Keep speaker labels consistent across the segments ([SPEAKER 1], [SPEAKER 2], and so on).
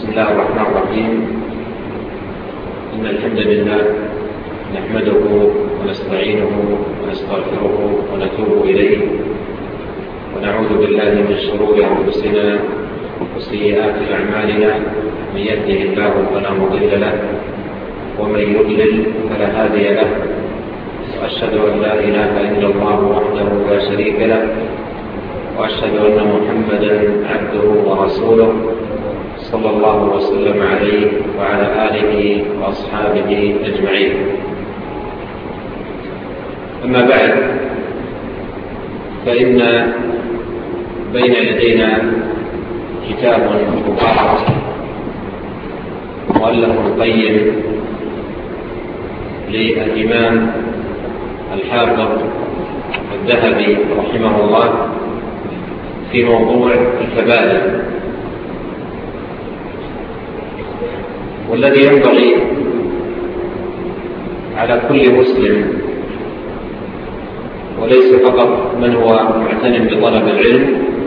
[SPEAKER 1] الله الرحمن الرحيم. إن الحمد لله نحمده ونستعينه ونستغفره ونتوب إليه، ونعوذ بالله من شرور أنفسنا وسيئات أعمالنا. من يهده الله فلا مضل له، ومن يضلل فلا هادي له. وأشهد أن لا إله إلا الله وحده لا شريك له، وأشهد أن محمدا عبده ورسوله صلى الله وسلم عليه وعلى آله وأصحابه أجمعين. أما بعد، فإن بين يدينا كتاب مبارك مؤلف قيم للإمام الحافظ الذهبي رحمه الله في موضوع الكبائر، والذي ينبغي على كل مسلم، وليس فقط من هو معتن بطلب العلم،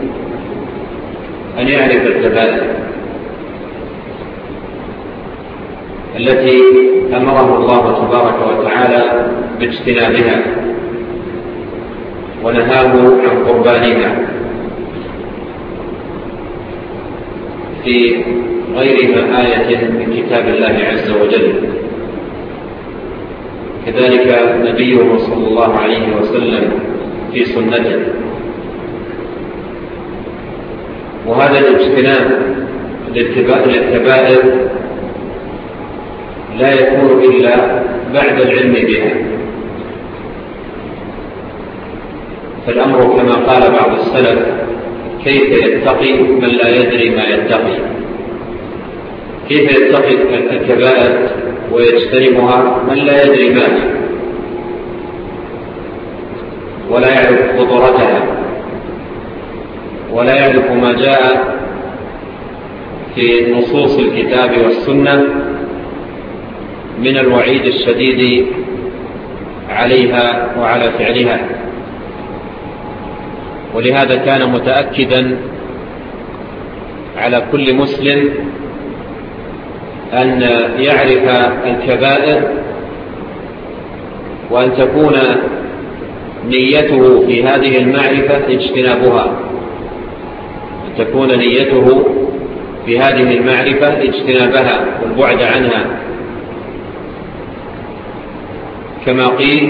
[SPEAKER 1] أن يعرف الكبائر التي أمره الله تبارك وتعالى باجتنابها ونهاه عن قربانها في غير آية من كتاب الله عز وجل. كذلك نبيه صلى الله عليه وسلم في سنته. وهذا الاجتناب للكبائر لا يكون إلا بعد العلم بها. فالأمر كما قال بعض السلف: كيف يتقي من لا يدري ما يتقي؟ كيف يتقي الكبائر ويجتنبها من لا يدري ما هي ولا يعرف خطورتها ولا يعرف ما جاء في نصوص الكتاب والسنة من الوعيد الشديد عليها وعلى فعلها. ولهذا كان متأكدا على كل مسلم أن يعرف الكبائر، وأن تكون نيته في هذه المعرفة اجتنابها، أن تكون نيته في هذه المعرفة اجتنابها والبعد عنها، كما قيل: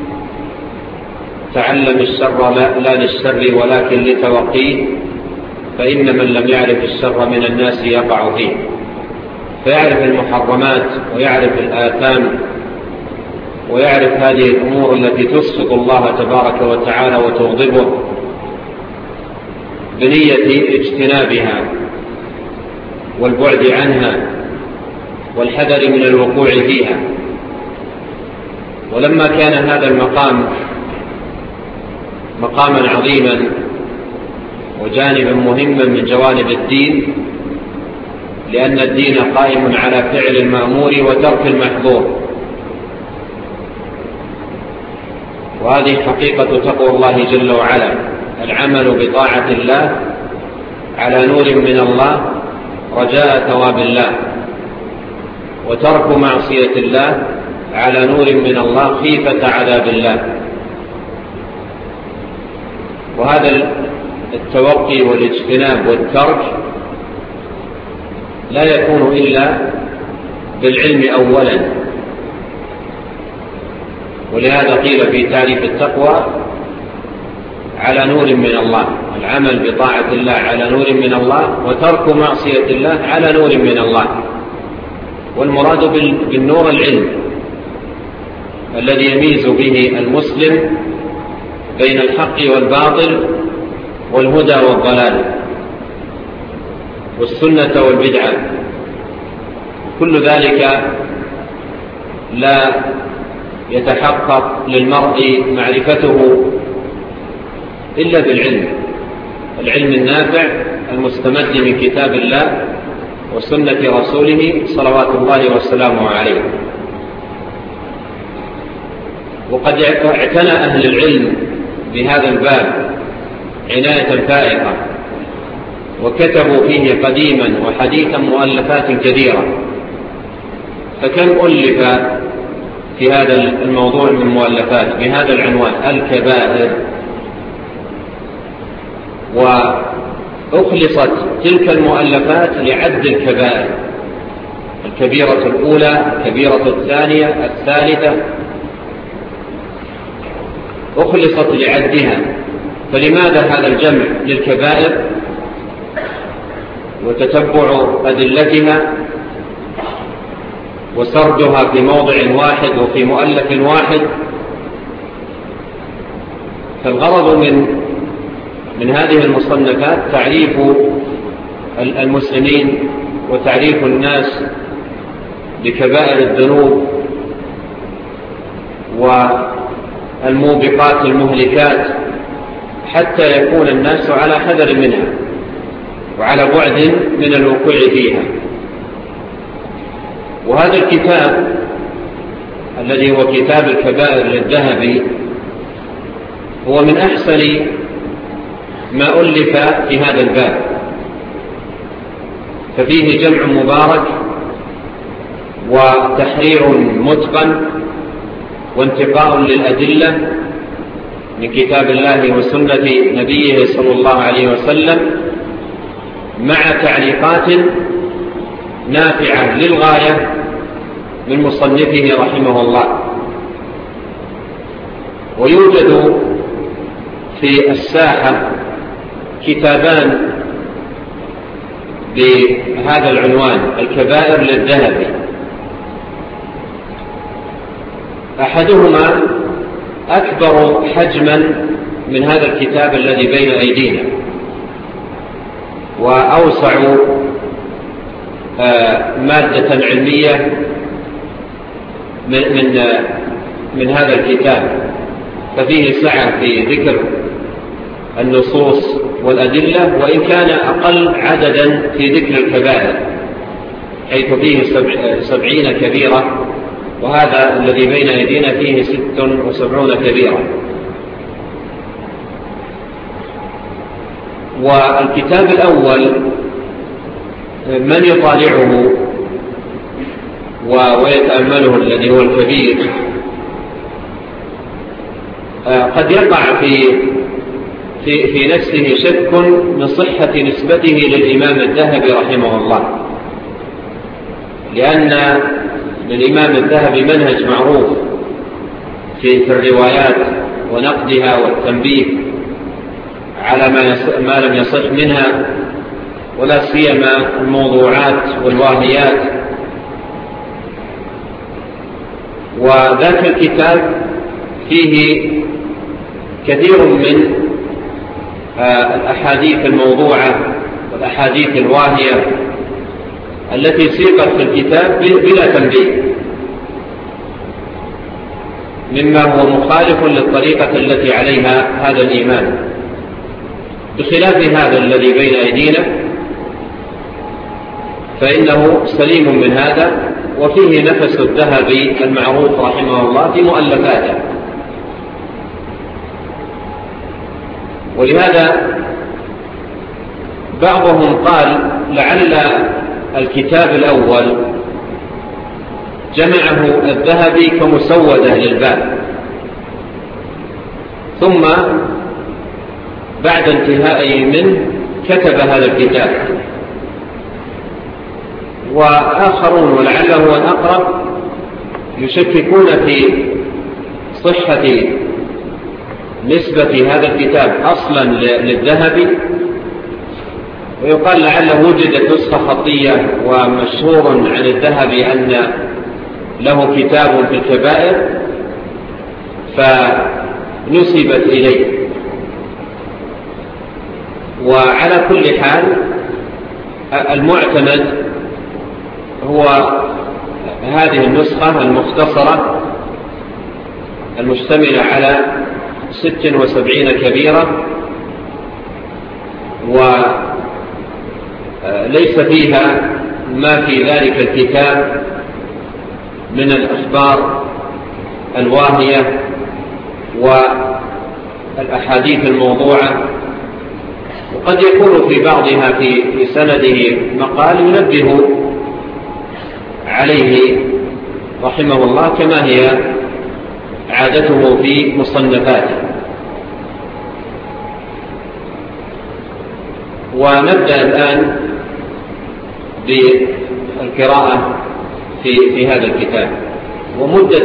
[SPEAKER 1] تعلم الشر لا للشر ولكن لتوقيه، فإن من لم يعرف الشر من الناس يقع فيه. فيعرف المحرمات ويعرف الآثام ويعرف هذه الأمور التي تسخط الله تبارك وتعالى وتغضبه بنية اجتنابها والبعد عنها والحذر من الوقوع فيها. ولما كان هذا المقام مقاما عظيما وجانبا مهما من جوانب الدين، لأن الدين قائم على فعل المأمور وترك المحظور، وهذه حقيقة تقوى الله جل وعلا: العمل بطاعة الله على نور من الله رجاء ثواب الله، وترك معصية الله على نور من الله خيفة عذاب الله. وهذا التوقي والاجتناب والترك لا يكون إلا بالعلم أولا. ولهذا قيل في تعريف التقوى: على نور من الله، العمل بطاعة الله على نور من الله، وترك معصية الله على نور من الله. والمراد بالنور العلم الذي يميز به المسلم بين الحق والباطل والهدى والضلال والسنة والبدعة. كل ذلك لا يتحقق للمرء معرفته إلا بالعلم، العلم النافع المستمد من كتاب الله وسنة رسوله صلوات الله وسلامه عليه. وقد اعتنى أهل العلم بهذا الباب عناية فائقة، وكتبوا فيه قديما وحديثا مؤلفات كثيرة. فكم ألف في هذا الموضوع من مؤلفات بهذا العنوان الكبائر، وأخلصت تلك المؤلفات لعد الكبائر: الكبيرة الأولى، الكبيرة الثانية، الثالثة، أخلصت لعدها. فلماذا هذا الجمع للكبائر وتتبع أدلتها وسردها في موضع واحد وفي مؤلف واحد؟ فالغرض من هذه المصنفات تعريف المسلمين وتعريف الناس بكبائر الذنوب والموبقات المهلكات، حتى يكون الناس على حذر منها وعلى بعد من الوقوع فيها. وهذا الكتاب الذي هو كتاب الكبائر للذهبي هو من أحسن ما ألف في هذا الباب، ففيه جمع مبارك وتحرير متقن وانتقاء للأدلة من كتاب الله وسنة نبيه صلى الله عليه وسلم، مع تعليقات نافعة للغاية من مصنفه رحمه الله. ويوجد في الساحة كتابان بهذا العنوان: الكبائر للذهبي. أحدهما أكبر حجما من هذا الكتاب الذي بين أيدينا، وأوسع مادة علمية من هذا الكتاب، ففيه سعة في ذكر النصوص والأدلة، وإن كان أقل عددا في ذكر الكبائر، حيث فيه 70 كبيرة، وهذا الذي بين أيدينا فيه 76 كبيرة. والكتاب الأول من يطالعه ويتأمله الذي هو الكبير قد يقع في نفسه شك من صحة نسبته للإمام الذهبي رحمه الله، لأن للإمام الذهبي منهج معروف في الروايات ونقدها والتنبيه على ما لم يصح منها، ولا سيما الموضوعات والواهيات. وذاك الكتاب فيه كثير من الأحاديث الموضوعة والأحاديث الواهية التي سيقت في الكتاب بلا تنبيه، مما هو مخالف للطريقة التي عليها هذا الإمام، بخلاف هذا الذي بين أيدينا فإنه سليم من هذا، وفيه نفس الذهبي المعروف رحمه الله في مؤلفاته. ولهذا بعضهم قال لعل الكتاب الأول جمعه الذهبي كمسودة للباب، ثم بعد انتهائه منه كتب هذا الكتاب. وآخرون ولعله الأقرب يشككون في صحة نسبة هذا الكتاب أصلا للذهبي، ويقال لعله وجدت نسخة خطية، ومشهور عن الذهبي أن له كتاب في الكبائر فنسبت إليه. وعلى كل حال المعتمد هو هذه النسخة المختصرة المشتملة على 76 كبيرة، وليس فيها ما في ذلك الكتاب من الأخبار الواهية والأحاديث الموضوعة وقد يكون في بعضها في سنده مقال ينبه عليه رحمه الله كما هي عادته في مصنفاته. ونبدأ الآن بالقراءة في هذا الكتاب. ومدة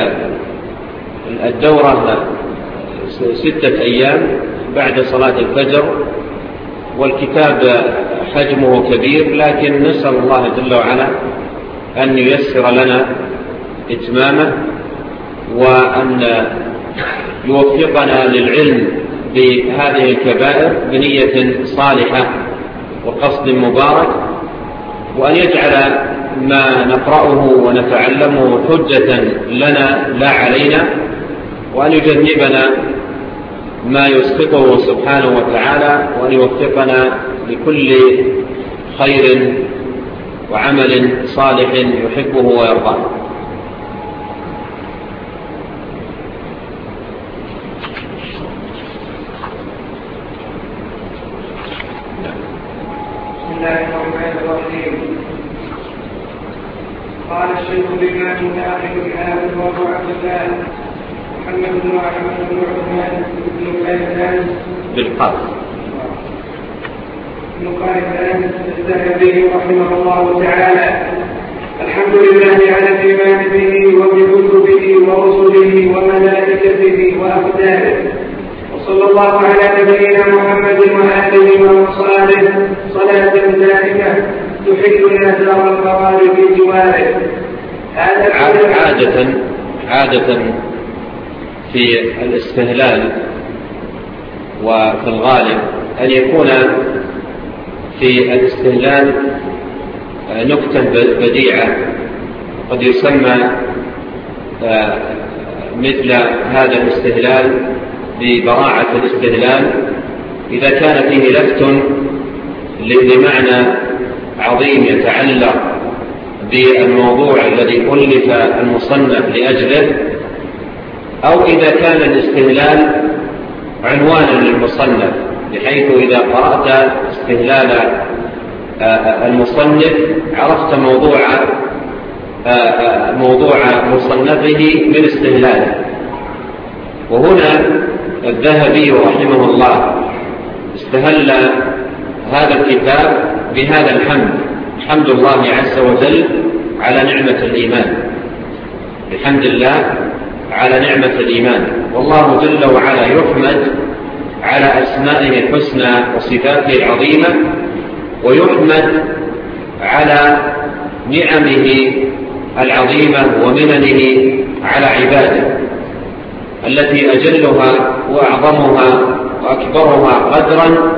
[SPEAKER 1] الدورة 6 أيام بعد صلاة الفجر، والكتاب حجمه كبير، لكن نسأل الله جل وعلا أن ييسر لنا إتمامه، وأن يوفقنا للعلم بهذه الكبائر بنية صالحة وقصد مبارك، وأن يجعل ما نقرأه ونتعلمه حجة لنا لا علينا، وأن يجنبنا ما يسخطه سبحانه وتعالى، وأن يوفقنا لكل خير وعمل صالح يحبه ويرضاه.
[SPEAKER 2] بسم الله الرحمن الرحيم. قال الشيخ الإمام الحافظ الحافظ أبو عبد الله محمد بن أحمد بن عثمان بن كيسان الذهبي رحمه الله تعالى: الحمد لله على الإيمان به وبكتبه ورسله وملائكته وأقداره، وصلى الله على نبينا محمد وآله وأصحابه صلاة دائمة تحلنا دار القرار في جواره.
[SPEAKER 1] عادة في الاستهلال وفي الغالب أن يكون في الاستهلال نكتة بديعة، قد يسمى مثل هذا الاستهلال ببراعة الاستهلال إذا كان فيه لفت لمعنى عظيم يتعلق بالموضوع الذي ألف المصنف لأجله، أو إذا كان الاستهلال عنوانا للمصنف، بحيث إذا قرأت استهلال المصنف عرفت موضوع مصنفه من استهلاله. وهنا الذهبي رحمه الله استهل هذا الكتاب بهذا الحمد، حمد الله عز وجل على نعمة الإيمان، بحمد الله على نعمة الإيمان. والله جل وعلا يحمد على أسمائه الحسنى وصفاته العظيمة، ويحمد على نعمه العظيمة ومننه على عباده، التي أجلها وأعظمها وأكبرها قدرا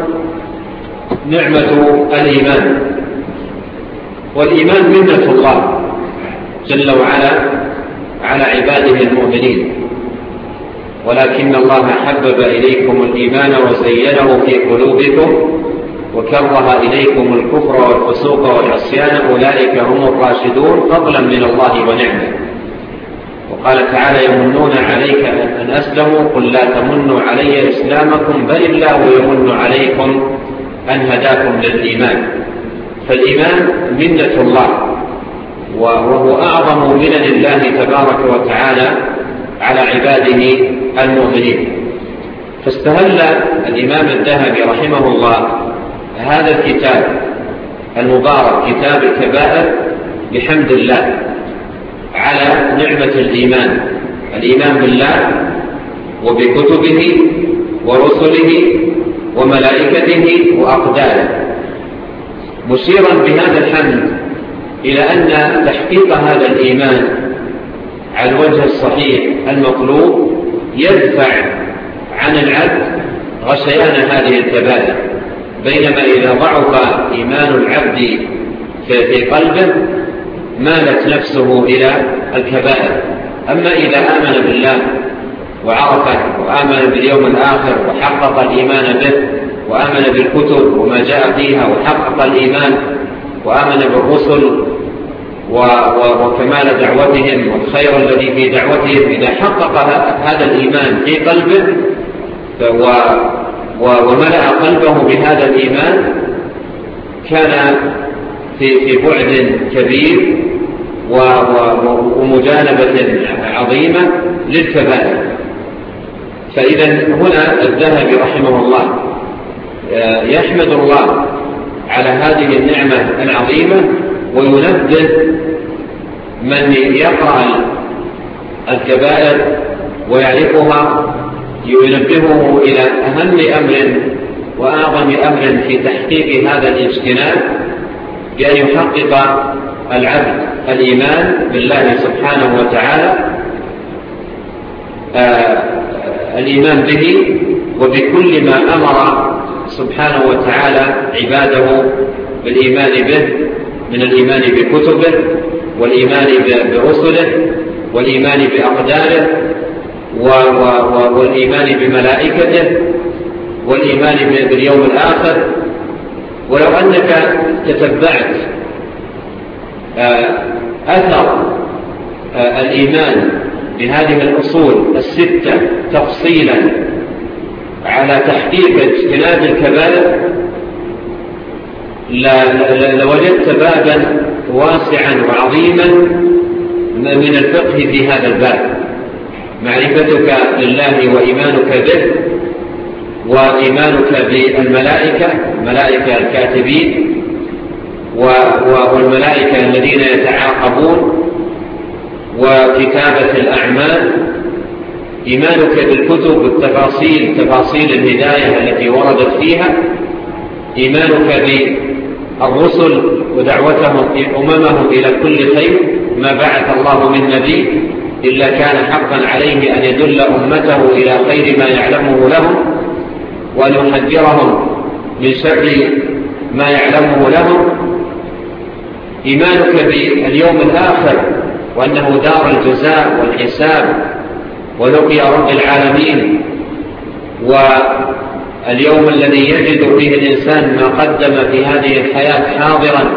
[SPEAKER 1] نعمة الإيمان. والإيمان منة الله جل وعلا على عباده المؤمنين، ولكن الله حبب إليكم الإيمان وزينه في قلوبكم وكره إليكم الكفر والفسوق والعصيان أولئك هم الراشدون فضلا من الله ونعمه. وقال تعالى: يمنون عليك أن أسلموا قل لا تمنوا علي إسلامكم بل الله يمن عليكم أن هداكم للإيمان. فالإيمان منة الله، وهو أعظم منن الله تبارك وتعالى على عباده المؤمنين. فاستهل الإمام الذهبي رحمه الله هذا الكتاب المبارك كتاب الكبائر بحمد الله على نعمة الإيمان بالله وبكتبه ورسله وملائكته وأقداره، مشيرا بهذا الحمد إلى أن تحقيق هذا الإيمان على الوجه الصحيح المطلوب يدفع عن العبد غشيان هذه الكبائر، بينما إذا ضعف إيمان العبد في قلبه مالت نفسه إلى الكبائر. أما إذا آمن بالله وعرفه وآمن باليوم الآخر وحقق الإيمان به وآمن بالكتب وما جاء فيها وحقق الإيمان وآمن بالرسل وكمال دعوتهم والخير الذي في دعوتهم، إذا حقق هذا الإيمان في قلبه وملأ قلبه بهذا الإيمان كان في بعد كبير ومجانبة عظيمة للكبائر. فإذا هنا الذهبي رحمه الله يحمد الله على هذه النعمة العظيمة، وينبه من يقرأ الكبائر ويعرفها، ينبهه إلى أهم أمر وأعظم أمر في تحقيق هذا الاجتناب، بأن يحقق العبد الإيمان بالله سبحانه وتعالى، الإيمان به وبكل ما أمر سبحانه وتعالى عباده بالإيمان به من الإيمان بكتبه والإيمان برسله والإيمان بأقداره والإيمان بملائكته والإيمان باليوم الآخر. ولو أنك تتبعت أثر الإيمان بهذه الأصول الستة تفصيلا على تحقيق اجتناب الكبائر لوجدت بابا واسعا وعظيما من الفقه في هذا الباب: معرفتك لله وإيمانك به، وإيمانك بالملائكة، الملائكة الكاتبين والملائكة الذين يتعاقبون وكتابة الأعمال، إيمانك بالكتب والتفاصيل، تفاصيل الهداية التي وردت فيها، إيمانك بالرسل ودعوتهم أممهم إلى كل خير، ما بعث الله من نبي إلا كان حقا عليه أن يدل أمته إلى خير ما يعلمه لهم وأن يحذرهم من شر ما يعلمه لهم. إيمانك باليوم الآخر وأنه دار الجزاء والحساب ولقيا رب العالمين، واليوم الذي يجد فيه الإنسان ما قدم في هذه الحياة حاضرا،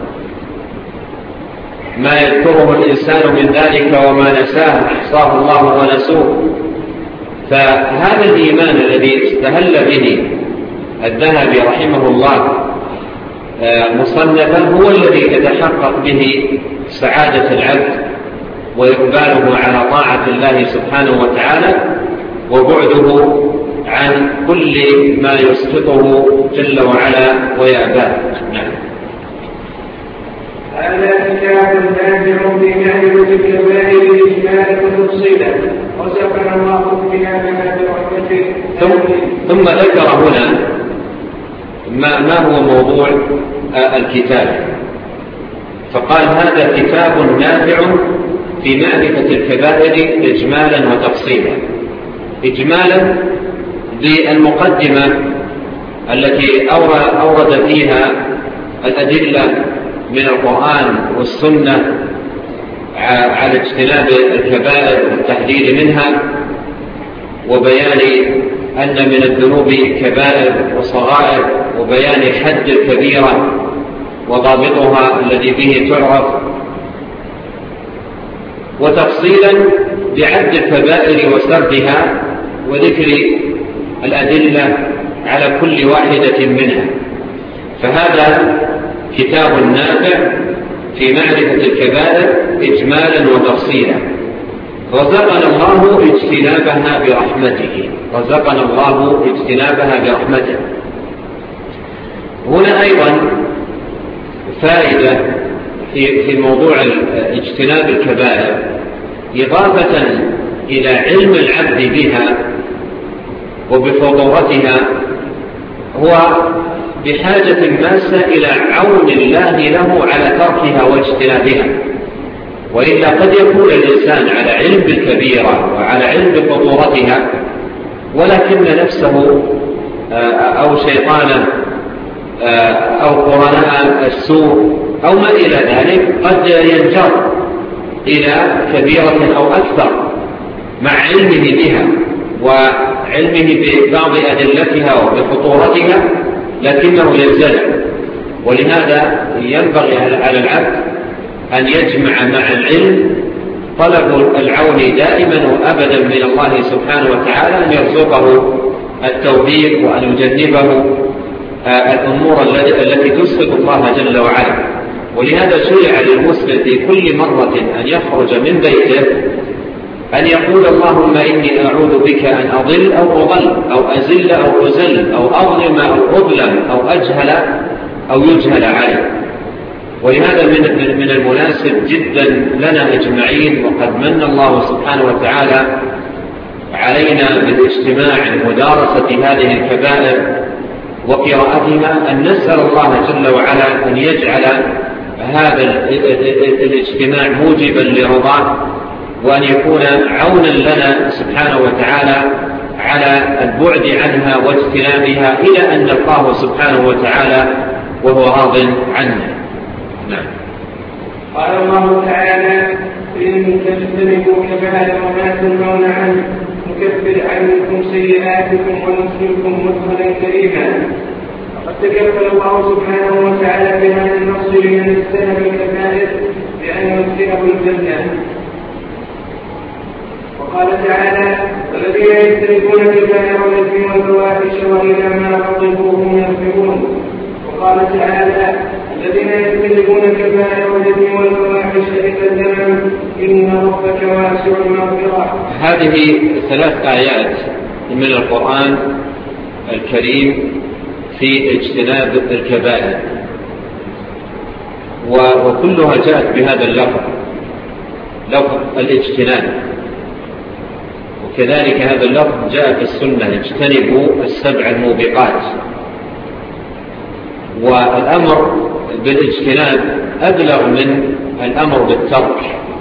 [SPEAKER 1] ما يذكره الإنسان من ذلك وما نساه أحصاه الله ونسوه. فهذا الإيمان الذي استهل به الذهبي رحمه الله مصنفا هو الذي تتحقق به سعادة العبد وإقباله على طاعة الله سبحانه وتعالى، وبعده عن كل ما يسقطه جل وعلا ويأباه. نعم.
[SPEAKER 2] هذا كتاب نافع في معرفة الكبائر إجمالا وتفصيلا، رزقنا الله بنا برحمته.
[SPEAKER 1] ثم ذكر هنا ما هو موضوع الكتاب، فقال: هذا كتاب نافع في معرفة الكبائر إجمالا وتفصيلا. إجمالا بالمقدمة التي أورد فيها الأدلة من القرآن والسنة على اجتناب الكبائر والتحذير منها، وبيان أن من الذنوب كبائر وصغائر، وبيان حد الكبيرة وضابطها الذي به تعرف، وتفصيلا بعد الكبائر وسردها وذكر الأدلة على كل واحدة منها. فهذا كتاب نافع في معرفة الكبائر إجمالا وتفصيلا، رزقنا الله اجتنابها برحمته، رزقنا الله اجتنابها برحمته. هنا أيضا فائدة في موضوع اجتناب الكبائر، إضافة إلى علم العبد بها وبخطورتها، هو بحاجة ماسة إلى عون الله له على تركها واجتنابها، وإلا قد يكون الإنسان على علم بالكبيرة وعلى علم بخطورتها، ولكن نفسه أو شيطانا أو قرناء السوء أو ما إلى ذلك قد ينجر إلى كبيرة أو أكثر مع علمه بها وعلمه ببعض أدلتها وبخطورتها، لكنه ينزل. ولهذا ينبغي على العبد أن يجمع مع العلم طلب العون دائما وأبدا من الله سبحانه وتعالى، أن يرزقه التوبيخ وأن يجنبه الأمور التي تسخط الله جل وعلا. ولهذا شرع للمسلم في كل مرة أن يخرج من بيته أن يقول اللهم إني أعوذ بك أن أضل أو أضل أو أزل أو أزل أو أظلم أو أظلم أو أجهل أو يجهل علي. ولهذا من المناسب جدا لنا أجمعين، وقد من الله سبحانه وتعالى علينا بالاجتماع لمدارسة هذه الكبائر وقراءتها، أن نسأل الله جل وعلا أن يجعل هذا الاجتماع موجبا لرضاه، وأن يكون عونا لنا سبحانه وتعالى على البعد عنها واجتنابها إلى أن نلقاه سبحانه وتعالى وهو راض عنا. نعم.
[SPEAKER 2] قال الله تعالى إن تجتنبوا كبائر ما تنهون عنه نكفر عنكم سيئاتكم وندخلكم مدخلا كريما. وقد تكفل الله سبحانه وتعالى بهذا النصر لمن اجتنب الكبائر بأن يدخله الجنة. وقال تعالى والذين يجتنبون كبائر الإثم والفواحش وإلى ما غضبوا هم يغفرون. وقال تعالى الذين يجتنبون كبائر الإثم والفواحش إلا اللمم إن ربك واسع المغفرة.
[SPEAKER 1] هذه 3 آيات من القرآن الكريم في اجتناب الكبائر، وكلها جاءت بهذا اللفظ، لفظ الاجتناب. وكذلك هذا اللفظ جاء في السنة اجتنبوا السبع الموبقات. والأمر بالاجتناب أبلغ من الأمر بالترك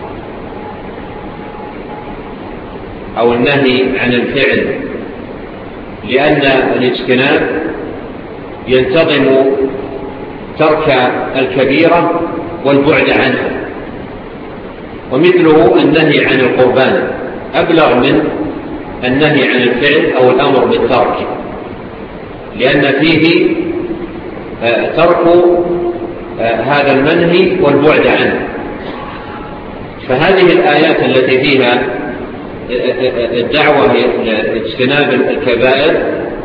[SPEAKER 1] أو النهي عن الفعل، لأن الاجتناب ينتظم ترك الكبيرة والبعد عنها، ومثله النهي عن القربان أبلغ من النهي عن الفعل أو الأمر بالترك، لأن فيه ترك هذا المنهي والبعد عنه. فهذه الآيات التي فيها الدعوة لاجتناب الكبائر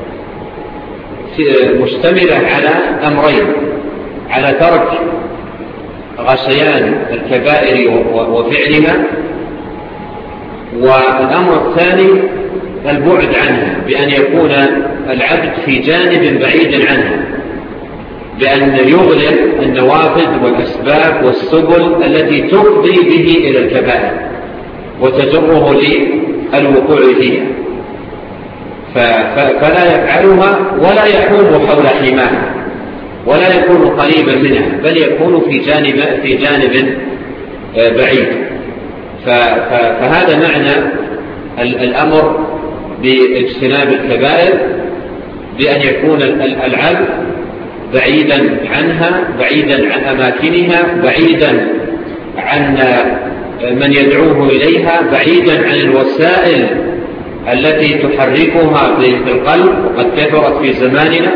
[SPEAKER 1] مشتملة على أمرين: على ترك غشيان الكبائر وفعلها، والأمر الثاني البعد عنها بأن يكون العبد في جانب بعيد عنها، بأن يغلق النوافذ والأسباب والسبل التي تفضي به إلى الكبائر وتجره للوقوع فيها، فلا يفعلها ولا يحوم حول حماها ولا يكون قريبا منها، بل يكون في جانب بعيد. فهذا معنى الأمر باجتناب الكبائر، بأن يكون العبد بعيدا عنها، بعيدا عن أماكنها، بعيدا عن من يدعوه إليها، بعيدا عن الوسائل التي تحركها في القلب، وقد كثرت في زماننا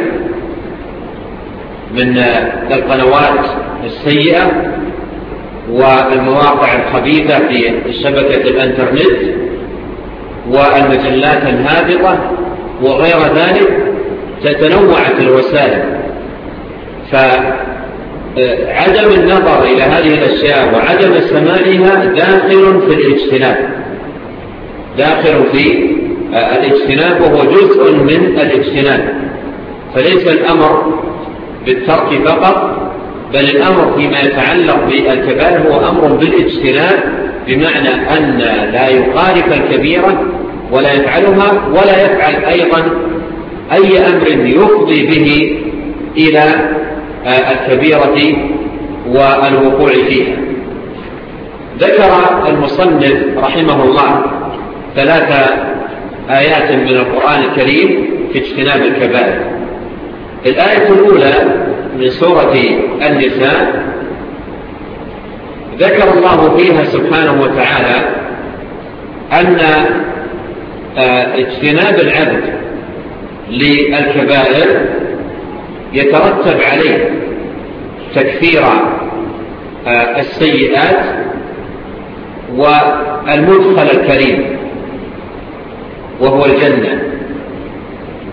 [SPEAKER 1] من القنوات السيئة والمواقع الخبيثة في شبكة الانترنت والمجلات الهابطة وغير ذلك. تتنوعت الوسائل، فعدم النظر إلى هذه الأشياء وعدم سماعها داخل في الاجتناب، وهو جزء من الاجتناب. فليس الأمر بالترك فقط، بل الأمر فيما يتعلق بالكبائر هو أمر بالاجتناب، بمعنى أن لا يخالف الكبيرة ولا يفعلها، ولا يفعل أيضا أي أمر يفضي به إلى الكبيرة والوقوع فيها. ذكر المصنف رحمه الله 3 آيات من القرآن الكريم في اجتناب الكبائر. الآية الأولى من سورة النساء ذكر الله فيها سبحانه وتعالى أن اجتناب العبد للكبائر يترتب عليه تكفير السيئات والمدخل الكريم وهو الجنة.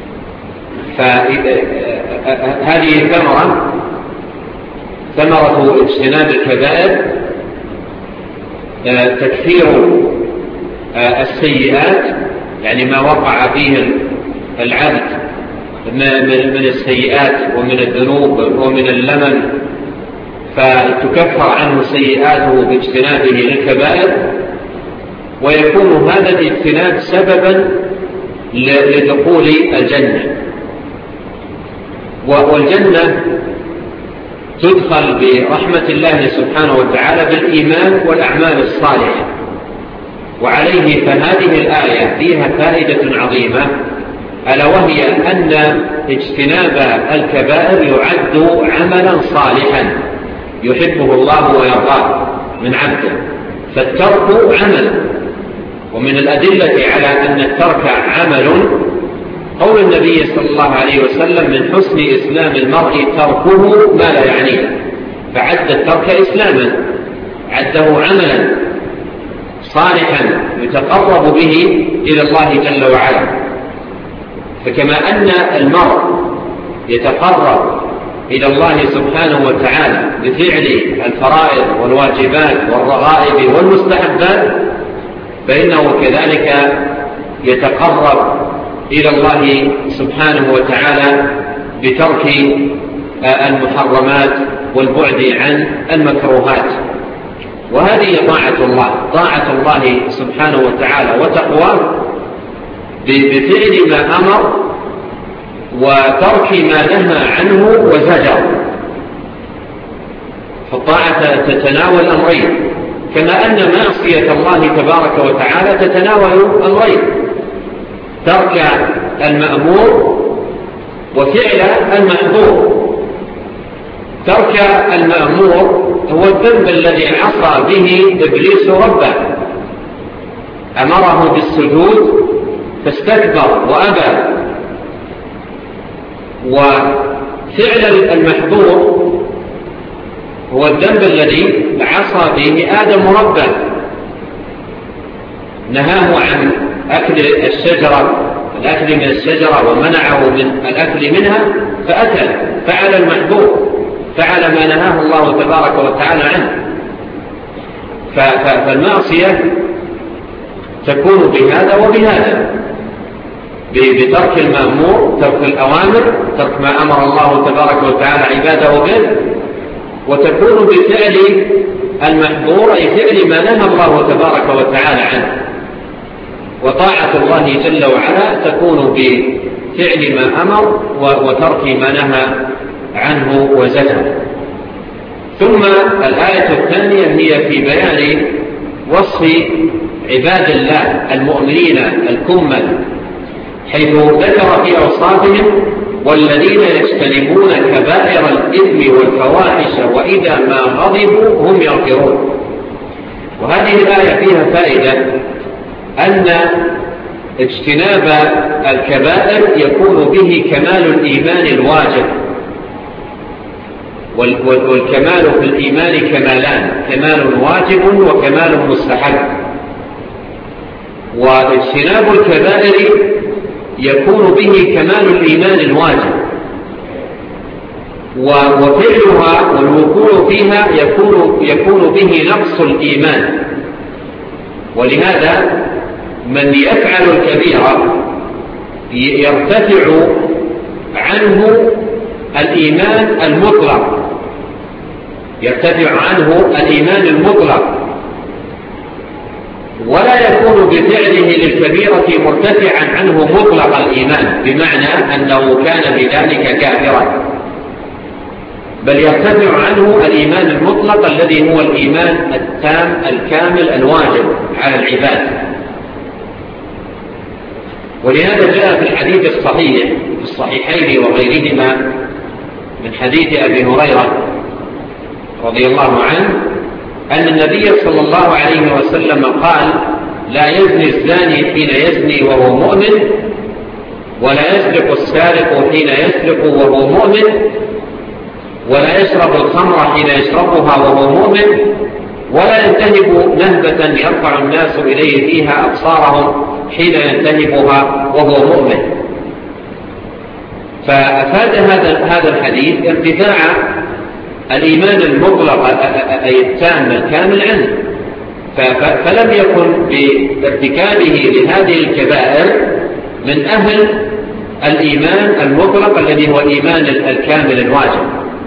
[SPEAKER 1] فهذه ثمرة اجتناب الكبائر تكثير السيئات، يعني ما وقع فيه العبد من السيئات ومن الذنوب ومن اللمن، فتكفر عنه سيئاته باجتنابه للكبائر، ويكون هذا الاجتناب سببا لدخول الجنة. والجنة تدخل برحمة الله سبحانه وتعالى بالإيمان والأعمال الصالحة. وعليه فهذه الآية فيها فائدة عظيمة، ألا وهي أن اجتناب الكبائر يعد عملا صالحا يحبه الله ويرضاه من عبده، فالترك عمل. ومن الأدلة على أن الترك عمل قول النبي صلى الله عليه وسلم: من حسن إسلام المرء تركه ما لا يعنيه. فعد الترك إسلاما، عده عملا صالحا يتقرب به إلى الله جل وعلا. فكما أن المرء يتقرب إلى الله سبحانه وتعالى بفعل الفرائض والواجبات والرغائب والمستحبات، فإنه كذلك يتقرب إلى الله سبحانه وتعالى بترك المحرمات والبعد عن المكروهات. وهذه طاعة الله سبحانه وتعالى وتقواه بفعل ما أمر وترك ما نهى عنه وزجر. فالطاعة تتناول أمرين، كما أن معصية الله تبارك وتعالى تتناول أمرين: ترك المأمور وفعل المحظور. ترك المأمور هو الذنب الذي عصى به إبليس ربه، أمره بالسجود فاستكبر وأبى. وفعل المحظور هو الذنب الذي عصى به آدم ربه، نهاه عن الأكل من الشجرة ومنعه من الأكل منها فأكل، فعل المحظور، فعل ما نهاه الله تبارك وتعالى عنه. فالمعصية تكون بهذا وبهذا، بترك المأمور، ترك الأوامر، ترك ما أمر الله تبارك وتعالى عباده به، وتكون بفعل المحظور أي فعل ما نهى الله تبارك وتعالى عنه. وطاعة الله جل وعلا تكون بفعل ما أمر وترك ما نهى عنه وزجر. ثم الآية الثانية هي في بيان وصف عباد الله المؤمنين الكمل، حيث ذكر في أوصافهم: والذين يجتنبون كبائر الإثم والفواحش وإذا ما غضبوا هم يغفرون. وهذه الآية فيها فائدة أن اجتناب الكبائر يكون به كمال الإيمان الواجب. والكمال في الإيمان كمالان: كمال واجب وكمال مستحب. واجتناب الكبائر يكون به كمال الإيمان الواجب، وفعلها والوقوع فيها يكون به نقص الإيمان. ولهذا من يفعل الكبيرة يرتفع عنه الإيمان المطلق، ولا يكون بفعله للكبيرة مرتفعا عنه مطلق الإيمان، بمعنى أنه كان بذلك كافرا، بل يرتفع عنه الإيمان المطلق الذي هو الإيمان التام الكامل الواجب على العباد. ولهذا جاء في الحديث الصحيح في الصحيحين وغيرهما من حديث أبي هريرة رضي الله عنه أن النبي صلى الله عليه وسلم قال: لا يزني الزاني حين يزني وهو مؤمن، ولا يسرق السارق حين يسرق وهو مؤمن، ولا يشرب الخمر حين يشربها وهو مؤمن، ولا ينتهب نهبة يرفع الناس إليه فيها أبصارهم حين ينتهبها وهو مؤمن. فأفاد هذا الحديث ارتفاع الإيمان المطلق أي التام الكامل عنه، فلم يكن بارتكابه لهذه الكبائر من أهل الإيمان المطلق الذي هو الإيمان الكامل الواجب.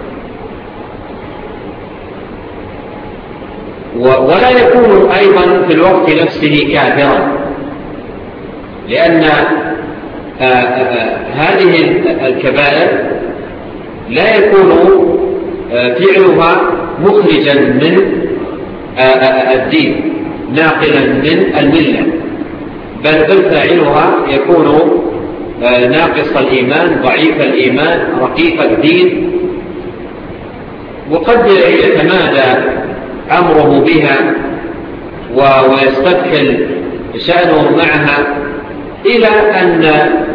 [SPEAKER 1] ولا يكون أيضا في الوقت نفسه كافرا، لأن هذه الكبائر لا يكون فعلها مخرجا من الدين ناقلا من الملة، بل فاعلها يكون ناقص الإيمان ضعيف الإيمان رقيق الدين، وقد يتمادى أمره بها ويستدخل شأنه معها إلى أن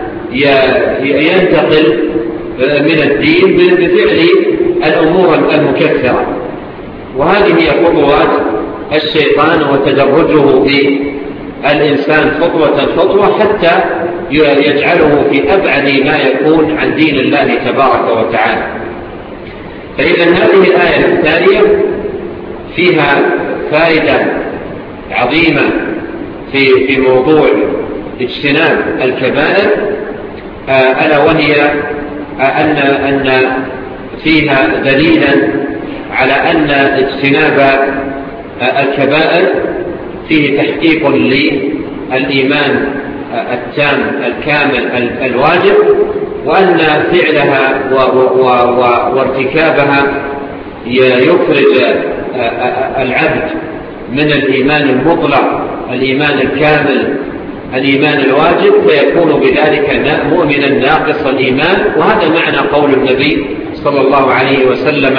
[SPEAKER 1] ينتقل من الدين بفعل الأمور المكفرة. وهذه هي خطوات الشيطان وتدرجه في الإنسان خطوة حتى يجعله في أبعد ما يكون عن دين الله تبارك وتعالى. فإذا هذه الآية التالية فيها فائدة عظيمة في موضوع اجتناب الكبائر، ألا وهي أن فيها دليلا على أن اجتناب الكبائر فيه تحقيق للإيمان التام الكامل الواجب، وأن فعلها وارتكابها يخرج العبد من الإيمان المطلق الإيمان الكامل الإيمان الواجب، فيكون بذلك مؤمنا ناقص الإيمان. وهذا معنى قول النبي صلى الله عليه وسلم: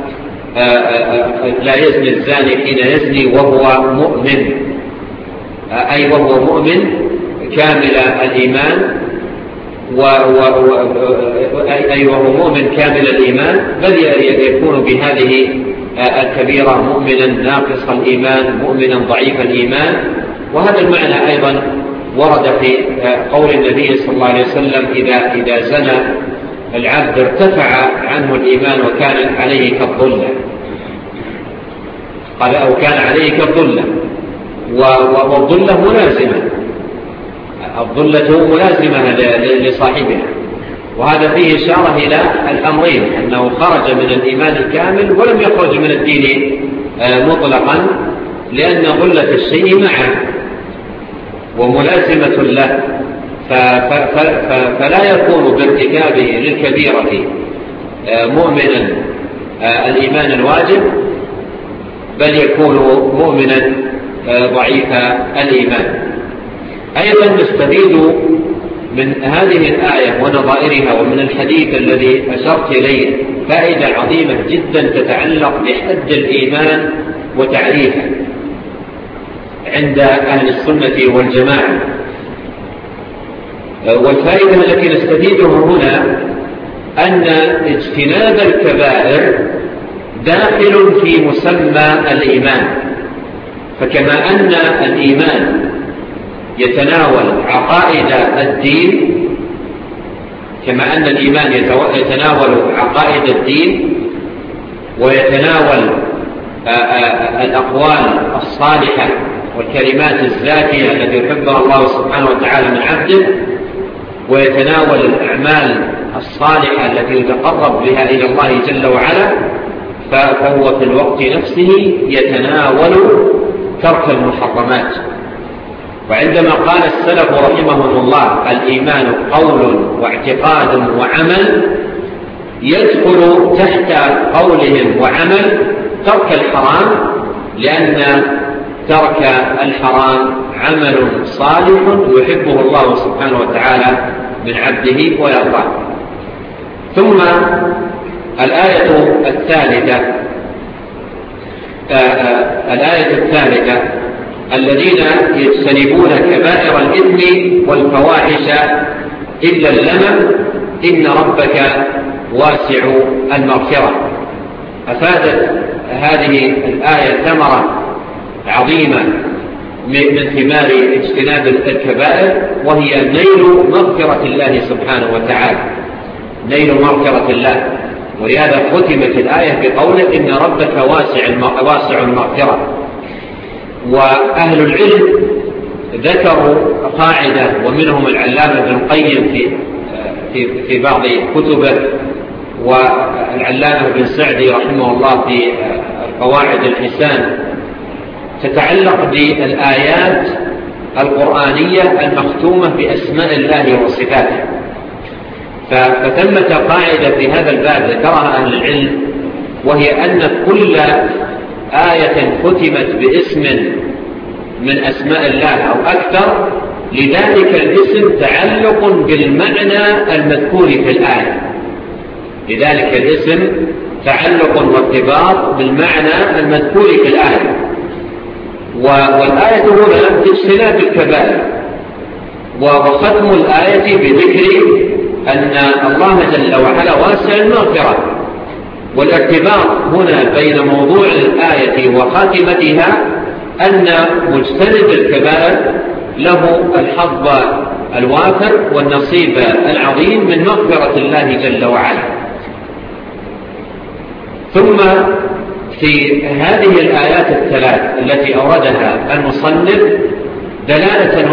[SPEAKER 1] لا يزني الزاني حين يزني وهو مؤمن، أي وهو مؤمن كامل الإيمان، أي وهو مؤمن كامل الإيمان، بل يكون بهذه الكبيرة مؤمنا ناقص الإيمان مؤمنا ضعيف الإيمان. وهذا المعنى أيضا ورد في قول النبي صلى الله عليه وسلم: إذا زنى العبد ارتفع عنه الإيمان وكان عليه كالظلة، قال أو كان عليه كالظلة، والظلة ملازمة، الظلة ملازمة لصاحبها. وهذا فيه إشارة إلى الأمرين، أنه خرج من الإيمان الكامل ولم يخرج من الدين مطلقا، لأن ظلة الشيء معه وملازمة له، فلا يكون بارتكابه للكبيرة مؤمنا الإيمان الواجب، بل يكون مؤمنا ضعيف الإيمان. أيضا نستفيد من هذه الآية ونظائرها ومن الحديث الذي أشرت إليه فائدة عظيمة جدا تتعلق بحد الإيمان وتعريفه عند أهل السنة والجماعة. والفائدة التي نستفيدها هنا أن اجتناب الكبائر داخل في مسمى الإيمان، فكما أن الإيمان يتناول عقائد الدين، كما أن الإيمان يتناول عقائد الدين ويتناول الأقوال الصالحة والكلمات الزاكية التي يحبها الله سبحانه وتعالى من عبده، ويتناول الأعمال الصالحة التي يتقرب بها إلى الله جل وعلا، فهو في الوقت نفسه يتناول ترك المحرمات. وعندما قال السلف رحمهم الله: الإيمان قول واعتقاد وعمل، يدخل تحت قولهم وعمل ترك الحرام، لأن ترك الحرام عمل صالح يحبه الله سبحانه وتعالى من عبده ويرضاه. ثم الآية الثالثة: الذين يجتنبون كبائر الإثم والفواحش إلا اللمم إن ربك واسع المغفرة. أفادت هذه الآية ثمرة عظيمة من ثمار اجتناب الكبائر، وهي نيل مغفرة الله سبحانه وتعالى. نيل مغفرة الله. ولهذا ختمت الآية بقوله إن ربك واسع المغفرة. وأهل العلم ذكروا قاعدة، ومنهم العلامة ابن القيم في بعض كتبه، والعلامة ابن سعدي رحمه الله في قواعد الحسان، تتعلق بالآيات القرآنية المختومة بأسماء الله وصفاته. فثمة قاعدة في هذا الباب ذكرها أهل العلم، وهي أن كل آية ختمت باسم من أسماء الله أو أكثر، لذلك الاسم تعلق بالمعنى المذكور في الآية. لذلك الاسم تعلق وارتباط بالمعنى المذكور في الآية. والآية هنا اجتناب الكبائر، وختم الآية بذكر أن الله جل وعلا واسع المغفرة. والارتباط هنا بين موضوع الآية وخاتمتها أن مجتنب الكبائر له الحظ الوافر والنصيب العظيم من مغفرة الله جل وعلا. ثم في هذه الآيات الثلاث التي أوردها المصنف دلالة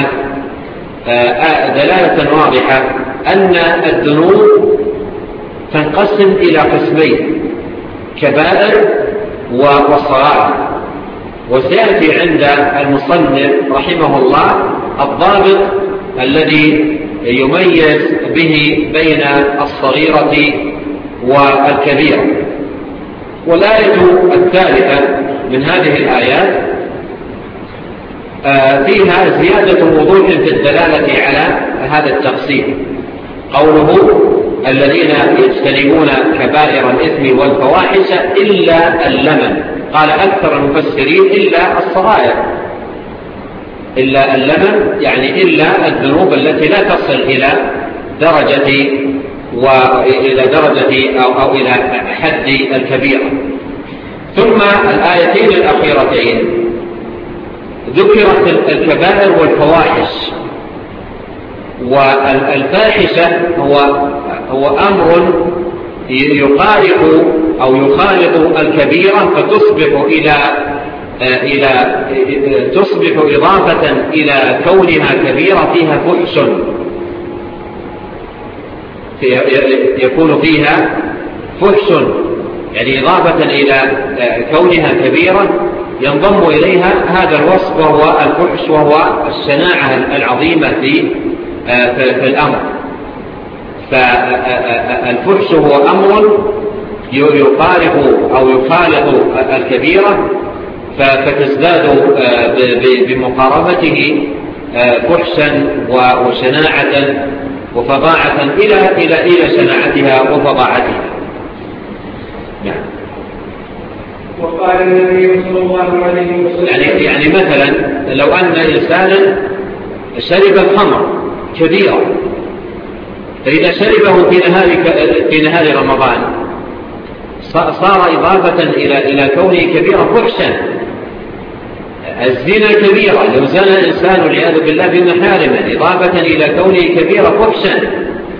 [SPEAKER 1] واضحة أن الذنوب تنقسم إلى قسمين: كبائر وصغائر. وسيأتي عند المصنف رحمه الله الضابط الذي يميز به بين الصغيرة والكبيرة. والآية الثالثة من هذه الآيات فيها زيادة وضوح في الدلالة على هذا التقسيم. قوله الذين يجتنبون كبائر الإثم والفواحش إلا اللمم، قال أكثر المفسرين إلا الصغائر، إلا اللمم يعني إلا الذنوب التي لا تصل إلى درجة أو إلى حد الكبيرة. ثم الآيتين الأخيرتين ذكرت الكبائر والفواحش. والفاحشة هو أمر يقارب أو يخالط الكبيرة تصبح إضافة إلى كونها كبيرة فيها فحش، يكون فيها فحش، يعني إضافة إلى كونها كبيرة ينضم إليها هذا الوصف وهو الفحش، وهو الشناعة العظيمة في الأمر. فالفحش هو أمر يقارب أو يخالط الكبيرة فتزداد بمقاربته فحشا وشناعة وفظاعة إلى شناعتها وفظاعتها. نعم.
[SPEAKER 2] وقال النبي صلى الله عليه وسلم
[SPEAKER 1] يعني مثلا لو أن إنسانا شرب الخمر كبيرا، فإذا شربه في نهار رمضان صار إضافة إلى كونه كبيرا فحشا. الزنا كبيرة، لو زنى الإنسان والعياذ بالله بمحارمه إضافة إلى كونه كبيرا فحشا.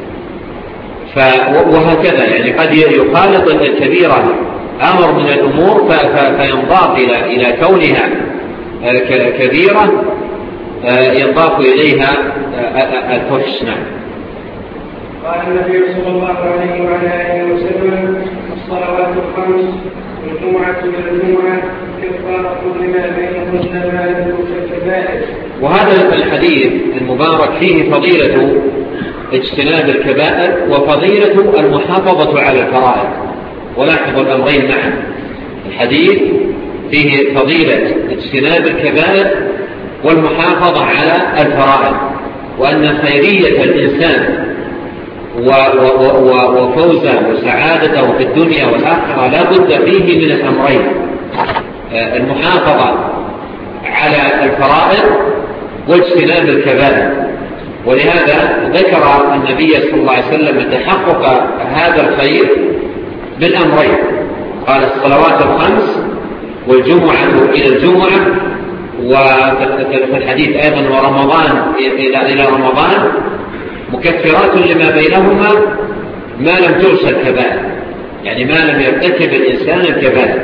[SPEAKER 1] وهكذا يعني قد يخالط الكبيرة أمر من الأمور فينضاف إلى كونها كبيرة ينضاف إليها الفحش. نعم.
[SPEAKER 2] قال النبي صلى الله عليه وعلى آله وسلم: الصلوات الخمس والجمعة إلى الجمعة كفارة لما بينهن ما لم الكبائر.
[SPEAKER 1] وهذا الحديث المبارك فيه فضيلة اجتناب الكبائر وفضيلة المحافظة على الفرائض. ولاحظوا الأمرين معا. الحديث فيه فضيلة اجتناب الكبائر والمحافظة على الفرائض، وأن خيرية الإنسان وفوزه وسعادته في الدنيا والآخرة لا بد فيه من الأمرين: المحافظة على الفرائض واجتناب الكبائر. ولهذا ذكر النبي صلى الله عليه وسلم تحقق هذا الخير بالأمرين، قال: الصلوات الخمس والجمعة إلى الجمعة، وفي الحديث أيضا ورمضان إلى رمضان مكفرات لما بينهما ما لم ترسل كبائر، يعني ما لم يرتكب الإنسان الكبائر.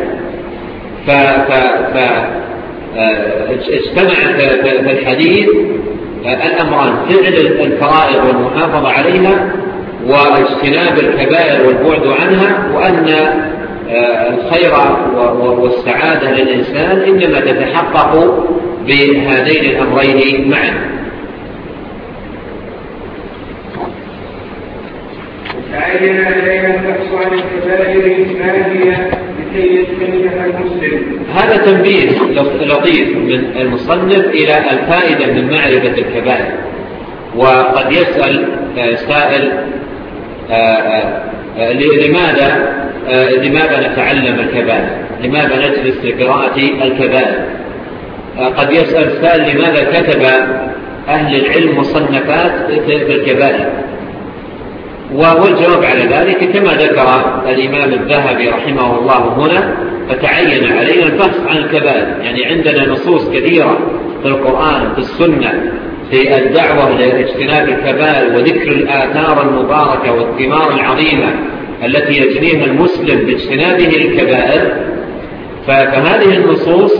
[SPEAKER 1] اجتمع في الحديث الأمران: فعل الفرائض والمحافظة عليها، واجتناب الكبائر والبعد عنها، وأن الخير والسعادة للإنسان إنما تتحقق بهذين الأمرين معا.
[SPEAKER 2] تعين علينا البحث عن الكبائر ما هي لكي يجتنبها المسلم.
[SPEAKER 1] هذا تنبيه لطيف من المصنف إلى الفائدة من معرفة الكبائر. وقد يسأل سائل: لماذا نتعلم الكبائر؟ لماذا نجلس لقراءة الكبائر؟ قد يسأل سائل: لماذا كتب أهل العلم مصنفات في الكبائر؟ والجواب على ذلك كما ذكر الإمام الذهبي رحمه الله هنا: فتعين علينا البحث عن الكبائر. يعني عندنا نصوص كثيرة في القرآن وفي السنة في الدعوة لاجتناب الكبائر وذكر الآثار المباركة والثمار العظيمة التي يجنيها المسلم باجتنابه للكبائر. فهذه النصوص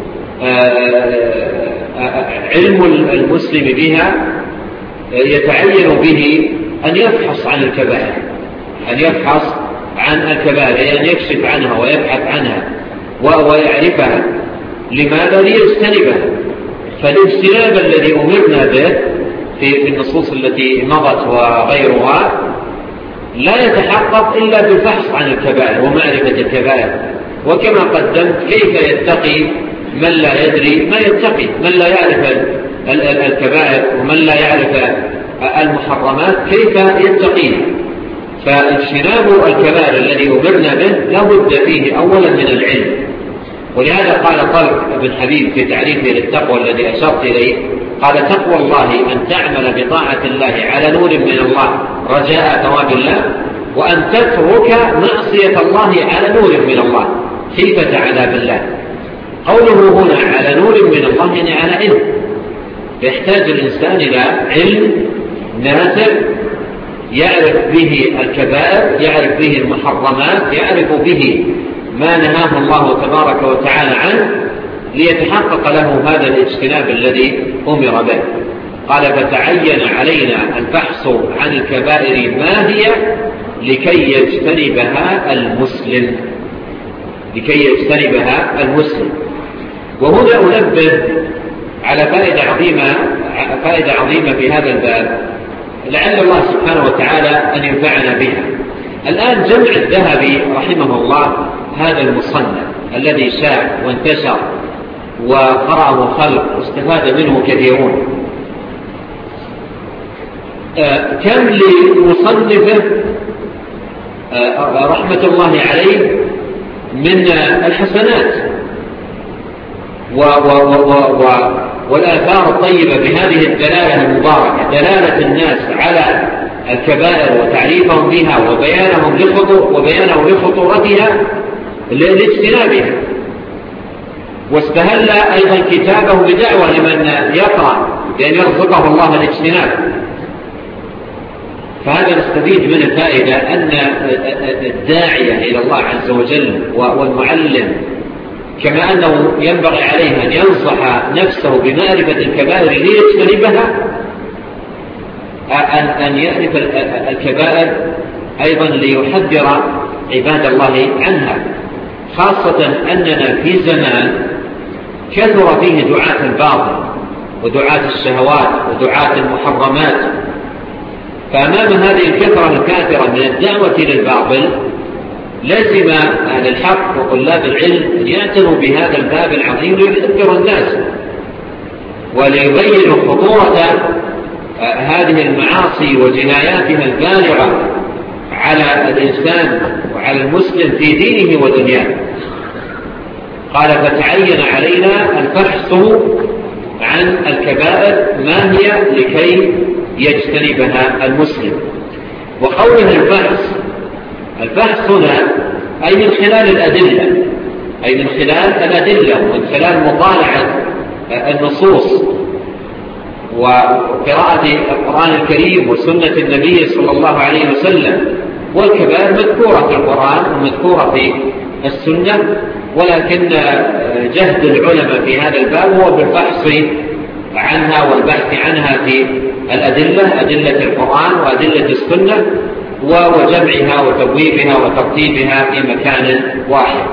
[SPEAKER 1] علم المسلم بها يتعين به أن يبحث عن الكبائر، أن يبحث عن الكبائر، يعني أن يكشف عنها ويبحث عنها ويعرفها. لماذا؟ ليجتنبها. فالاجتناب الذي أمرنا به في النصوص التي مضت وغيرها لا يتحقق إلا بالبحث عن الكبائر ومعرفة الكبائر. وكما قدمت، كيف يتقي من لا يدري ما يتقي؟ من لا يعرف الكبائر ومن لا يعرف المحرمات كيف يتقيه؟ فاجتناب الكبائر الذي أمرنا به لا بد فيه أولا من العلم. ولهذا قال طلق بن حبيب في تعريفه للتقوى الذي أشرت إليه، قال: تقوى الله أن تعمل بطاعة الله على نور من الله رجاء ثواب الله، وأن تترك معصية الله على نور من الله خيفة عذاب الله. قوله هنا على نور من الله يعني على علم. يحتاج الإنسان إلى علم نافع يعرف به الكبائر، يعرف به المحرمات، يعرف به ما نهاه الله تبارك وتعالى عنه، ليتحقق له هذا الاجتناب الذي أمر به. قال: فتعين علينا البحث عن الكبائر ما هي لكي يجتنبها المسلم، لكي يجتنبها المسلم. وهنا أنبه على فائدة عظيمة في هذا الباب، لعل الله سبحانه وتعالى أن ينفعنا بها. الآن جمع الذهبي رحمه الله هذا المصنف الذي شاع وانتشر وقرأه خلق واستفاد منه كثيرون، كم لمصنفه رحمة الله عليه من الحسنات والآثار الطيبة بهذه الدلالة المباركة، دلالة الناس على الكبائر وتعريفهم بها وبيانهم لخطورتها لاجتنابها. واستهل أيضا كتابه بدعوة لمن يقرأ بأن يرزقه الله الاجتناب. فهذا نستفيد من الفائدة أن الداعية إلى الله عز وجل والمعلم كما أنه ينبغي عليه أن ينصح نفسه بمعرفة الكبائر ليجتنبها، أن يعرف الكبائر أيضا ليحذر عباد الله عنها، خاصة أننا في زمان كثر فيه دعاة الباطل ودعاة الشهوات ودعاة المحرمات. فأمام هذه الكثرة الكاثرة من الدعوة للباطل لازم أهل الحق وطلاب العلم أن يعتنوا بهذا الباب العظيم ليحذر الناس وليبينوا خطورة هذه المعاصي وجناياتها البالغة على الإنسان وعلى المسلم في دينه ودنياه. قال: فتعين علينا البحث عن الكبائر ما هي لكي يجتنبها المسلم. وقولنا البحث هنا أي من خلال الأدلة، أي من خلال الأدلة ومن خلال مطالعة النصوص وقراءة القرآن الكريم وسنة النبي صلى الله عليه وسلم والكبائر مذكورة في القرآن ومذكورة في السنة، ولكن جهد العلماء في هذا الباب هو بالبحث عنها والبحث عنها في الأدلة، أدلة القرآن وأدلة السنة، وجمعها وتبويبها وترتيبها في مكان واحد.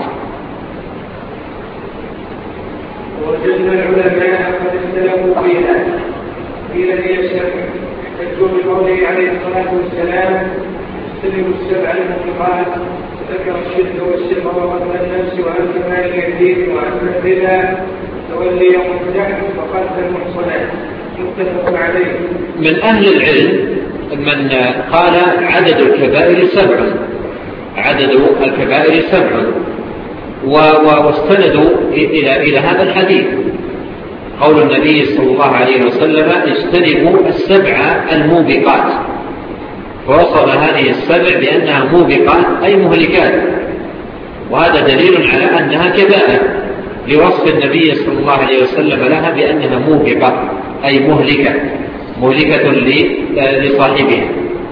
[SPEAKER 2] وجدنا العلماء قد اختلفوا فيها، قيل هي السبع، احتجوا بقوله عليه الصلاة والسلام: اجتنبوا السبع الموبقات، ذكر الشرك والسحر وقتل النفس وأن كمال اليتيم وأن الربا تولي يوم الجحر وقتل المحصنات، متفق عليه.
[SPEAKER 1] من أهل العلم من قال عدد الكبائر 7، عدد الكبائر 7، واستندوا إلى هذا الحديث، قول النبي صلى الله عليه وسلم: اجتنبوا السبع الموبقات، ووصف هذه السبع بأنها موبقات أي مهلكات، وهذا دليل على أنها كبائر لوصف النبي صلى الله عليه وسلم لها بأنها موبقة أي مهلكة لصاحبها.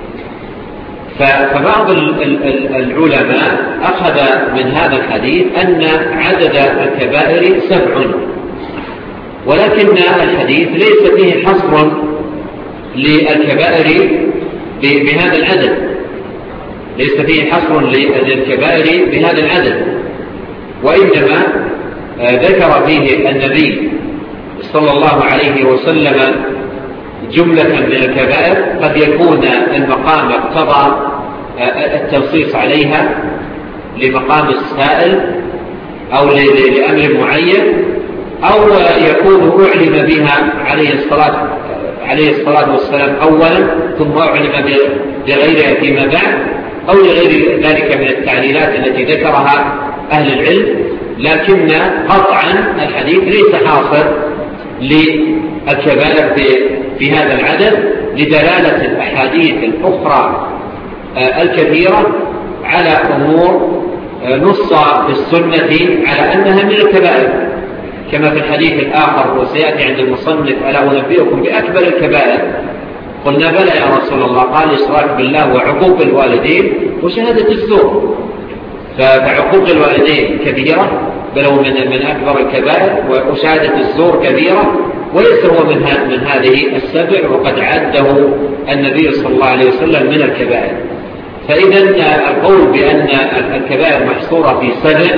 [SPEAKER 1] فبعض العلماء أخذ من هذا الحديث أن عدد الكبائر 7، ولكن الحديث ليس فيه حصر للكبائر بهذا العدد، ليس فيه حصر للكبائر بهذا العدد، وإنما ذكر فيه النبي صلى الله عليه وسلم جملة من الكبائر قد يكون المقام اقتضى التنصيص عليها لمقام السائل أو لأمر معين، أو يكون أعلم بها عليه الصلاة والسلام أولا ثم أعلم بغيرها فيما بعد، أو لغير ذلك من التعليلات التي ذكرها أهل العلم، لكن قطعا الحديث ليس حاصر للكبائر في هذا العدد، لدلالة الأحاديث الأخرى الكثيرة على أمور نص في السنة على أنها من الكبائر، كما في الحديث الآخر وسيأتي عند المصنف: ألا أنبئكم بأكبر الكبائر؟ قلنا: بلى يا رسول الله. قال: الإشراك بالله وعقوق الوالدين وشهادة الزور. فعقوق الوالدين كبيرة، بل هو من أكبر الكبائر، وشهادة الزور كبيرة، وليس هو من هذه السبع، وقد عده النبي صلى الله عليه وسلم من الكبائر. فإذا القول بأن الكبائر محصورة في 7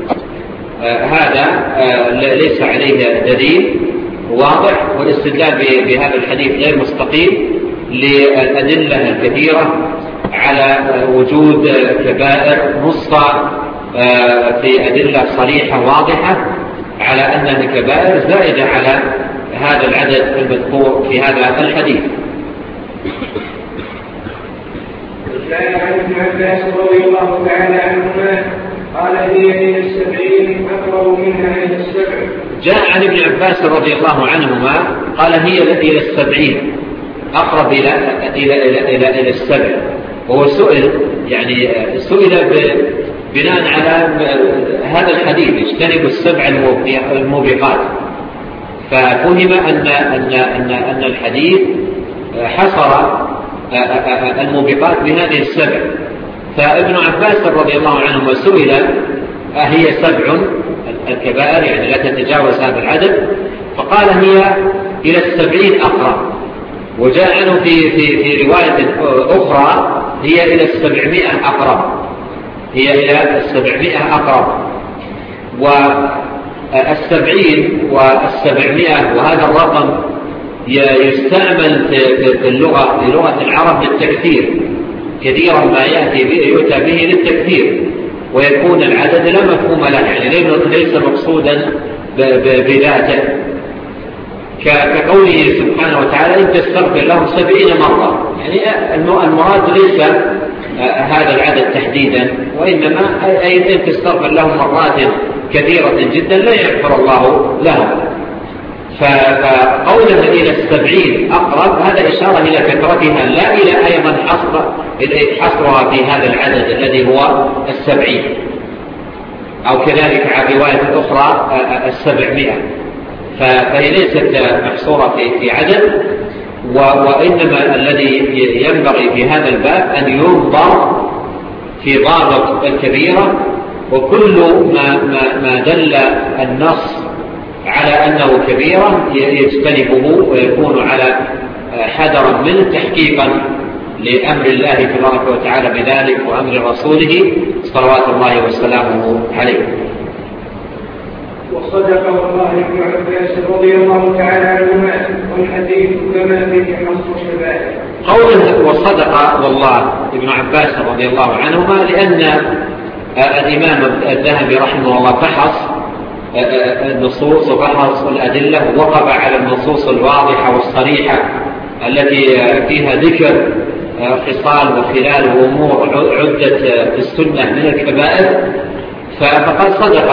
[SPEAKER 1] هذا ليس عليه دليل واضح، والاستدلال بهذا الحديث غير مستقيم للأدلة الكثيرة على وجود كبائر نصا في أدلة صريحة واضحة على أنها كبائر زائدة على هذا العدد المذكور في هذا الحديث.
[SPEAKER 2] كان عن ابن عباس رضي الله تعالى عنهما قال: هي إلى 70 أقرب منها إلى 7.
[SPEAKER 1] جاء عن ابن عباس رضي الله عنهما قال: هي إلى 70 أقرب إلى 7. وهو سئل بناء على هذا الحديث: اجتنبوا السبع الموبقات، ففهم أن الحديث حصر الموبقات بهذه السبع. فابن عباس رضي الله عنهما سئل: هي 7 الكبائر يعني لا تتجاوز هذا العدد؟ فقال: هي إلى 70 أقرب. وجاء عنه في رواية أخرى: هي إلى 700 أقرب، هي إلى 700 أقرب. و70 و700 وهذا الرقم يستعمل في لغة العرب للتكثير، كثيرا ما يؤتى به للتكثير، ويكون العدد لا مفهوم له، يعني ليس مقصودا بذاته، كقوله سبحانه وتعالى: إن تستغفر لهم 70 مرة، يعني المراد ليس هذا العدد تحديدا، وإنما إن تستغفر لهم مرات كثيرة جدا لا يغفر الله لهم. فقولنا إلى 70 أقرب هذا إشارة إلى كثرتها، لا إلى أيضا حصرها في هذا العدد الذي هو 70، أو كذلك على رواية أخرى 700. فهي ليست محصورة في عدد، وإنما الذي ينبغي في هذا الباب أن ينظر في ضابط الكبيرة، وكل ما دل النص على أنه كبيرة يجتنبه ويكون على حذر منه تحقيقا لأمر الله تبارك وتعالى بذلك وأمر رسوله صلوات الله وسلامه عليه.
[SPEAKER 2] وصدق والله ابن عباس رضي الله تعالى عنهما والحديث كما فيه حصر شبابه.
[SPEAKER 1] قوله وصدق والله ابن عباس رضي الله عنهما لأن الإمام الذهبي رحمه الله فحص النصوص وفحص الأدلة ووقف على النصوص الواضحة والصريحة التي فيها ذكر خصال وخلال وأمور عدة في السنة من الكبائر، فقد صدق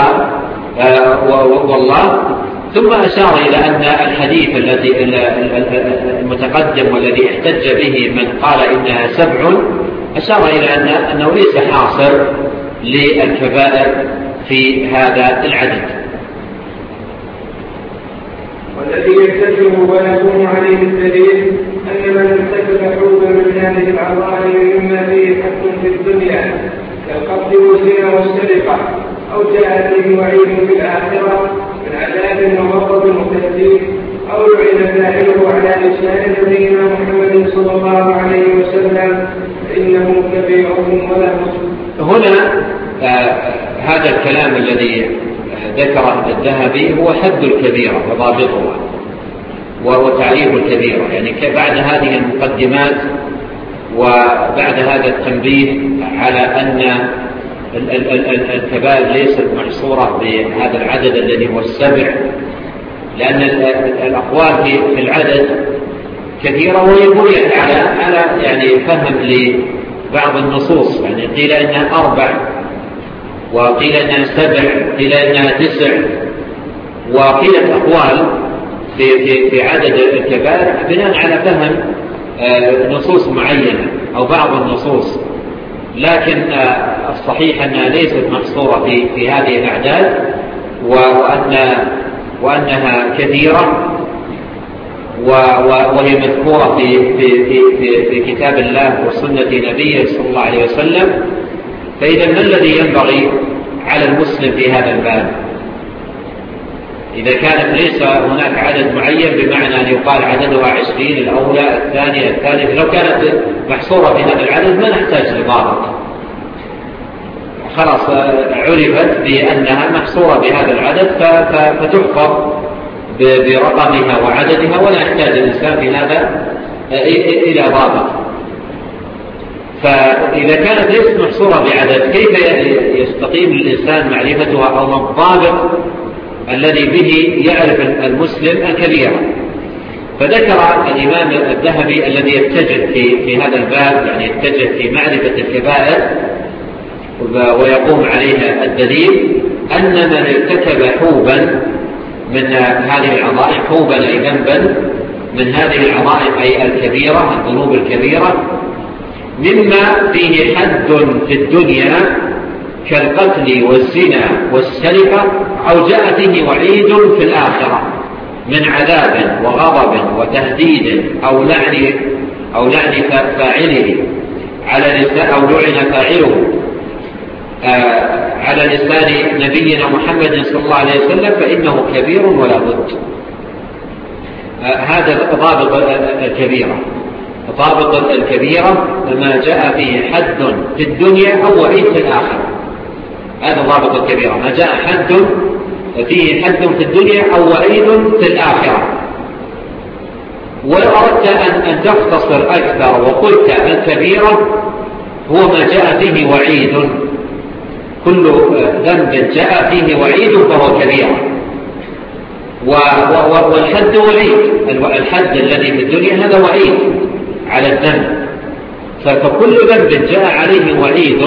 [SPEAKER 1] والله. ثم أشار إلى أن الحديث الذي المتقدم والذي احتج به من قال إنها 7 أشار إلى أنه ليس حاصر للكبائر في هذا العدد.
[SPEAKER 2] والذي يرتجه ويكون عليه الدليل أن من ارتكب حوبا من هذه العظائم مما فيه حكم في الدنيا كالقتل والزنا والسرقة أو جاء فيه وعيد في الآخرة من عذاب وغضب وتهديد أو لعن فاعله على لسان نبينا محمد صلى الله عليه وسلم فإنه كبير ولا
[SPEAKER 1] هنا هذا الكلام الذي ذكره الذهبي هو حد الكبيرة وضابطها وتعريف الكبيرة. يعني بعد هذه المقدمات وبعد هذا التنبيه على أن الكبائر ليست محصورة بهذا العدد الذي هو 7، لأن الأقوال في العدد كثيرة ويبني على يعني فهم لبعض النصوص. يعني قيل إنها 4 وقيل إنها 7 قيل إنها 9 وقيلت أقوال في عدد الكبائر بناء على فهم نصوص معينة أو بعض النصوص، لكن الصحيح أنها ليست محصورة في هذه الأعداد وأنها كثيرة وهي مذكورة في كتاب الله وسنة نبيه صلى الله عليه وسلم. فإذا ما الذي ينبغي على المسلم في هذا الباب؟ إذا كانت ليس هناك عدد معين بمعنى أن يقال عددها 20 الأولى الثانية الثالثة، لو كانت محصورة في هذا العدد ما نحتاج لضابط، خلاص عرفت بأنها محصورة بهذا العدد فتحفظ برقمها وعددها ولا يحتاج الإنسان في هذا إلى ضابط. فإذا كانت ليست محصورة بعدد كيف يستقيم للإنسان معرفتها أو الضابط الذي به يعرف المسلم الكبيرة؟ فذكر الإمام الذهبي الذي يتجه في هذا الباب، يعني يتجه في معرفة الكبائر ويقوم عليها الدليل، أن من ارتكب حوبا من هذه العظائم، حوبا أي ذنبا من هذه العظائم أي الكبيرة الذنوب الكبيرة، مما فيه حد في الدنيا كالقتل والزنا والسرقة أو جاء فيه وعيد في الآخرة من عذاب وغضب وتهديد أو لعن فاعله على لسان أو لعن فاعله على لسان نبينا محمد صلى الله عليه وسلم فإنه كبير ولا بد. هذا ضابط الكبيرة. ضابط الكبيرة ما جاء فيه حد في الدنيا أو وعيد في الآخرة، هذا ضابط الكبيرة، ما جاء حد فيه حد في الدنيا أو وعيد في الآخرة. ولو أردت أن تختصر أكثر وقلت الكبيرة هو ما جاء فيه وعيد، كل ذنب جاء فيه وعيد فهو كبيرة، والحد وعيد. الحد الذي في الدنيا هذا وعيد على الذنب، فكل ذنب جاء عليه وعيد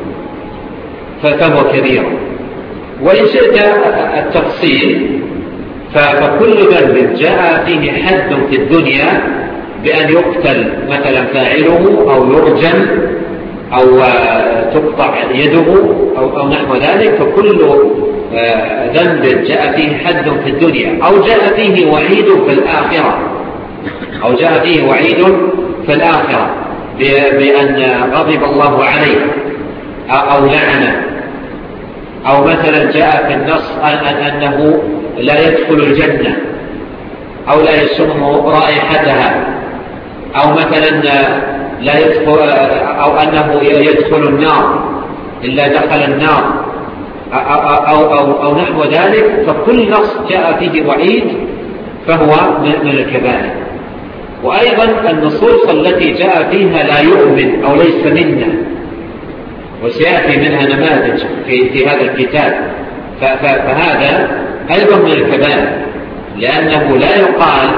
[SPEAKER 1] فهو كبيرة. وإن شئت التفصيل فكل ذنب جاء فيه حد في الدنيا بأن يقتل مثلا فاعله أو يرجم أو تقطع يده أو نحو ذلك، فكل ذنب جاء فيه حد في الدنيا أو جاء فيه وعيد في الآخرة، أو جاء فيه وعيد في الآخرة بأن غضب الله عليه أو لعنة، أو مثلا جاء في النص أنه لا يدخل الجنة أو لا يشم رائحتها، أو مثلا لا يدخل، أو أنه يدخل النار إلا دخل النار، أو نحو ذلك، فكل نص جاء فيه وعيد فهو من الكبائر. وأيضا النصوص التي جاء فيها لا يؤمن أو ليس منا، وسيأتي منها نماذج في هذا الكتاب، فهذا أيضا من الكبائر، لأنه لا يقال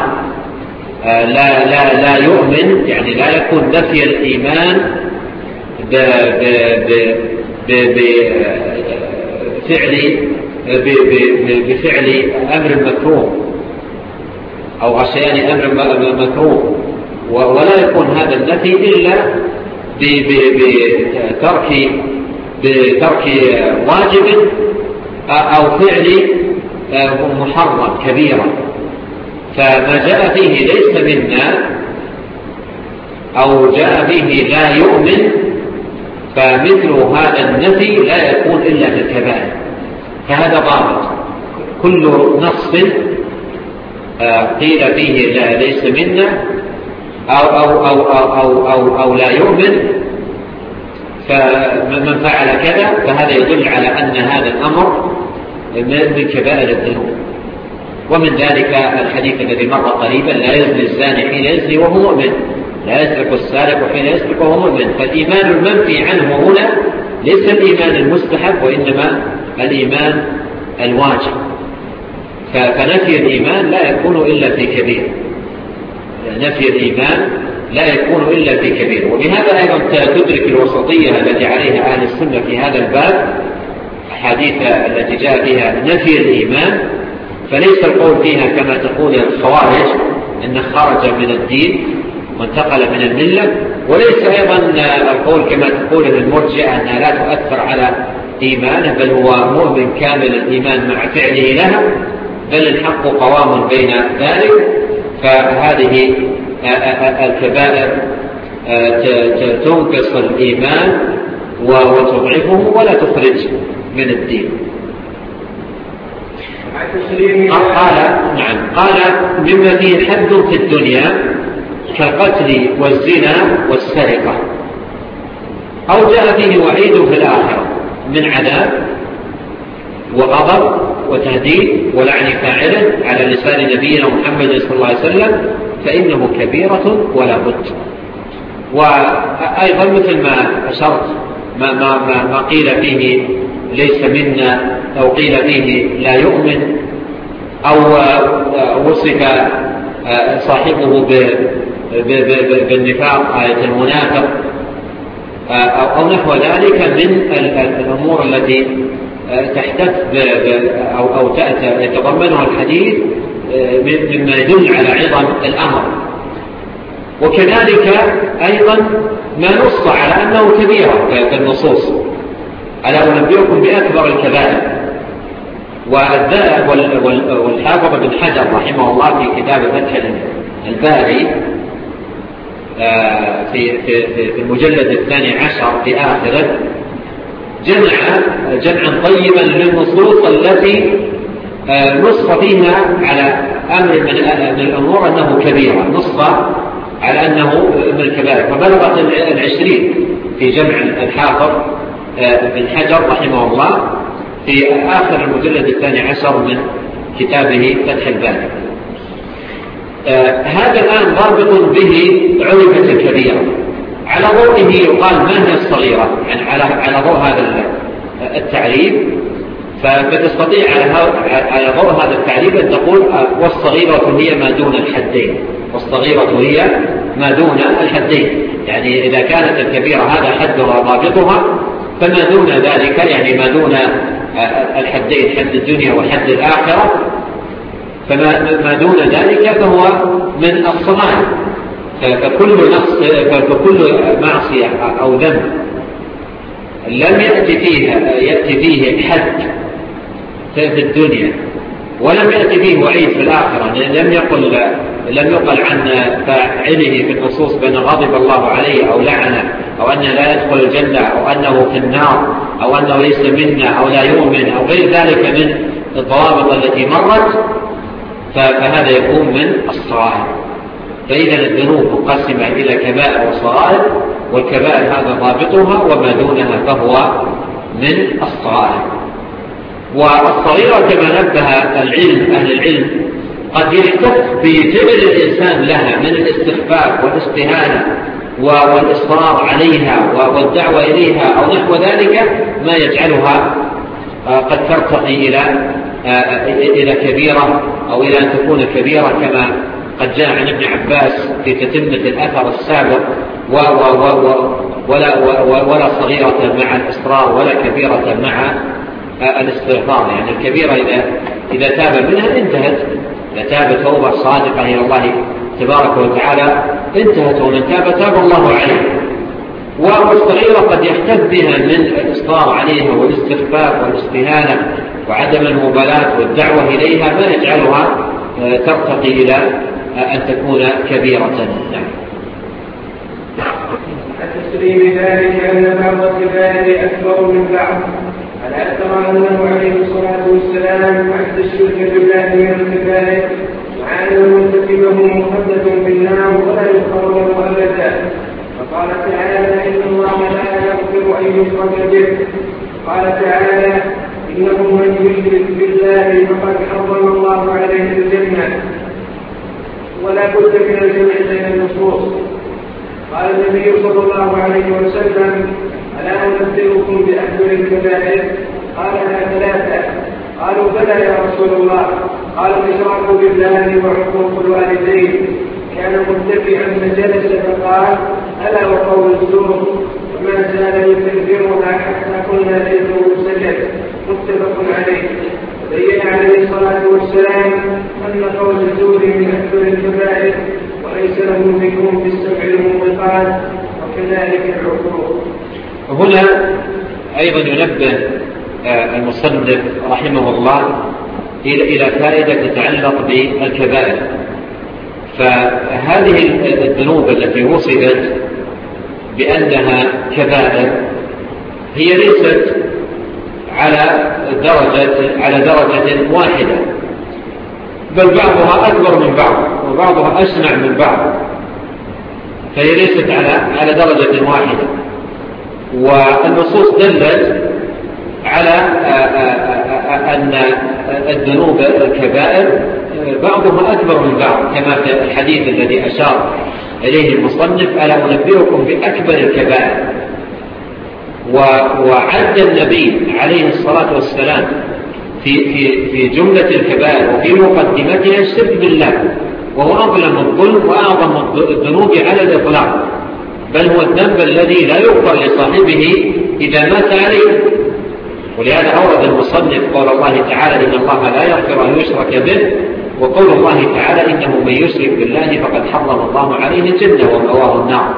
[SPEAKER 1] لا يؤمن، يعني لا يكون نفي الإيمان بفعل أمر مكروه أو عصيان أمر مكروه، ولا يكون هذا النفي إلا بترك واجب أو فعل محرم كبيرا. فما جاء فيه ليس منا أو جاء فيه لا يؤمن، فمثل هذا النفي لا يكون إلا في الكبائر. فهذا ضابط، كل نص قيل فيه لا ليس منا أو لا يؤمن، فمن فعل كذا فهذا يدل على أن هذا الأمر من كبائر الذنوب. ومن ذلك الحديث الذي مر قريبا: لا يزني الزاني حين يزني وهو مؤمن، لا يسرق السارق حين يسرق وهو مؤمن. فالإيمان المنفي عنه هنا ليس الإيمان المستحب، وإنما الإيمان الواجب. فنفي الإيمان لا يكون إلا في كبير، نفي الإيمان لا يكون إلا في كبير. وبهذا أيضا تدرك الوسطية التي عليها أهل السنة في هذا الباب، أحاديث التي جاء فيها نفي الإيمان، فليس القول فيها كما تقول الخوارج أنه خرج من الدين وانتقل من الملة، وليس أيضا القول كما تقول المرجئة أنها لا تؤثر على إيمانه، بل هو مؤمن كامل الإيمان مع فعله لها، بل الحق قوام بين ذلك. فهذه الكبائر تنقص الإيمان وتضعفه ولا تخرج من الدين. قال مما فيه حد في الدنيا كالقتل والزنا والسرقة، أو جاء فيه وعيد في الآخرة من عذاب وغضب وتهديد ولعن فاعله على لسان نبينا محمد صلى الله عليه وسلم، فإنه كبيرة ولا بد. وأيضا مثل ما أشرت ما قيل فيه ليس منا، أو قيل فيه لا يؤمن، أو وصف صاحبه بالنفاق، آية المنافق، أو نحو ذلك من الأمور التي تحتف أو يتضمنها الحديث مما يدل على عظم الأمر. وكذلك أيضا ما نص على أنه كبيرة في النصوص: ألا أنبئكم بأكبر الكبائر. والحافظ بن حجر رحمه الله في كتاب فتح الباري في المجلد 12 في آخره جمعا طيبا للنصوص التي نص فيها على أمر من الأمور أنه كبيرة، نص على أنه من الكبائر، فبلغت 20 في جمع الحافظ بن حجر رحمه الله في آخر المجلد 12 من كتابه فتح الباري. هذا الآن ضابط به عرفت الكبيرة، على ضوئه يقال ما هي الصغيرة، يعني على ضوء هذا التعريف، فتستطيع على ضوء هذا التعريف أن تقول والصغيرة هي ما دون الحدين، والصغيرة هي ما دون الحدين، يعني إذا كانت الكبيرة هذا حدها ضابطها، فما دون ذلك يعني ما دون الحدين، حد الدنيا وحد الآخرة، فما دون ذلك فهو من الصغائر. فكل معصية أو ذنب لم يأتي فيه حد في الدنيا ولم يأتي به وعيد في الآخرة، لم يقل عن فاعله في النصوص بأن غضب الله عليه أو لعنه أو أنه لا يدخل الجنة أو أنه في النار أو أنه ليس منا أو لا يؤمن أو غير ذلك من الضوابط التي مرت، فهذا يكون من الصغائر. فإذا الذنوب مقسمة إلى كبائر وصغائر، والكبائر هذا ضابطها وما دونها فهو من الصغائر. والصغيرة كما نبه أهل العلم قد يحتف بجبل الإنسان لها من الاستخفاف والاستهانة والإصرار عليها والدعوة إليها أو نحو ذلك ما يجعلها قد ترتقي إلى كبيرة أو إلى أن تكون كبيرة، كما قد جاء عن ابن عباس في تتمة الأثر السابق: ولا صغيرة مع الإصرار ولا كبيرة مع الاستغفار. يعني الكبيرة إذا تاب منها انتهت، إذا تاب توبة صادقة إلى الله تبارك وتعالى انتهت، ومن تاب الله عليه. والصغيرة قد يحتف بها من الإصرار عليها والاستخفاف والاستهانة وعدم المبالاة والدعوة إليها ما يجعلها ترتقي إلى أن تكون كبيرة.
[SPEAKER 2] التسليم ذلك أن بعض الكبائر أكبر من بعض. ألا ترى أنه عليه الصلاة والسلام عد الشرك بالله من الكبائر، مع أن مرتكبه مخلد في النار ولا يغفر له أبدا. فقال تعالى: إن الله لا يغفر أن يشرك به. قال تعالى: إنه من يشرك بالله فقد حرم الله عليه الجنة. ولا بد من الجمع بين النصوص. قال النبي صلى الله عليه وسلم: ألا أنبئكم بأكبر الكبائر؟ قالها 3. قالوا: بلى يا رسول الله. قال: الإشراك بالله وعقوق الوالدين. كان مرتفعا فجلس فقال: ألا وقول الزور. وما زال يكررها حتى قلنا ليته سجد. متفق عليه. بين عليه الصلاة والسلام أن قول الزور من أكبر الكبائر وليس له ذكر في السبع الموبقات، وكذلك العقوق.
[SPEAKER 1] هنا أيضا ينبه المصنف رحمه الله إلى فائدة تتعلق بالكبائر. فهذه الذنوب التي وصفت بأنها كبائر هي ليست على درجة واحدة، بل بعضها أكبر من بعض وبعضها أشنع من بعض، فهي ليست على درجة واحدة. والنصوص دلت على أن الذنوب الكبائر بعضها أكبر من بعض، كما في الحديث الذي أشار إليه المصنف: ألا أنبئكم بأكبر الكبائر. وعد النبي عليه الصلاة والسلام في جملة الكبائر وفي مقدمتها الشرك بالله، وهو أظلم الظلم وأعظم الذنوب على الإطلاق، بل هو الذنب الذي لا يغفر لصاحبه إذا مات عليه. ولهذا أورد المصنف قول الله تعالى: إن الله لا يغفر أن يشرك به، وقول الله تعالى: إنه من يشرك بالله فقد حرم الله عليه الجنة ومأواه النار.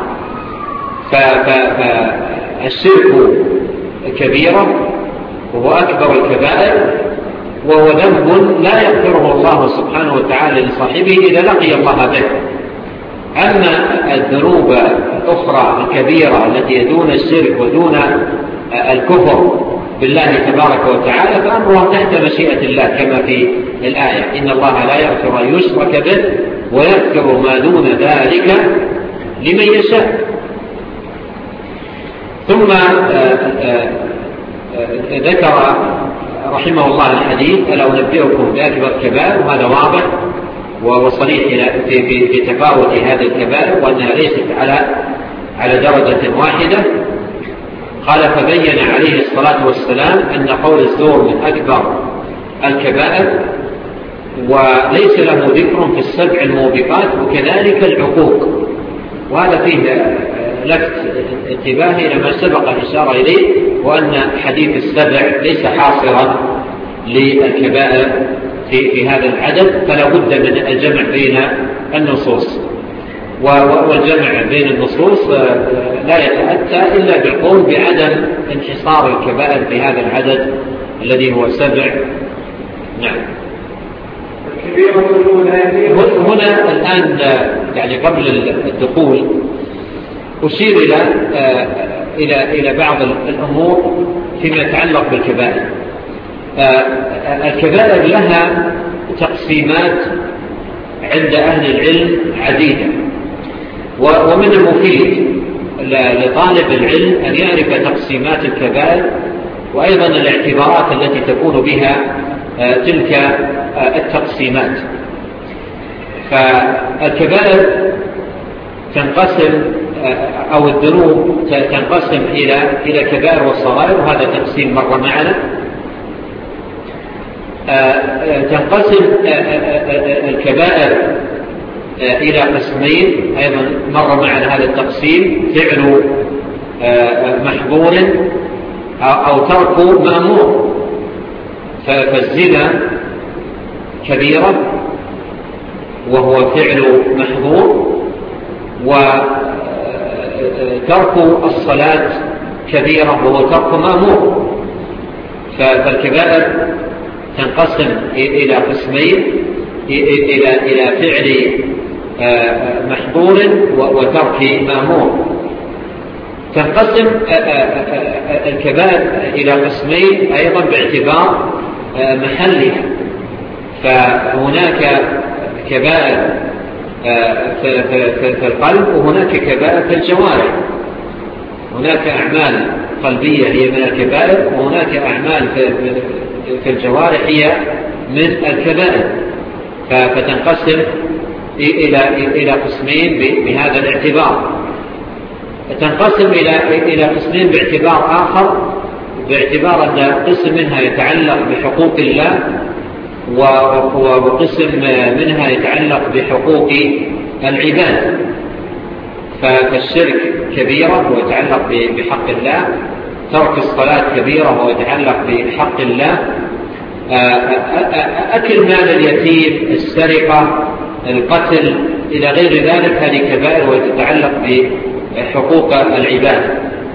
[SPEAKER 1] فالشرك كبيرة وهو أكبر الكبائر، وهو ذنب لا يغفره الله سبحانه وتعالى لصاحبه إذا لقي الله به. أما الذنوب الأخرى الكبيرة التي دون الشرك ودون الكفر بالله تبارك وتعالى فأمرها تحت مشيئة الله، كما في الآية: إن الله لا يغفر أن يشرك به ويغفر ما دون ذلك لمن يشاء. ثم ذكر رحمه الله الحديث: ألا أنبئكم بأكبر الكبائر، وهذا واضح وصريح في تفاوت هذه الكبائر وأنها ليست على درجة واحدة. قال: فبين عليه الصلاة والسلام أن قول الزور من أكبر الكبائر، وليس له ذكر في السبع الموبقات، وكذلك العقوق. وهذا فيه لفت انتباه إلى ما سبق الإشارة إليه، وأن حديث السبع ليس حاصرا للكبائر في هذا العدد، فلا بد من الجمع بين النصوص. والجمع بين النصوص لا يتأتى إلا بالقول بعدم انحصار الكبائر في هذا العدد الذي هو 7. نعم.
[SPEAKER 2] التكبيرة الأولى.
[SPEAKER 1] هنا الآن يعني قبل الدخول أشير إلى بعض الأمور فيما يتعلق بالكبائر. الكبائر لها تقسيمات عند أهل العلم عديدة، ومن المفيد لطالب العلم أن يعرف تقسيمات الكبائر وأيضا الاعتبارات التي تكون بها تلك التقسيمات. فالكبائر تنقسم أو الذنوب تنقسم إلى كبائر وصغائر، وهذا تقسيم مر معنا. تنقسم الكبائر إلى قسمين أيضا مر معنا هذا التقسيم: فعل محظور أو ترك مأمور. فالزنا كبيرة وهو فعل محظور، وترك الصلاة كبيرة وهو ترك مأمور. فالكبائر تنقسم إلى قسمين: إلى فعل محظور وترك مأمور. تنقسم الكبائر إلى قسمين أيضا باعتبار محلها. فهناك كبائر في القلب وهناك كبائر في الجوارح. هناك أعمال قلبية هي من الكبائر، وهناك أعمال في الجوارح هي من الكبائر. فتنقسم إلى قسمين بهذا الاعتبار. تنقسم إلى قسمين باعتبار آخر، باعتبار أن قسم منها يتعلق بحقوق الله، وقسم منها يتعلق بحقوق العباد. فالشرك كبيرة ويتعلق بحق الله، ترك الصلاة كبيرة ويتعلق بحق الله، أكل مال اليتيم، السرقة، القتل إلى غير ذلك، هذه كبائر وتتعلق بحقوق العباد.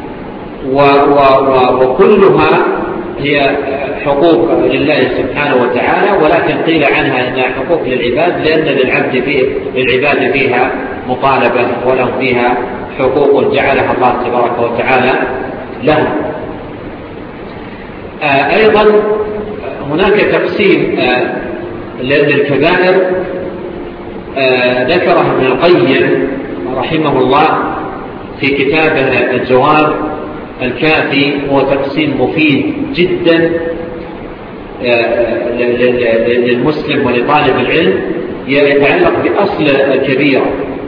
[SPEAKER 1] وكلها هي حقوق لله سبحانه وتعالى، ولكن قيل عنها أنها حقوق للعباد لأن للعباد فيها مطالبة ولهم فيها حقوق جعلها الله تبارك وتعالى لهم. أيضا هناك تقسيم للكبائر ذكره ابن القيم رحمه الله في كتابه الجواب الكافي. هو تقسيم مفيد جدا للمسلم ولطالب العلم، يتعلق بأصل الكبيرة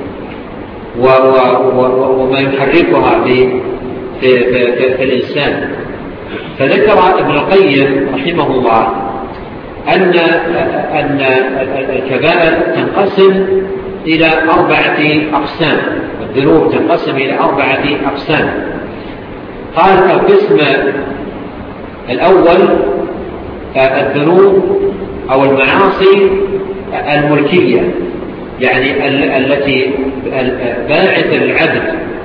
[SPEAKER 1] وما يحركها في الإنسان. فذكر ابن القيم رحمه الله أن الكبائر تنقسم إلى 4 أقسام، والذنوب تنقسم إلى 4 أقسام. قال القسم الأول الذنوب أو المعاصي الملكية، يعني التي باعث العبد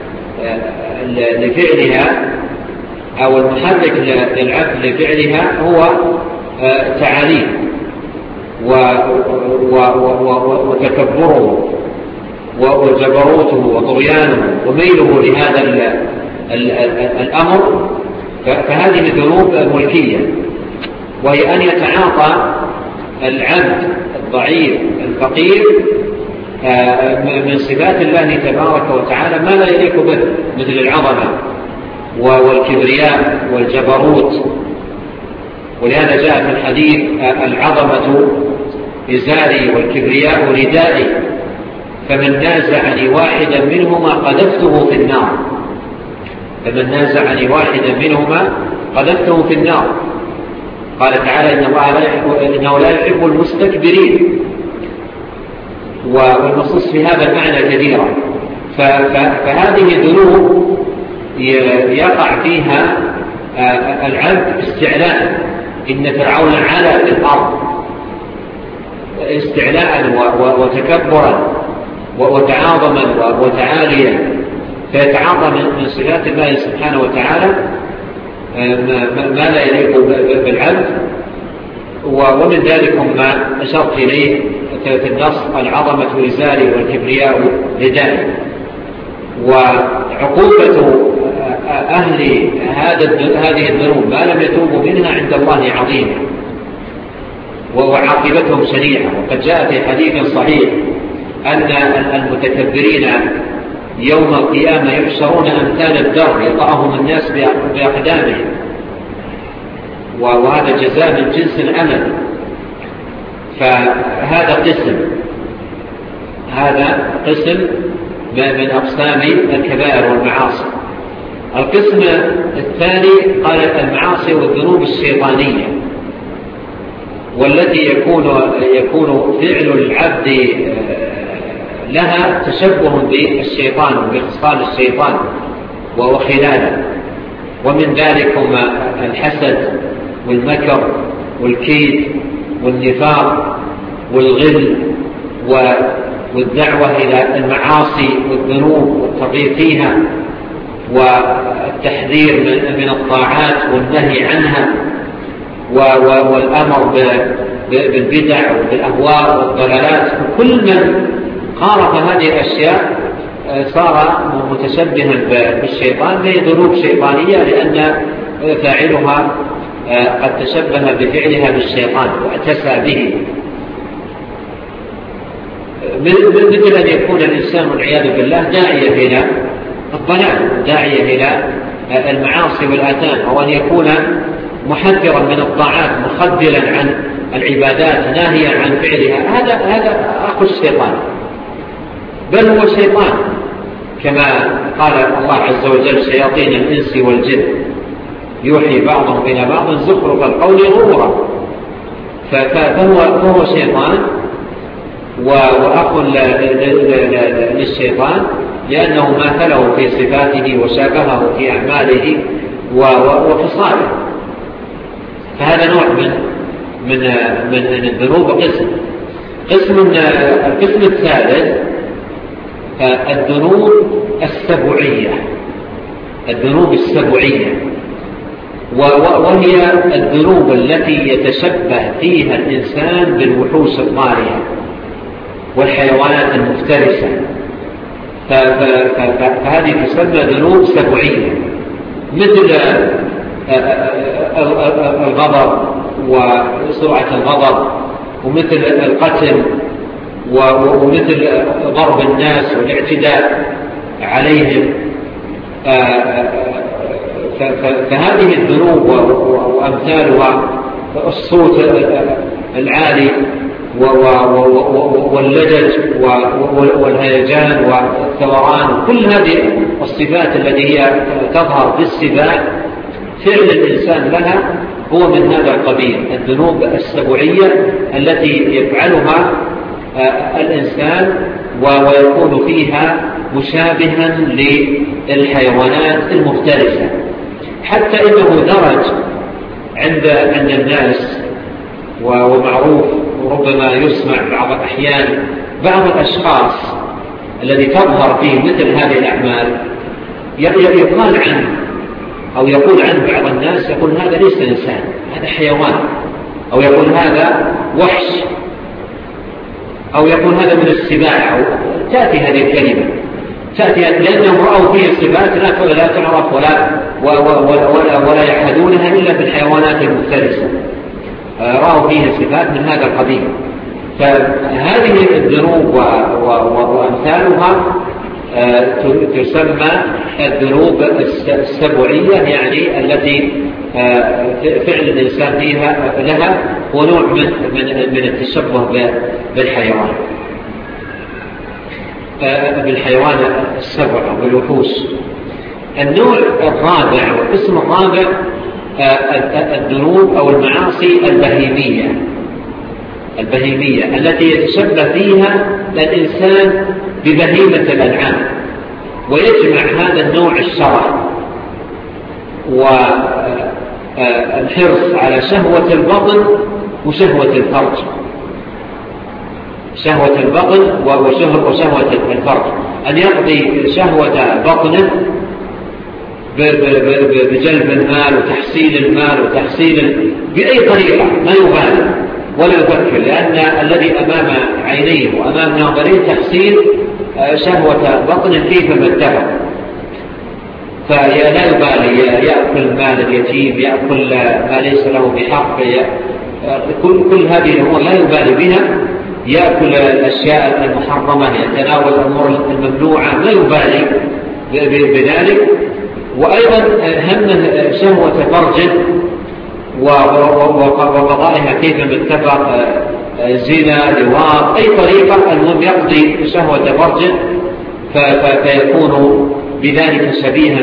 [SPEAKER 1] لفعلها أو المحرك للعبد لفعلها هو تعاليم وتكبره وجبروته وطغيانه وميله لهذا الأمر. فهذه ذنوب ملكية، وهي أن يتعاطى العبد الضعيف الفقير من صفات الله تبارك وتعالى ما لا يليق به، مثل العظمة والكبرياء والجبروت. ولهذا جاء في الحديث: العظمة إزاري والكبرياء ردائي، فمن نازعني واحدا منهما قذفته في النار. فمن نازعني واحدا منهما قذفته في النار. قال تعالى: إنه لا يحب المستكبرين. والنصوص في هذا المعنى كثيرة. فهذه ذنوب يقع فيها العبد استعلاء. إن فرعون علا في الأرض استعلاء وتكبرا وتعاظما وتعاليا، فيتعاطى من صفات الله سبحانه وتعالى ما لا يليق بالعبد. ومن ذلك ما أشرت إليه في النص العظمة إزاري والكبرياء ردائي. وعقوبة أهل هذه الذنوب ما لم يتوبوا منها عند الله عظيمة، وعاقبتهم شنيعة. وقد جاء في حديث صحيح أن المتكبرين يوم القيامة يحشرون أمثال الدر يطأهم الناس بأقدامهم، وهذا جزاء من جنس العمل. فهذا قسم من أقسام الكبائر والمعاصي. القسم الثاني قال المعاصي والذنوب الشيطانية، والتي يكون فعل العبد لها تشبه بالشيطان وبخصال الشيطان وخلاله. ومن ذلك هما الحسد والمكر والكيد والنفاق والغل والدعوة إلى المعاصي والذنوب والترغيب فيها، والتحذير من الطاعات والنهي عنها، والأمر بالبدع وبالأهواء والضلالات. وكل من قارف هذه الأشياء صار متشبها بالشيطان، فهي ذنوب شيطانية لأن فاعلها قد تشبه بفعلها بالشيطان واعتسى به، مثل أن يكون الإنسان والعياذ بالله داعية إلى الضلال، داعية إلى المعاصي والآثام، أو أن يكون محذرا من الطاعات مخذلا عن العبادات ناهيا عن فعلها. هذا أخو الشيطان، بل هو شيطان، كما قال الله عز وجل شياطين الإنس والجن يوحي بعضهم إلى بعض زخرف القول غرورا. فهو شيطان وأخ للشيطان، لأنه ماثله في صفاته وشابهه في أعماله وخصاله. فهذا نوع من الذنوب. القسم الثالث الذنوب السبعية، وهي الذنوب التي يتشبه فيها الإنسان بالوحوش الضارية والحيوانات المفترسة. فهذه تسمى ذنوب سبعية، مثل الغضب وسرعة الغضب، ومثل القتل، ومثل ضرب الناس والاعتداء عليهم. فهذه الذنوب وأمثالها الصوت العالي واللجج والهيجان والثوران، كل هذه الصفات التي هي تظهر بالسباع فعل الإنسان لها هو من هذا القبيل، الذنوب السبعية التي يفعلها الإنسان ويكون فيها مشابها للحيوانات المفترسة. حتى إنه درج عند الناس ومعروف، وربما يسمع بعض الأحيان بعض الأشخاص الذي تظهر فيه مثل هذه الأعمال يقال عنه أو يقول عنه بعض الناس، يقول هذا ليس إنسان، هذا حيوان، أو يقول هذا وحش، أو يقول هذا من السباع، أو تأتي هذه الكلمة لأنهم رأوا فيه الصفات لا تعرف ولا يحدونها إلا في الحيوانات المفترسة، رأوا فيه الصفات من هذا القبيل. فهذه الذنوب وأمثالها تسمى الذنوب السبعية، يعني التي فعل الإنسان فيها لها هو نوع من التشبه بالحيوان السبع والوحوش. النوع الرابع والقسم الرابع الذنوب أو المعاصي البهيمية التي يتشبه فيها الإنسان ببهيمة الأنعام، ويجمع هذا النوع الشرع والحرص على شهوة البطن وشهوة الفرج، شهوة البطن وشهوة الفرج، أن يقضي شهوة بطنه بجلب المال وتحصيل المال بأي طريقة ما يبالي، ولا يفكر، لأن الذي أمام عينيه وأمام ناظريه تحصيل شهوة بطن كيفما اتفق، فلا يبالي يأكل مال اليتيم، يأكل ما ليس له بحق، كل هذه الأمور لا يبالي بها، يأكل الأشياء المحرمة، يتناول الأمور الممنوعة، لا يبالي بذلك. وأيضا همه شهوة فرج وقضائها كيفما اتفق، زنا، لواط، أي طريقة المهم يقضي شهوة فرج، فيكون بذلك شبيها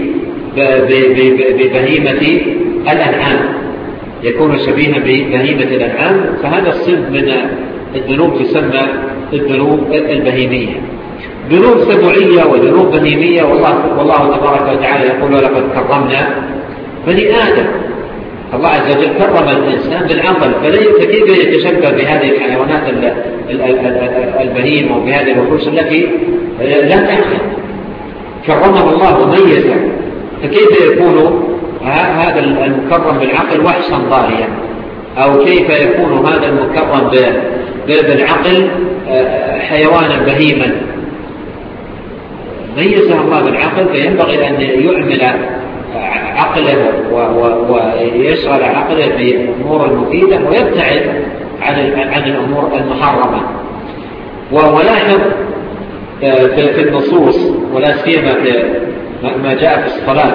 [SPEAKER 1] ببهيمة الأنعام، يكون شبيها ببهيمة الأنعام. فهذا الصنف من الذنوب تسمى الذنوب البهيمية. ذنوب سبعية وذنوب بهيمية، والله تبارك وتعالى يقول ولقد كرمنا بني آدم. الله عز وجل كرم الإنسان بالعقل، فكيف يتشبه بهذه الحيوانات البهيمة وبهذه الوحوش التي لا تعقل؟ كرمه الله وميزه، فكيف يكون هذا المكرم بالعقل وحشا ضاريا؟ أو كيف يكون هذا المكرم بالعقل حيوانا بهيما؟ ميزه الله بالعقل، فينبغي أن يعمل عقله ويشغل عقله بالأمور المفيدة ويبتعد عن الأمور المحرمة. ولاحظ في النصوص، ولا سيما ما جاء في الصلاة،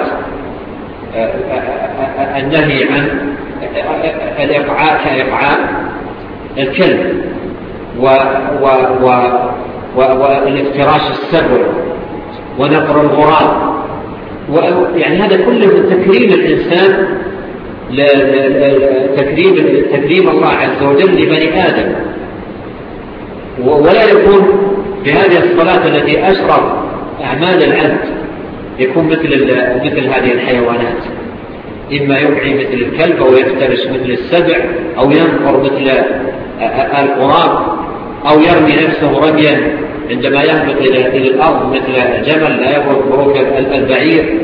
[SPEAKER 1] النهي عن الإقعاء كإقعاء الكلب والافتراش السبع ونقر الغراب، يعني هذا كله من تكريم الإنسان، تكريم الله عز وجل لبني آدم. ولا يكون بهذه الصلاة التي أشرف أعمال العبد يكون مثل هذه الحيوانات، إما يبعي مثل الكلب أو يفترش مثل السبع أو ينقر مثل الغراب أو يرمي نفسه رميا عندما يهبط إلى الأرض مثل الجمل لا يبرك بروك البعير.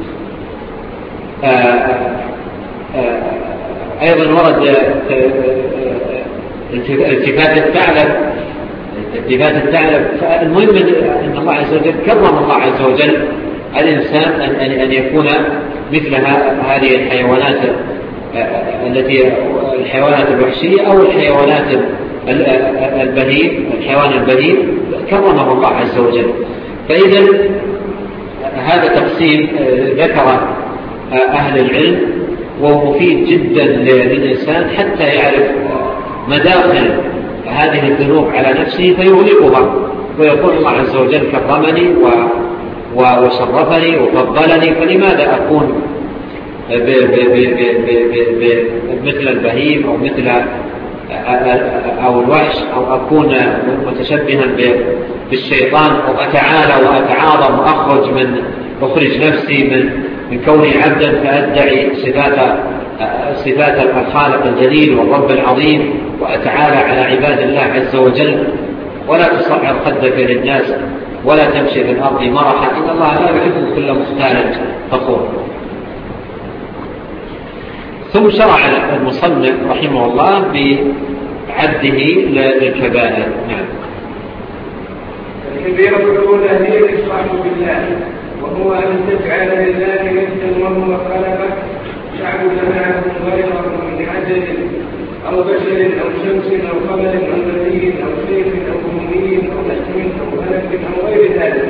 [SPEAKER 1] أيضا ورد التفات الثعلب. فالمهم أن الله عز وجل كرم الله عز وجل الإنسان أن يكون مثل هذه الحيوانات الحيوانات الوحشية أو الحيوانات الحيوان البهيم كرمه الله عز وجل. فإذا هذا تقسيم ذكر أهل العلم، وهو مفيد جدا للإنسان حتى يعرف مداخل هذه الذنوب على نفسه فيغلقها، ويقول الله عز وجل كرمني وشرفني وفضلني، فلماذا أكون مثل البهيم أو مثل أو الوحش، أو أكون متشبها بالشيطان، أو أتعالى وأتعاظم وأخرج نفسي من كوني عبدا فأدعي صفات الخالق الجليل والرب العظيم وأتعالى على عباد الله عز وجل. ولا تصعر خدك للناس ولا تمشي في الأرض مرحا، إن الله لا يحب كل مختال فخور. ثم شرع المصنف رحمه الله بعده للكبائر. نعم.
[SPEAKER 2] الكبيرة الأولى هي الإشراك بالله، وهو أن تجعل لله نفسا وهو خلقك تعبد معه غيره من عدد أو بشر أو شمس أو قمر أو نبي أو سيف أو أمي أو نجم أو ملك أو غير ذلك.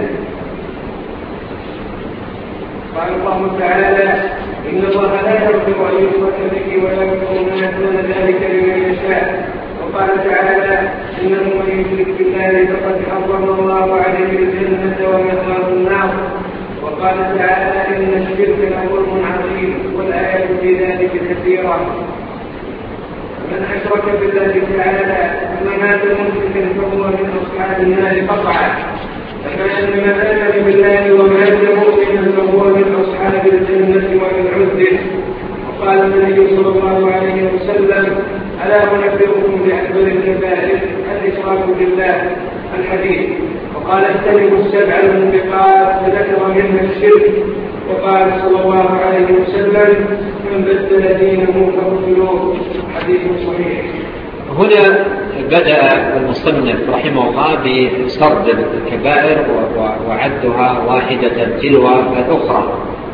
[SPEAKER 2] قال الله تعالى: إن الله لا يغفر أن يشرك به ويغفر ما دون ذلك لمن يشاء. وقال تعالى: إنه من يشرك بالله فقد حرم الله عليه الجنة ومأواه النار. وقال تعالى: إن الشرك لظلم عظيم، والآيات في ذلك كثيرة. من أشرك بالله تعالى ثم مات مشركا فهو من أصحاب النار قطعا، فكأن من آمن بالله ومات مؤمنا فهو من أصحاب الجنة ومن عذب. وقال النبي صلى الله عليه وسلم: ألا أنبئكم بأكبر الكبائر الإشراك بالله؟ الحديث. وقال: اجتنبوا السبع الموبقات، فذكر منها الشرك. وقال صلى الله عليه وسلم: من بدل دينه فاقتلوه. حديث صحيح.
[SPEAKER 1] هنا بدأ المصنف رحمه الله بسرد الكبائر وعدها واحدة تلو الأخرى،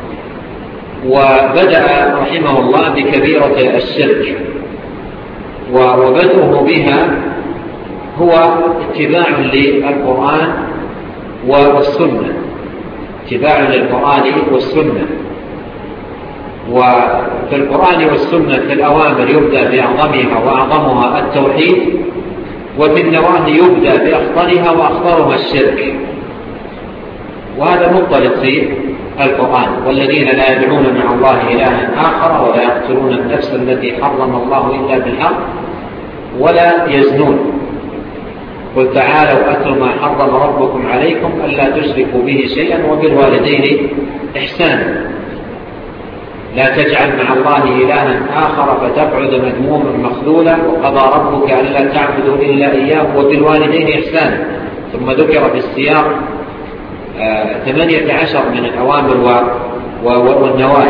[SPEAKER 1] وبدأ رحمه الله بكبيرة الشرك، وبدأه بها هو اتباع للقرآن والسنة، اتباع للقرآن والسنة. وفي القرآن والسنة في الأوامر يبدأ بأعظمها وأعظمها التوحيد، وفي النواهي يبدأ بأخطرها وأخطرها الشرك، وهذا مضطرد في القرآن: والذين لا يدعون مع الله إلها آخر ولا يقتلون النفس التي حرم الله إلا بالحق ولا يزنون قل تعالوا أتل ما حرم ربكم عليكم ألا تشركوا به شيئا وبالوالدين إحسانا لا تجعل مع الله إلها آخر فتقعد مذموما مخذولا وقضى ربك ألا تعبدوا إلا إياه وبالوالدين إحسانا. ثم ذكر في السياق 18 من الأوامر والنواهي.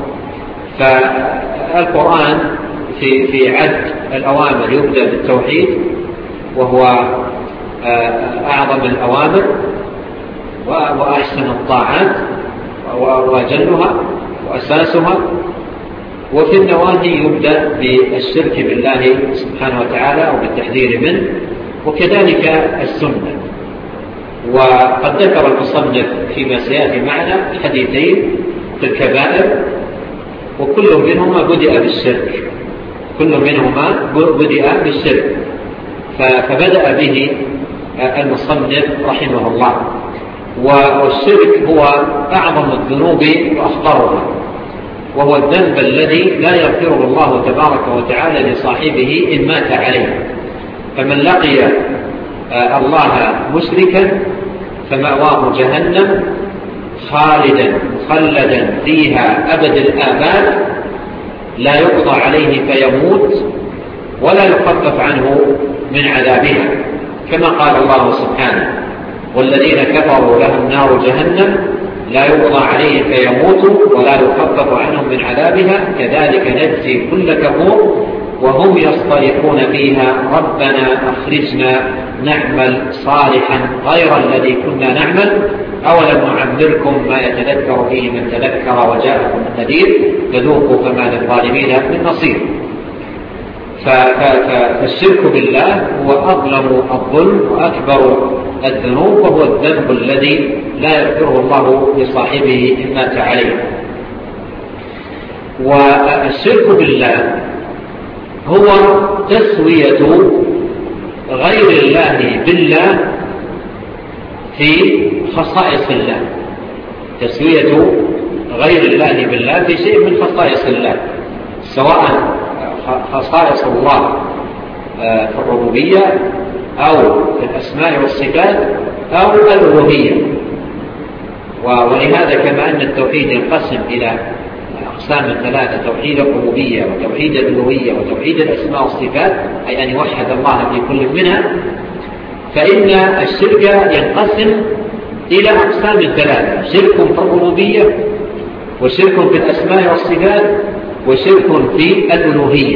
[SPEAKER 1] فالقرآن في عد الأوامر يبدأ بالتوحيد وهو أعظم الأوامر وأحسن الطاعات وأجلها وأساسها، وفي النواهي يبدأ بالشرك بالله سبحانه وتعالى أو بالتحذير منه، وكذلك السنة. وقد ذكر المصنف فيما سيأتي معنا حديثين في الكبائر، وكل منهما بدأ بالشرك، كل منهما بدأ بالشرك، فبدأ به المصنف رحمه الله. والشرك هو أعظم الذنوب وأخطرها، وهو الذنب الذي لا يغفره الله تبارك وتعالى لصاحبه إن مات عليه. فمن لقي الله مشركا فمأواه جهنم خالدا مخلدا فيها أبد الآباد لا يقضى عليه فيموت ولا يخفف عنه من عذابها، كما قال الله سبحانه: والذين كفروا لهم نار جهنم لا يقضى عليهم فيموتوا ولا يخفف عنهم من عذابها كذلك نجزي كل كفور وهم يصطرخون فيها ربنا أخرجنا نعمل صالحا غير الذي كنا نعمل أولم نعمركم ما يتذكر فيه من تذكر وجاءكم النذير فذوقوا فما للظالمين من نصير. فالشرك بالله هو أظلم الظلم وأكبر الذنوب، وهو الذنب الذي لا يغفره الله لصاحبه إن مات عليه. والشرك بالله هو تسوية غير الله بالله في خصائص الله، تسوية غير الله بالله في شيء من خصائص الله، سواء خصائص الله في الربوبية أو في الأسماء والصفات أو الألوهية. ولهذا كما أن التوحيد ينقسم إلى أقسام ثلاثة: توحيد الربوبية وتوحيد الألوهية وتوحيد الأسماء والصفات، أي أن يوحد الله في كل منها، فإن الشرك ينقسم إلى أقسام ثلاثة: شرك في الربوبية وشرك في الأسماء والصفات وشرك في الألوهية.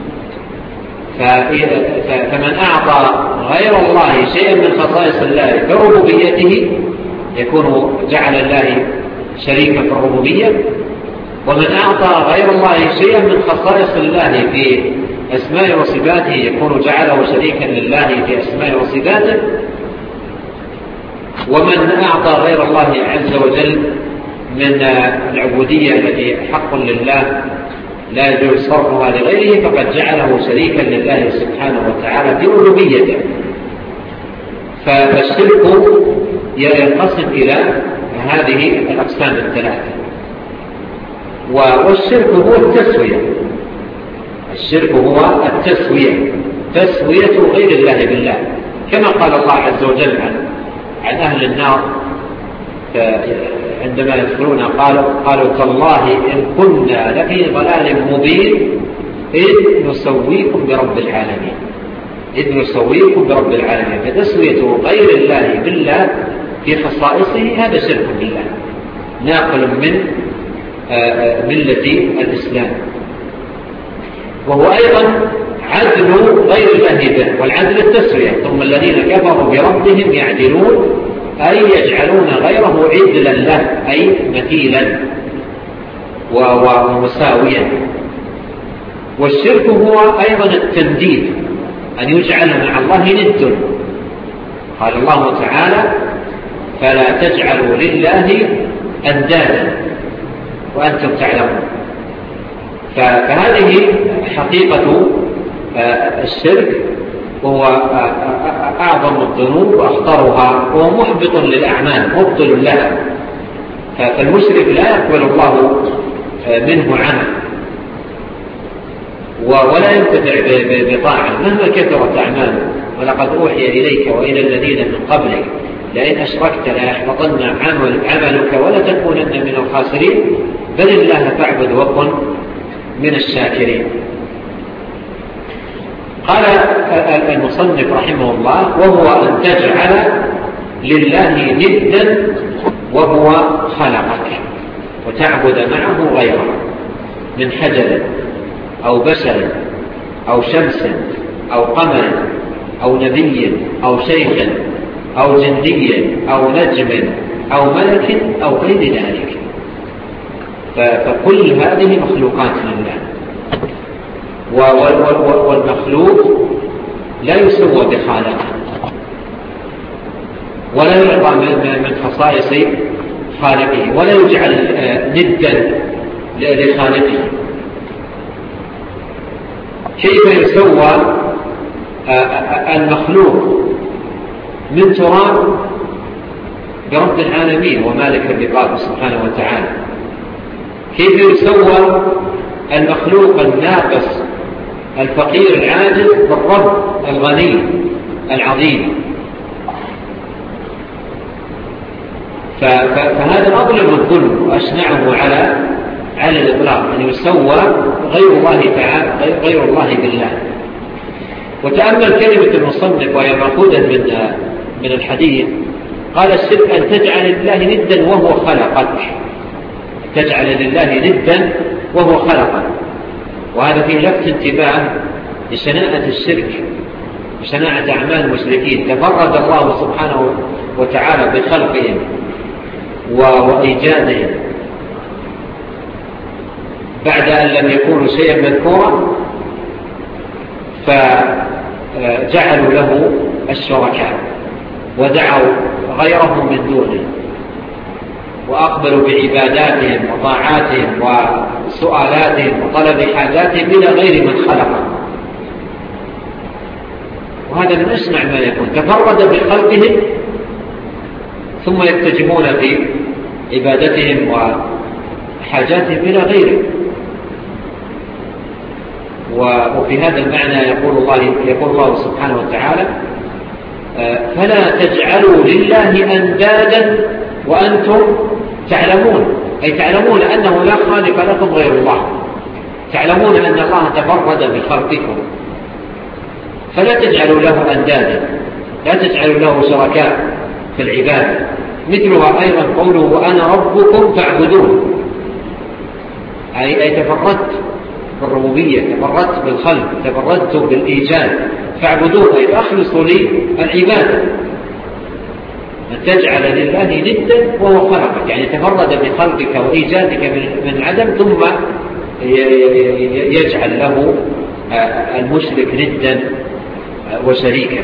[SPEAKER 1] فمن أعطى غير الله شيئا من خصائص الله في ربوبيته يكون جعل الله شريكا في الربوبية، ومن أعطى غير الله شيئا من خصائص الله في أسماء وصفاته يكون جعله شريكا لله في أسماء وصفاته، ومن أعطى غير الله عز وجل من العبودية التي حق لله لا يجوز صرفها لغيره فقد جعله شريكا لله سبحانه وتعالى في ربوبيته. فالشرك ينقسم إلى هذه الأقسام الثلاثة. والشرك هو التسوية، الشرك هو التسوية، تسوية غير الله بالله، كما قال الله عز وجل عن أهل النار عندما يدخلون قالوا تالله إن كنا لفي ضلال مبين إذ نسويكم برب العالمين، إذ نسويكم برب العالمين. فتسوية غير الله بالله في خصائصه هذا شرك بالله ناقل من ملة الإسلام. وهو أيضا عدل غير الله به، والعدل التسوية. ثم الذين كفروا بربهم يعدلون أي يجعلون غيره عدلا له، أي مثيلا ومساويا. والشرك هو أيضا التنديد، أن يجعل مع الله ند. قال الله تعالى: فلا تجعلوا لله أندادا وأنتم تعلمون. فهذه حقيقة الشرك، وهو أعظم الذنوب وأخطرها، وهو محبط للأعمال مبطل لها. فالمشرك لا يقبل الله منه عمل ولا ينتفع بطاعة مهما كثرت أعماله. ولقد أوحي إليك وإلى الذين من قبلك لئن أشركت ليحبطن عملك ولتكونن من الخاسرين بل الله فاعبد وكن من الشاكرين. قال المصنف رحمه الله: وهو أن تجعل لله ندا وهو خلقك وتعبد معه غيره من حجر أو بشر أو شمس أو قمر أو نبي أو شيخ أو جندي أو نجم أو ملك أو غير ذلك. فكل هذه مخلوقات لله، والمخلوق لا يسوى بخالقه ولا يعطى من خصائص خالقه ولا يجعل ندا لخالقه. كيف يسوى المخلوق من تراب برب العالمين ومالك الرقاب سبحانه وتعالى؟ كيف يسوى المخلوق الناقص الفقير العاجز بالرب الغني العظيم؟ فهذا أظلم الظلم وأشنعه على الإطلاق، أن يسوى غير الله بالله. وتأمل كلمة المصنف وهي مأخوذة من الحديث. قال: الشرك أن تجعل لله ندا وهو خلقك. تجعل لله ندا وهو خلقك، وهذا فيه لفت انتباه لشناعة الشرك وشناعة أعمال المشركين. تفرد الله سبحانه وتعالى بخلقهم وإيجادهم بعد أن لم يكونوا شيئا مذكورا، فجعلوا له الشركاء ودعوا غيرهم من دونه، وأقبلوا بعباداتهم وطاعاتهم وسؤالاتهم وطلب حاجاتهم إلى غير من خلقه. وهذا من أسمع ما يكون. تفرد بخلقهم ثم يتجهون في عبادتهم وحاجاتهم إلى غيره. وفي هذا المعنى يقول الله سبحانه وتعالى: فلا تجعلوا لله أندادا وأنتم تعلمون، أي تعلمون أنه لا خالق لكم غير الله، تعلمون أن الله تفرد بخلقكم، فلا تجعلوا له أندادا، لا تجعلوا له شركاء في العبادة. مثلها أيضا قوله: وأنا ربكم فاعبدون، أي تفردت بالربوبية، تفردت بالخلق، تفردت بالإيجاد، فاعبدون أي أخلصوا لي العبادة. أن تجعل لله ندا وهو خلقك، يعني تفرد بخلقك وإيجادك من عدم، ثم يجعل له المشرك ندا وشريكا.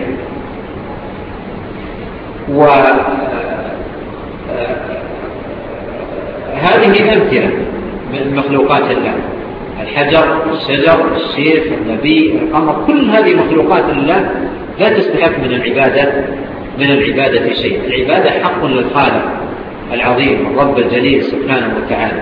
[SPEAKER 1] وهذه أمثلة من مخلوقات الله: الحجر، الشجر، الشيخ، النبي، القمر، كل هذه مخلوقات الله لا تستحق من العبادة شيء. العبادة حق للخالق العظيم الرب الجليل سبحانه وتعالى.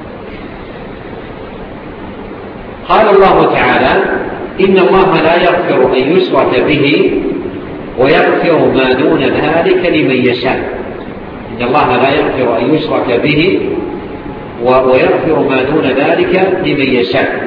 [SPEAKER 1] قال الله تعالى: إن الله لا يغفر أن يشرك به ويغفر ما دون ذلك لمن يشاء. إن الله لا يغفر أن يشرك به ويغفر ما دون ذلك لمن يشاء.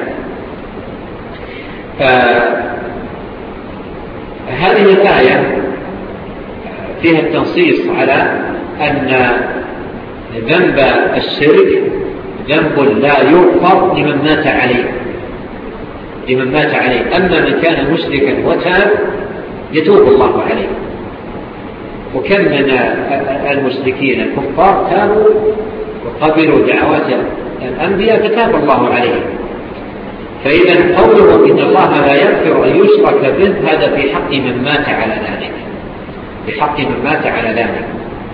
[SPEAKER 1] هذه الآية فيها التنصيص على أن ذنب الشرك ذنب لا يغفر لمن مات عليه، لمن مات عليه. أما من كان مشركا وتاب يتوب الله عليه. وكم من المشركين الكفار تابوا وقبلوا دعوات الأنبياء فتاب الله عليه. فإذا قوله إن الله لا يغفر أن يشرك به هذا في حق من مات على ذلك، في حق من مات على ذلك.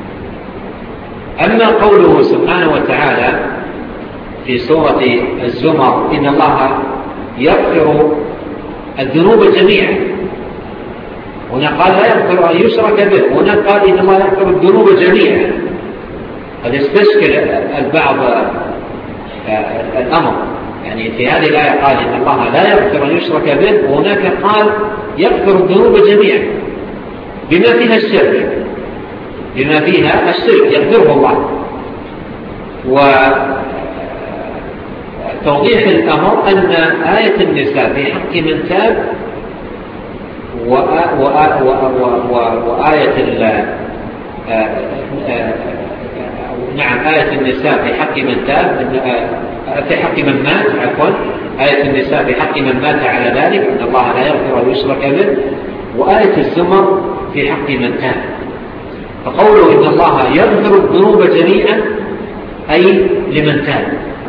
[SPEAKER 1] أما قوله سبحانه وتعالى في سورة الزمر إن الله يغفر الذنوب جميعا، هنا قال لا يغفر أن يشرك به، هنا قال إن الله يغفر الذنوب جميعا. قد يستشكل البعض الأمر، يعني في هذه الآية قال إن الله لا يغفر أن يشرك به، وهناك قال يغفر الذنوب جميعا بما فيها الشرك، بما فيها الشرك يغفره الله. وتوضيح الأمر أن آية النساء في حق من تاب وآية آية النساء في حق من تاب في حق من مات، عفوا، آية النساء في حق من مات على ذلك إن الله لا يغفر أن يشرك به، وآية الزمر في حق من تاب. فقوله إن الله يغفر الذنوب جميعا أي لمن تاب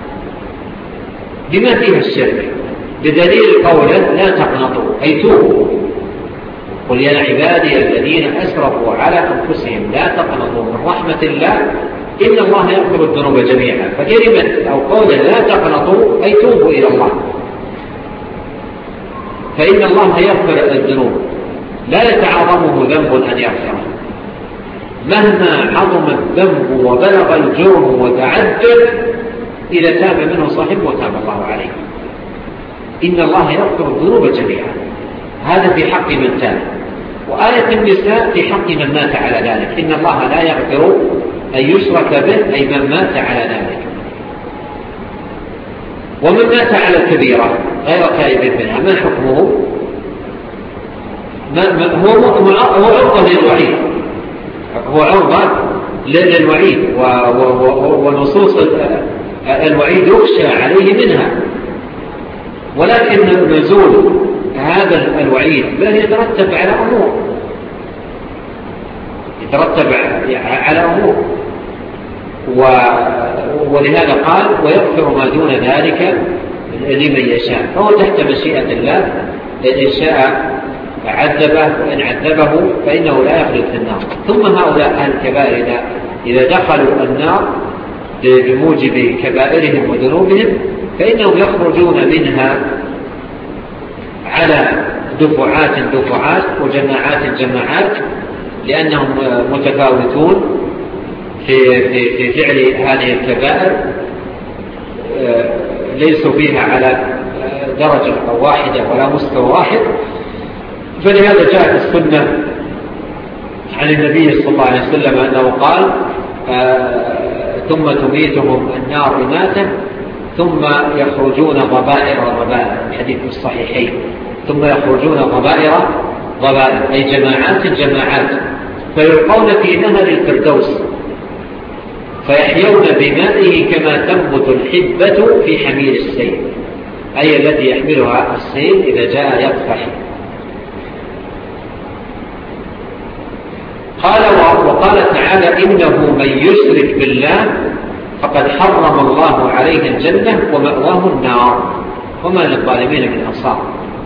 [SPEAKER 1] بما فيها الشرك، بدليل قوله لا تقنطوا أي توبوا. قل يا عبادي الذين أسرفوا على أنفسهم لا تقنطوا من رحمة الله إن الله يغفر الذنوب جميعا. فكلمة أو قوله لا تقنطوا أي توبوا إلى الله، فإن الله يغفر الذنوب لا يتعاظمه ذنب أن يغفره، مهما عظم الذنب وبلغ الجرم وتعدد إذا تاب منه صاحبه وتاب الله عليه. إن الله يغفر الذنوب جميعا، هذا في حق من تاب. وآية النساء في حق من مات على ذلك إن الله لا يغفر أن يشرك به أي من مات على ذلك. ومن مات على الكبيرة غير تائب منها ما حكمه؟ هو عرضة للوعيد، هو عرضة للوعيد، ونصوص الوعيد يخشى عليه منها. ولكن نزول هذا الوعيد بل يترتب على أمور، يترتب على أمور. ولهذا قال ويغفر ما دون ذلك لمن يشاء، فهو تحت مشيئة الله، إن شاء عذبه وإن عذبه فإنه لا يخلد في النار. ثم هؤلاء أهل الكبائر إذا دخلوا النار بموجب كبائرهم وذنوبهم فإنهم يخرجون منها على دفعات وجماعات لأنهم متفاوتون في فعل هذه الكبائر، ليسوا فيها على درجة واحدة ولا مستوى واحد. فلهذا جاءت السنة عن النبي صلى الله عليه وسلم أنه قال ثم تميتهم النار إماتة ثم يخرجون ضبائر الحديث الصحيحين، ثم يخرجون ضبائر أي جماعات فيلقون في نهر الفردوس فيحيون بمائه كما تنبت الحبة في حميل السيل، أي الذي يحملها السيل إذا جاء يطفح. وقال تعالى إنه من يشرك بالله فقد حرم الله عليه الجنة ومأواه النار وما للظالمين من أنصار.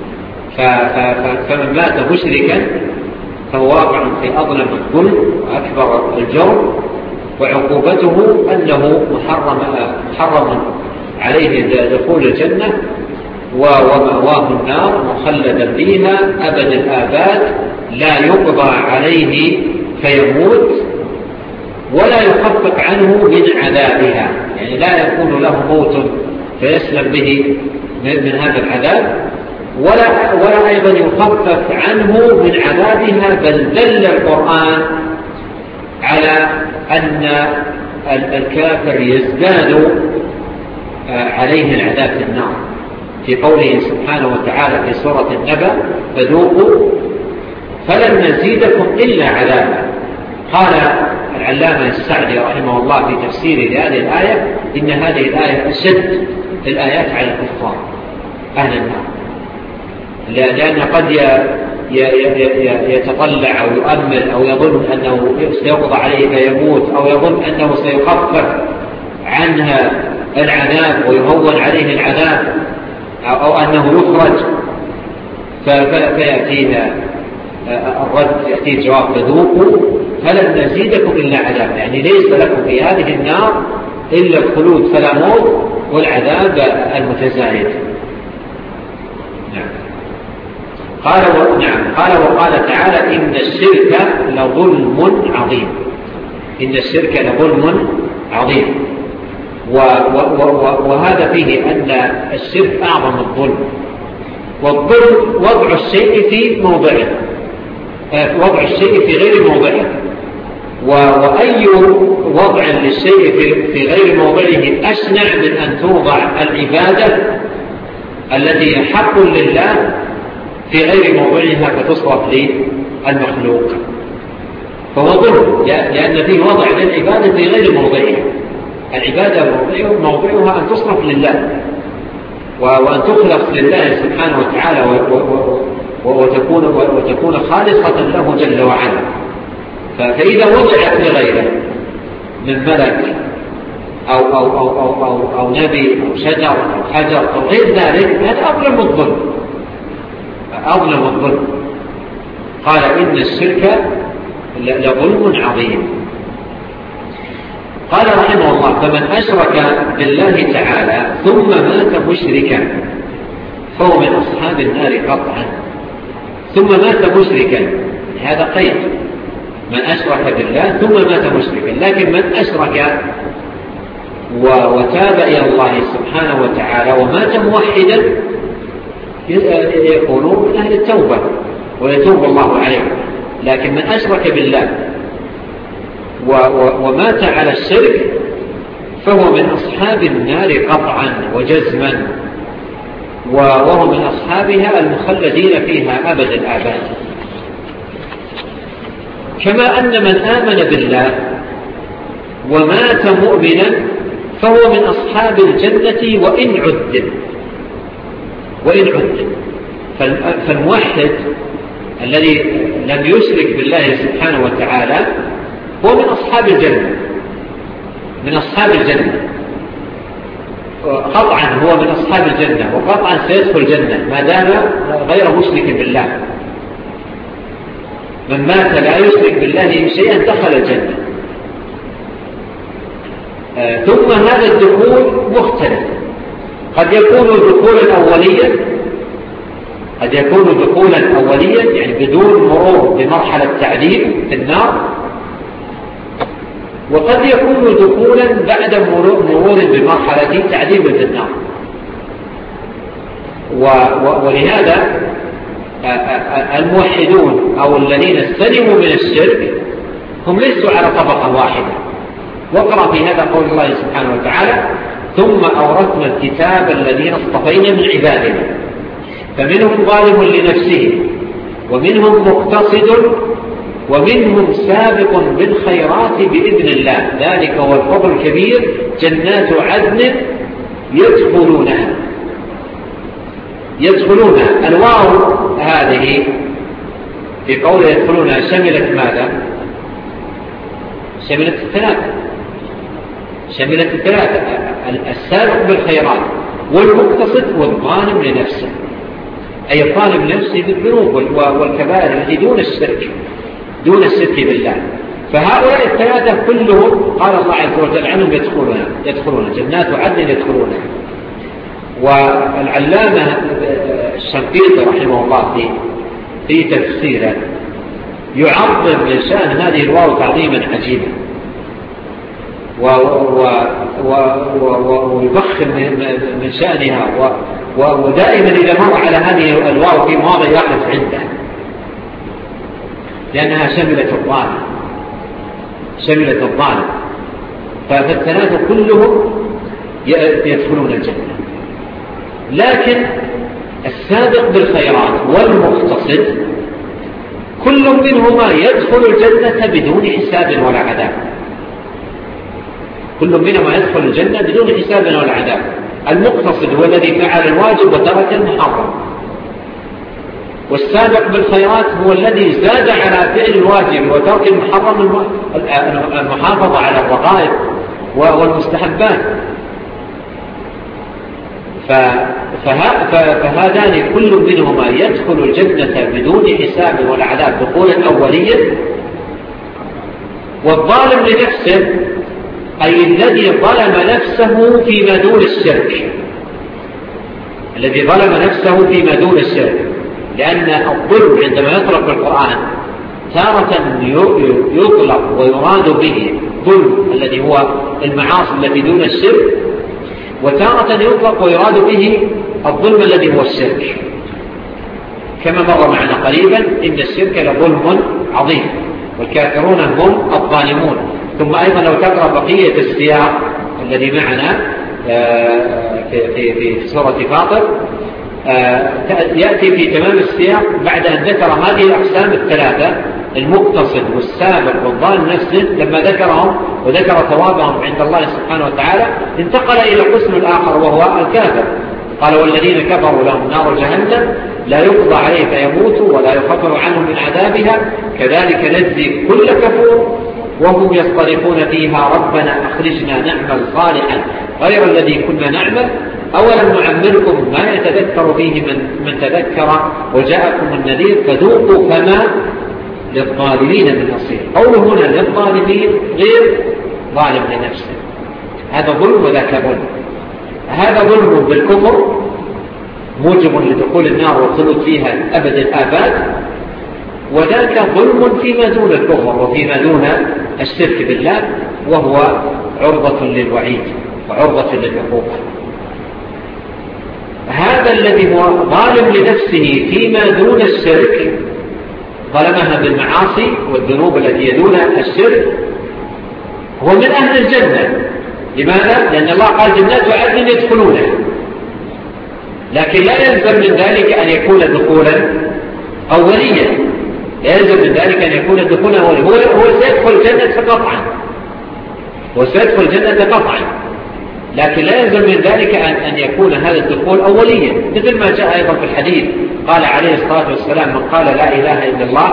[SPEAKER 1] فمن مات مشركا فهو واقع في أظلم الظلم وأكبر الجرم، وعقوبته أنه محرم عليه دخول الجنة ومأواه النار مخلدا فيها أبد الآباد، لا يقضى عليه فيموت ولا يخفف عنه من عذابها، يعني لا يكون له موت فيسلم به من هذا العذاب، ولا أيضا يخفف عنه من عذابها، بل دل القرآن على أن الكافر يزداد عليه العذاب في النار في قوله سبحانه وتعالى في سورة النبأ فذوقوا فلن نزيدكم إلا عذابا. قال العلامة السعدي رحمه الله في تفسير لهذه الآية إن هذه الآية أشد الآيات على الكفار أهل النار، لأنه قد يتطلع أو يؤمل أو يظن أنه سيقضى عليه فيموت، أو يظن أنه سيخفف عنها العذاب ويهون عليه العذاب، أو أنه يخرج، فيأتيها الرد، يأتيه الجواب: فذوقوا فلن نزيدكم إلا عذاب. يعني ليس لكم في هذه النار إلا الخلود فلا موت والعذاب المتزايد. نعم. قال وقال تعالى: إن الشرك لظلم عظيم. إن الشرك لظلم عظيم. وهذا فيه أن الشرك أعظم الظلم، والظلم وضع الشيء في موضعه، وضع الشيء في غير موضعه، وأي وضع للشيء في غير موضعه أشنع من أن توضع العبادة التي هي حق لله في غير موضعها فتصرف للمخلوق. فهو ظلم لأن فيه وضع للعبادة في غير موضعها. العبادة موضعها أن تصرف لله وأن تخلص لله سبحانه وتعالى وتكون خالصة له جل وعلا. فإذا وضعت لغيره من ملك أو نبي أو شجر أو حجر أو غير ذلك، هذا أظلم الظلم. قال: إن الشرك لظلم عظيم. قال رحمه الله: فمن أشرك بالله تعالى ثم مات مشركا فهو من أصحاب النار قطعا. ثم مات مشركا، هذا قيد، من أشرك بالله ثم مات مشركا. لكن من أشرك وتاب إلى الله سبحانه وتعالى ومات موحدا يكون من أهل التوبة ويتوب الله عليه. لكن من أشرك بالله ومات على الشرك فهو من أصحاب النار قطعا وجزما، وهو من أصحابها المخلدين فيها أبد الآباد. كما أن من آمن بالله ومات مؤمنا فهو من أصحاب الجنة وإن عذب. فالموحد الذي لم يشرك بالله سبحانه وتعالى هو من أصحاب الجنة، من أصحاب الجنة قطعا، هو من أصحاب الجنة، وقطعا سيدخل الجنة ما دام غير مشرك بالله. من مات لا يشرك بالله شيئا دخل الجنة. ثم هذا الدخول مختلف، قد يكون دخولا أوليا، قد يكون دخولا أوليا يعني بدون مرور بمرحلة تعذيب في النار، وقد يكون دخولا بعد مرور بمرحلة تعذيب في النار. ولهذا الموحدون أو الذين استلموا من الشرك هم ليسوا على طبقة واحدة. واقرأ في هذا قول الله سبحانه وتعالى: ثم أورثنا الكتاب الذين اصطفينا من عبادنا فمنهم ظالم لنفسه ومنهم مقتصد ومنهم سابق بالخيرات بإذن الله ذلك هو الفضل الكبير جنات عدن يدخلونها. الواو هذه في قول يدخلونها شملت ماذا؟ شملت الثلاثة، السابق بالخيرات والمقتصد والظالم لنفسه، أي الظالم لنفسه بالذنوب والكبائر التي دون الشرك بالله. فهؤلاء الثلاثة كلهم قال الله عز وجل عنهم يدخلون جنات عدن يدخلونها. والعلامة الشنقيطي رحمه الله في تفسيره يعظم من شأن هذه الواو تعظيما عجيبا، ويبخل من شأنها، ودائما إذا مر على هذه الواو في مواضع يقف عندها، لأنها شملت الظالم. فالثلاثة كلهم يدخلون الجنة، لكن السابق بالخيرات والمقتصد كل منهما يدخل الجنة بدون حساب ولا عذاب. كل منهما يدخل الجنة بدون حساب ولا عذاب. المقتصد هو الذي فعل الواجب وترك المحرم، والسابق بالخيرات هو الذي زاد على فعل الواجب وترك المحرم المحافظة على الرغائب والمستحبات. فهذان كل منهما يدخل الجنة بدون حساب ولا عذاب دخولا أوليا. والظالم لنفسه أي الذي ظلم نفسه فيما دون الشرك، الذي ظلم نفسه فيما دون الشرك، لأن الظلم عندما يطلق بالقرآن تارة يطلق ويراد به ظلم الذي هو المعاصي التي دون الشرك، وتارة يطلق ويراد به الظلم الذي هو الشرك، كما مر معنا قريبا إن الشرك لظلم عظيم والكافرون هم الظالمون. ثم أيضا لو تقرأ بقية السياق الذي معنا في سورة فاطر يأتي في تمام السياق بعد أن ذكر هذه الأقسام الثلاثة المقتصد والسابق والظالم نفسه، لما ذكرهم وذكر ثوابهم عند الله سبحانه وتعالى انتقل إلى القسم الآخر وهو الكافر. قال والذين كفروا لهم نار جهنم لا يقضى عليه فيموتوا ولا يخفف عنهم من عذابها كذلك نجزي كل كفور وهم يصطرخون فيها ربنا أخرجنا نعمل صالحا غير الذي كنا نعمل أولم نعمركم ما يتذكر فيه من تذكر وجاءكم النذير فذوقوا فما للظالمين من نصير. قوله هنا للظالمين غير ظالم لنفسه، هذا ظلم وذاك ظلم. هذا ظلم بالكفر موجب لدخول النار والخلود فيها أبد الآباد، وذاك ظلم فيما دون الكفر وفيما دون الشرك بالله، وهو عرضة للوعيد وعرضة للعقوبة. هذا الذي هو ظالم لنفسه فيما دون الشرك ظلمها بالمعاصي والذنوب التي دون الشرك هو من أهل الجنة. لماذا؟ لأن الله قال جنات عدن يدخلونها، لكن لا يلزم من ذلك أن يكون دخولا أوليا، لا يلزم من ذلك أن يكون دخولا أوليا. هو سيدخل الجنة قطعا، وسيدخل الجنة قطعا، لكن لا يلزم من ذلك أن يكون هذا الدخول أوليا، مثل ما جاء أيضا في الحديث قال عليه الصلاة والسلام من قال لا إله إلا الله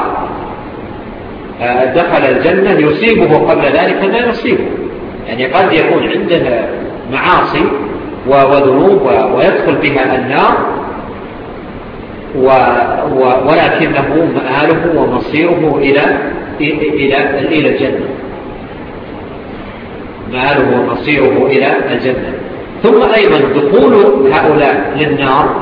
[SPEAKER 1] دخل الجنة يصيبه قبل ذلك ما يصيبه. يعني قد يكون عنده معاصي وذنوب ويدخل بها النار ولكنه مآله ومصيره إلى الجنة، مآله ومصيره إلى الجنة. ثم أيضا دخول هؤلاء للنار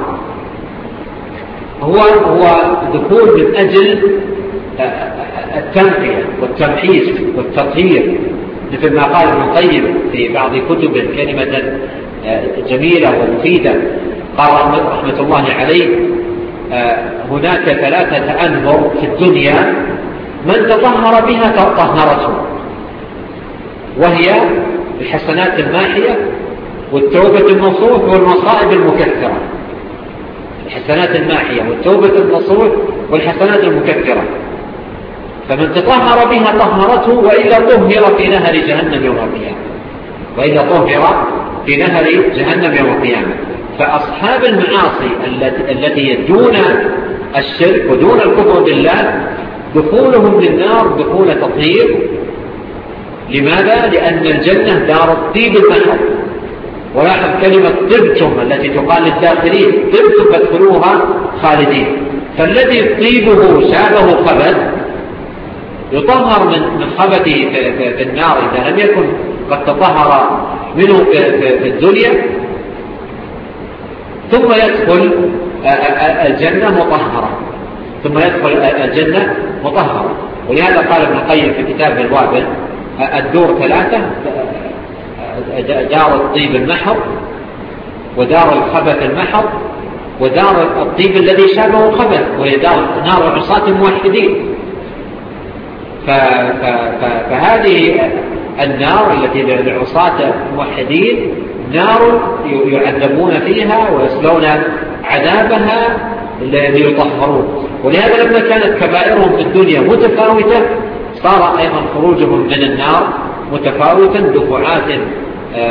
[SPEAKER 1] هو دخول من أجل التنقية والتمحيص والتطهير، مثل ما قال ابن القيم في بعض كتبه كلمة جميلة ومفيدة، قال رحمة الله عليه هناك 3 أنهر في الدنيا من تطهر بها طهرته، وهي الحسنات الماحية والتوبة النصوح والمصائب المكثرة. الحسنات الماحية والتوبة النصوح والحسنات المكثرة، فمن تطهر بها طهرته وإلا طهر في نهر جهنم يوم القيامة، وإلا طهر في نهر جهنم يوم القيامة. فأصحاب المعاصي التي دون الشرك ودون الكفر بالله دخولهم للنار دخول تطهير. لماذا؟ لأن الجنة دار الطيب المحض. ولاحظ كلمة طبتم التي تقال للداخلين، طبتم فادخلوها خالدين. فالذي طيبه شابه خبث يطهر من خبثه في النار إذا لم يكن قد تطهر منه في الدنيا، ثم يدخل الجنة مطهرة، ثم يدخل الجنة مطهرة. ولهذا قال ابن القيم في كتاب الوابل الدور 3: دار الطيب المحض، ودار الخبث المحض، ودار الطيب الذي شابه الخبث، وهي نار عصاة الموحدين. فهذه النار التي لعصاة الموحدين نار يعذبون فيها ويصلون عذابها ليطهرون. ولهذا لما كانت كبائرهم في الدنيا متفاوتة صار أيضا خروجهم من النار متفاوتا، دفعات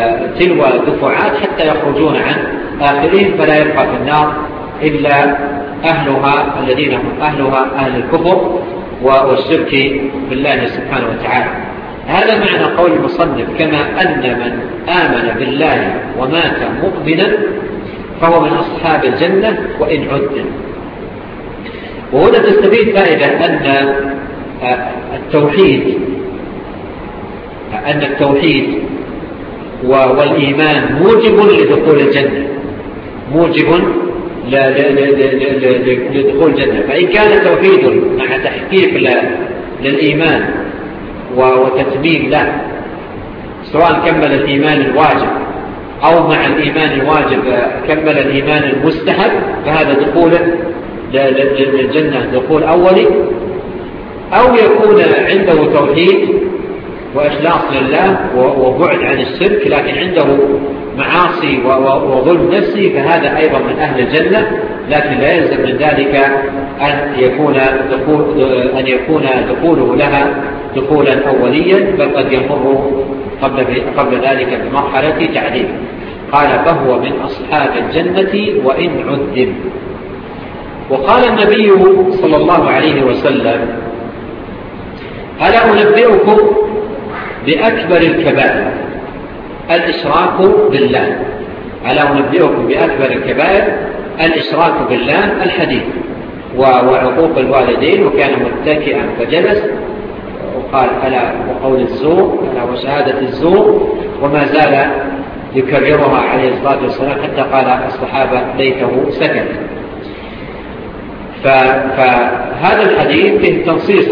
[SPEAKER 1] تلو دفعات حتى يخرجون عن آخرهم، فلا يبقى في النار إلا أهلها الذين هم أهلها أهل الكفر والشرك بالله سبحانه وتعالى. هذا معنى قول المصنف: كما أن من آمن بالله ومات مؤمنا فهو من أصحاب الجنة وإن عد. وهنا تستفيد فائدة أن التوحيد والإيمان موجب لدخول الجنة، موجب لدخول الجنة. فإن كان توحيد مع تحقيق للإيمان وتتميم له، سواء كمل الإيمان الواجب أو مع الإيمان الواجب كمل الإيمان المستحب، فهذا دخول للجنة دخول أولي. أو يكون عنده توحيد وإخلاص لله وبعد عن الشرك، لكن عنده معاصي وظلم نفسي، فهذا أيضا من أهل الجنة، لكن لا يلزم من ذلك أن يكون دخوله لها دخولا أوليا، بل قد يمر قبل ذلك بمرحلة تعذيب. قال: فهو من أصحاب الجنة وإن عذب. وقال النبي صلى الله عليه وسلم: ألا أنبئكم بأكبر الكبائر الإشراك بالله. ألا أنبئكم بأكبر الكبائر الإشراك بالله، الحديث. وعقوق الوالدين، وكان متكئا فجلس، وقال: ألا وقول الزور، ألا وشهادة الزور، وما زال يكررها عليه الصلاة والسلام حتى قال الصحابة: ليته سكت. فهذا الحديث فيه تنصيص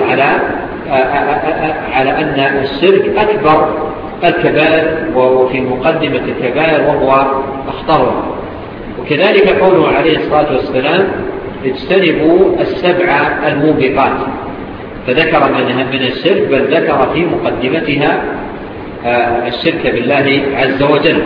[SPEAKER 1] على أن الشرك أكبر الكبائر وفي مقدمة الكبائر وهو أخطرها. وكذلك قوله عليه الصلاة والسلام: اجتنبوا السبع الموبقات، فذكر من الشرك، بل ذكر في مقدمتها الشرك بالله عز وجل.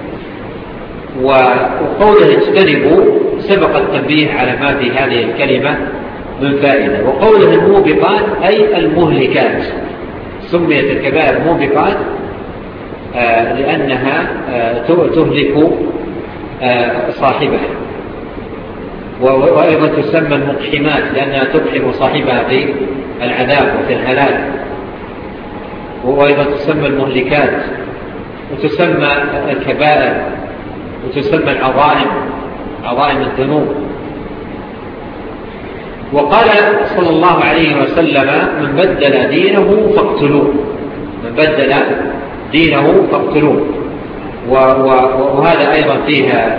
[SPEAKER 1] وقوله اجتنبوا سبق التنبيه على ما في هذه الكلمة من فائدة. وقوله الموبقات أي المهلكات، سميت الكبائر موبقات لأنها تهلك صاحبها، وأيضا تسمى المقحمات لأنها تقحم صاحبها في العذاب وفي الهلاك، وأيضا تسمى المهلكات، وتسمى الكبائر، وتسمى العظائم، عظائم الذنوب. وقال صلى الله عليه وسلم: من بدل دينه فاقتلوه، من بدل دينه فاقتلوه. وهذا أيضا فيها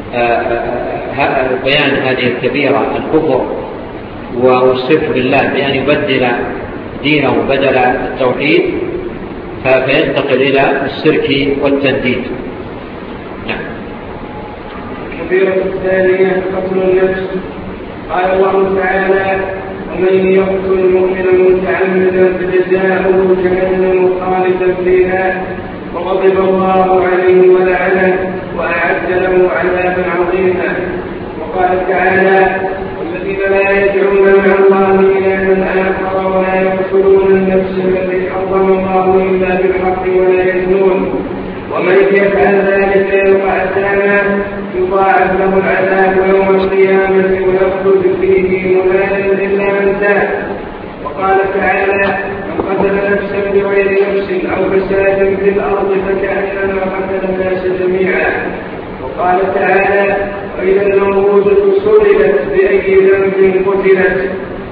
[SPEAKER 1] بيان هذه الكبيرة، الكفر والشرك بالله، بأن يبدل دينه بدل التوحيد فينتقل إلى الشرك والتنديد. نعم.
[SPEAKER 2] الكبيرة الثانية قتل النفس. قال الله تعالى: ومن يقتل مؤمنا متعمدا فجزاؤه جهنم خالدا فيها وغضب الله عليه ولعنه وأعد له عذابا عظيما. وقال تعالى: والذين لا يدعون مع الله إلها آخر ولا يقتلون النفس التي حرم الله إلا بالحق ولا يزنون ومن يفعل ذلك يلقى أثاما يضاعف له العذاب يوم القيامة ويخلد فيه مهانا إلا من تاب. وقال تعالى: من قتل نفسا بغير نفس أو فساد في الأرض فكأنما قتل الناس جميعا. وقال تعالى: وإذا الموءودة سئلت بأي ذنب قتلت.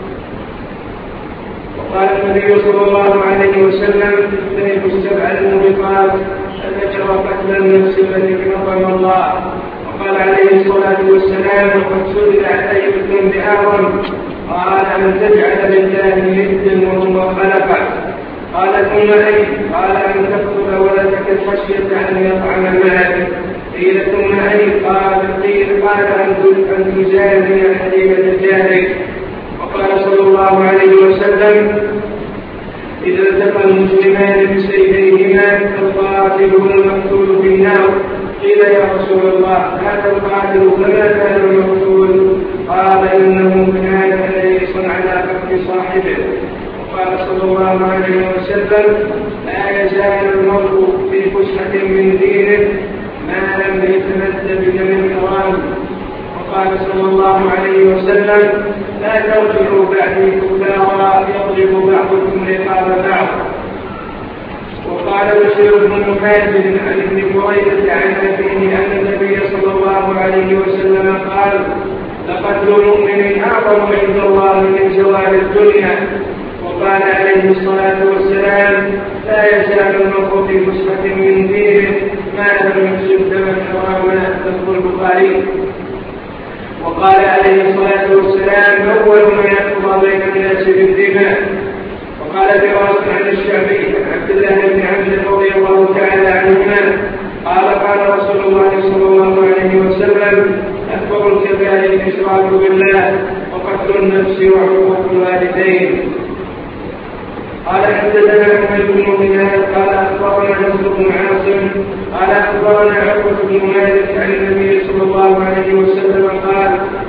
[SPEAKER 2] وقال النبي صلى الله عليه وسلم: اجتنبوا السبع الموبقات الذكر قتل النفس التي حرم الله. وقال عليه الصلاة والسلام: وقد سئل عن أي الذنب أعظم؟ قال: أن تجعل لله ندا وهو خلقه. قال: ثم أي؟ قال: أن تقتل ولدك خشية أن يطعم المال. قيل: ثم أي؟ قال: أن تجازي حليمة جارك. وقال صلى الله عليه وسلم: إذا التقى المسلمان بسيفيهما فالقاتل والمقتول في النار. قيل: يا رسول الله هذا القاتل فما كان المقتول؟ قال: إنه كان حريصا على قتل صاحبه. وقال صلى الله عليه وسلم: لا يزال المرء في فسحة من دينه ما لم يتمد بدم حرام. وقال صلى الله عليه وسلم: لا ترجعوا بعدي كفارا يضرب بعضكم رقاب بعض. وقال بشير بن مهاجر عن ابن بريدة عن أبيه أن النبي صلى الله عليه وسلم قال: لقتل المؤمن أعظم عند الله من زوال الدنيا. وقال عليه الصلاة والسلام: لا يزال المرء في فسحة من دينه ما لم يحسن دما حراما. لفظ البخاري. وقال عليه الصلاة والسلام: أول ما يقضى بين الناس بالدماء. وقال فراس عن الشعبي عن عبد الله بن عمرو رضي الله تعالى عنهما قال رسول الله صلى الله عليه وسلم: أكبر الكبائر الإشراك بالله وقتل النفس وعقوق الوالدين. قال حدثنا أحمد بن هلال قال أخبرنا نصر بن عاصم قال أخبرنا عقبة بن مالك عن النبي صلى الله عليه وسلم قال: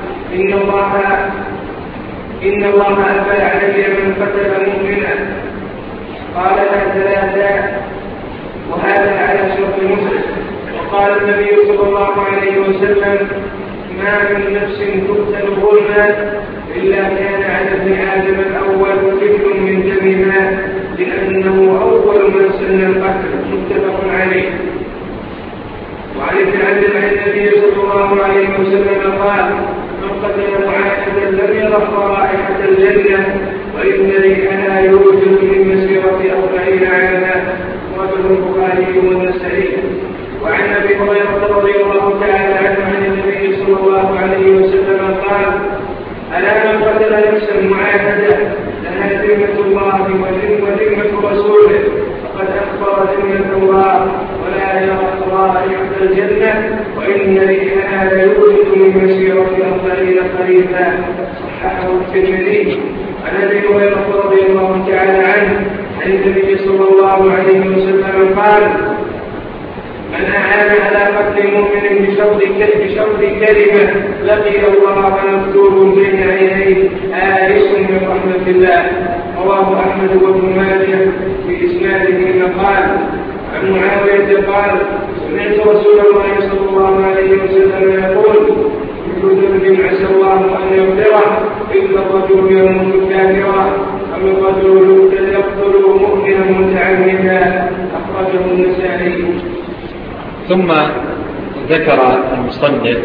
[SPEAKER 2] إن الله أبى علي من قتل مؤمنا. قال: ثلاثة، وهذا على شرط مسلم. وقال النبي صلى الله عليه وسلم: ما من نفس تقتل ظلما إلا كان على ابن آدم الأول كفل من دمها لأنه أول من سن القتل. متفق عليه. وعن ابن عبد عن النبي صلى الله عليه وسلم قال: من قتل معاهدا لم يرح رائحة الجنة وإن ريحها يوجد من مسيرة 40 عاما. رواه البخاري والنسائي. وعن أبي هريرة رضي الله تعالى عنه عن النبي صلى الله عليه وسلم قال: ألا من قتل نفسا معاهدة لها ذمة الله وذمة رسوله فقد أخبر ذمة الله ولا يرى رائحة الجنة وإن ريحها ليوجد من مسيرة 40 خريفا. صححه الترمذي. عن أبي هريرة رضي الله تعالى عنه عن النبي صلى الله عليه وسلم قال: من أعان على قتل مؤمن بشرط كلمة لقي الله مكتوب بين عينيه آيس من رحمة الله. رواه أحمد وابن ماجه بإسناده قال: عن معاوية قال: سمعت رسول الله صلى الله عليه وسلم يقول: كل ذنب عسى الله أن يغفره إلا الرجل يموت كافرا أم الرجل يقتل مؤمنا متعمدا. أخرجه النسائي.
[SPEAKER 1] ثم ذكر المصنف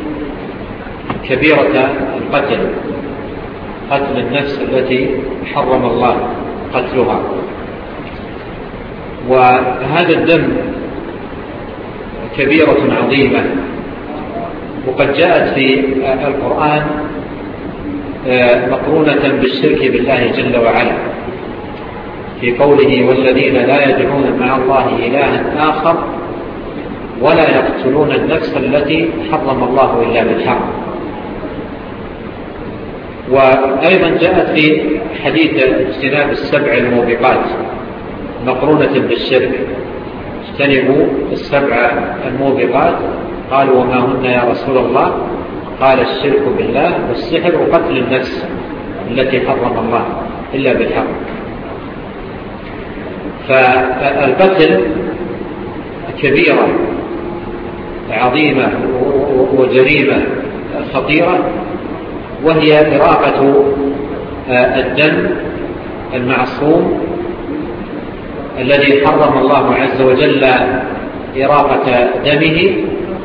[SPEAKER 1] كبيرة القتل، قتل النفس التي حرم الله قتلها. وهذا الدم كبيرة عظيمة، وقد جاءت في القرآن مقرونة بالشرك بالله جل وعلا في قوله: والذين لا يدعون مع الله إلها آخر ولا يقتلون النفس التي حرم الله إلا بالحق. وأيضا جاءت في حديث اجتناب السبع الموبقات مقرونة بالشرك: اجتنبوا السبع الموبقات. قالوا: وما هن يا رسول الله؟ قال: الشرك بالله والسحر وقتل النفس التي حرم الله إلا بالحق. فالقتل كبيرة عظيمة وجريمة خطيرة، وهي إراقة الدم المعصوم الذي حرم الله عز وجل إراقة دمه.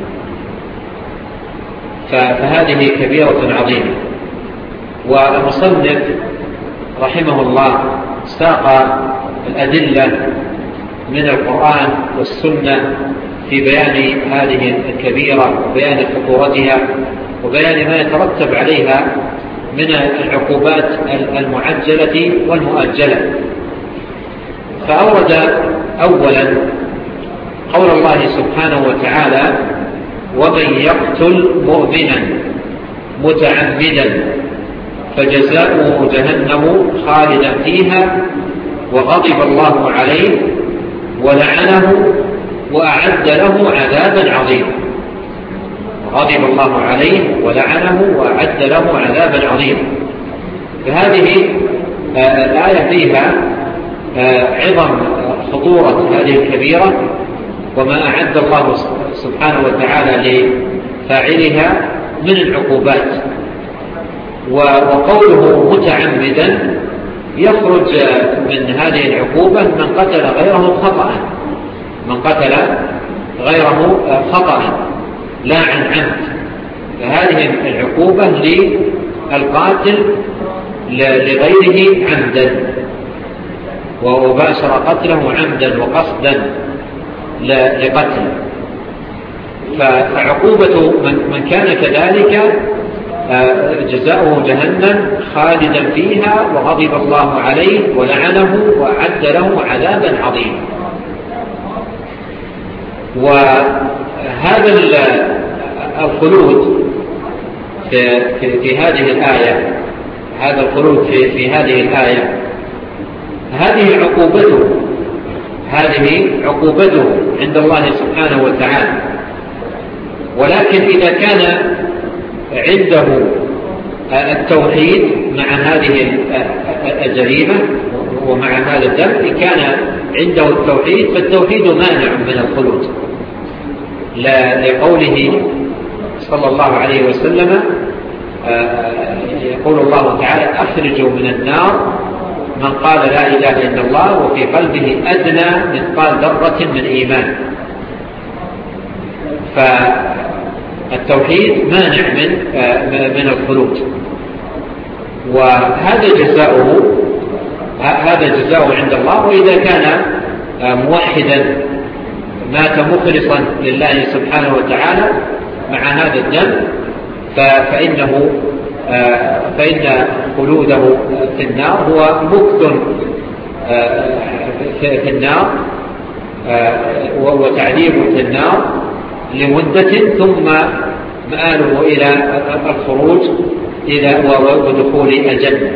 [SPEAKER 1] فهذه كبيرة عظيمة. والمصنف رحمه الله ساق الأدلة من القرآن والسنة في بيان هذه الكبيرة وبيان خطورتها وبيان ما يترتب عليها من العقوبات المعجلة والمؤجلة. فأورد أولا قول الله سبحانه وتعالى: ومن يقتل مؤمنا متعمدا فجزاؤه جهنم خالدا فيها وغضب الله عليه ولعنه وأعد له عذابا عظيما. غضب الله عليه ولعنه وأعد له عذابا عظيما. فهذه الآية فيها عظم خطورة هذه الكبيرة وما أعد الله سبحانه وتعالى لفاعلها من العقوبات. وقوله متعمدا يخرج من هذه العقوبة من قتل غيره خطأ، من قتل غيره خطأ لا عن عمد. فهذه العقوبة للقاتل لغيره عمدا، وباشر قتله عمدا وقصدا لقتله. فعقوبة من كان كذلك جزاؤه جهنم خالدا فيها وغضب الله عليه ولعنه وأعد له عذابا عظيما. وهذا الخلود في هذه الآية، هذا الخلود في هذه الآية، هذه عقوبته عند الله سبحانه وتعالى. ولكن إذا كان عنده التوحيد مع هذه الجريمة ومع هذا الذنب، إن كان عنده التوحيد فالتوحيد مانع من الخلود، لقوله صلى الله عليه وسلم يقول الله تعالى: أخرجوا من النار من قال لا إله إلا الله وفي قلبه أدنى مثقال ذرة من إيمان. فالتوحيد مانع من الخلود، وهذا جزاؤه عند الله. وإذا كان موحدا مات مخلصا لله سبحانه وتعالى مع هذا الذنب فإن خلوده في النار هو مكث في النار وتعذيب في النار لمدة، ثم مآله إلى الخروج ودخول الجنة.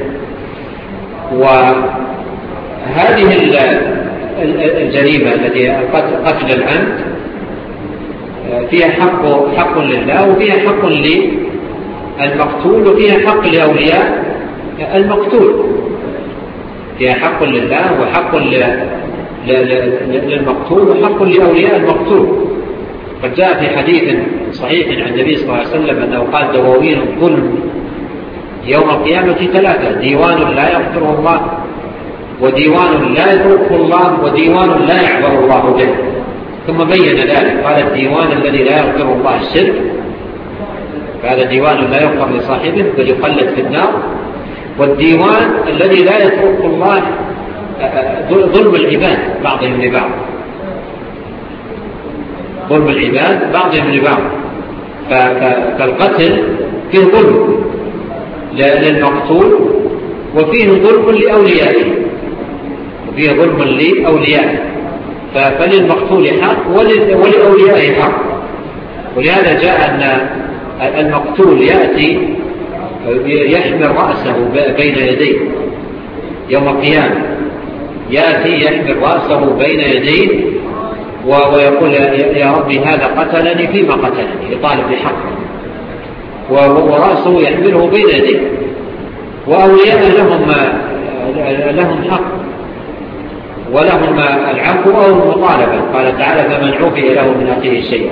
[SPEAKER 1] وهذه الجريمة التي قتل العمد فيها حق لله، وفيها حق للمقتول، وفيها حق لأولياء المقتول. فيها حق لله وحق للمقتول وحق لأولياء المقتول. قد جاء في حديث صحيح عن النبي صلى الله عليه وسلم أنه قال: دواوين الظلم يوم القيامة 3: ديوان لا يغفره الله، وديوان لا يتركه الله، وديوان لا يعبر الله به. ثم بين ذلك قال: الديوان الذي لا يغفر الله الشرك، فهذا ديوان لا يغفر لصاحبه بل يخلد في النار. والديوان الذي لا يتركه الله ظلم العباد بعضهم لبعض، ظلم العباد بعضهم لبعض. فالقتل فيه ظلم للمقتول، وفيه ظلم لأوليائه، فللمقتول حق ولأوليائه حق. ولهذا جاء أن المقتول يأتي يحمل رأسه بين يديه يوم القيامة، يأتي يحمل رأسه بين يديه ويقول: يا ربي هذا قتلني فيما قتلني، يطالب بحقه، ورأسه يحمله بين يديه. وأولياء لهم حق ولهم العفو أو المطالبة. قال تعالى: فمن عفي له من أخيه شيء.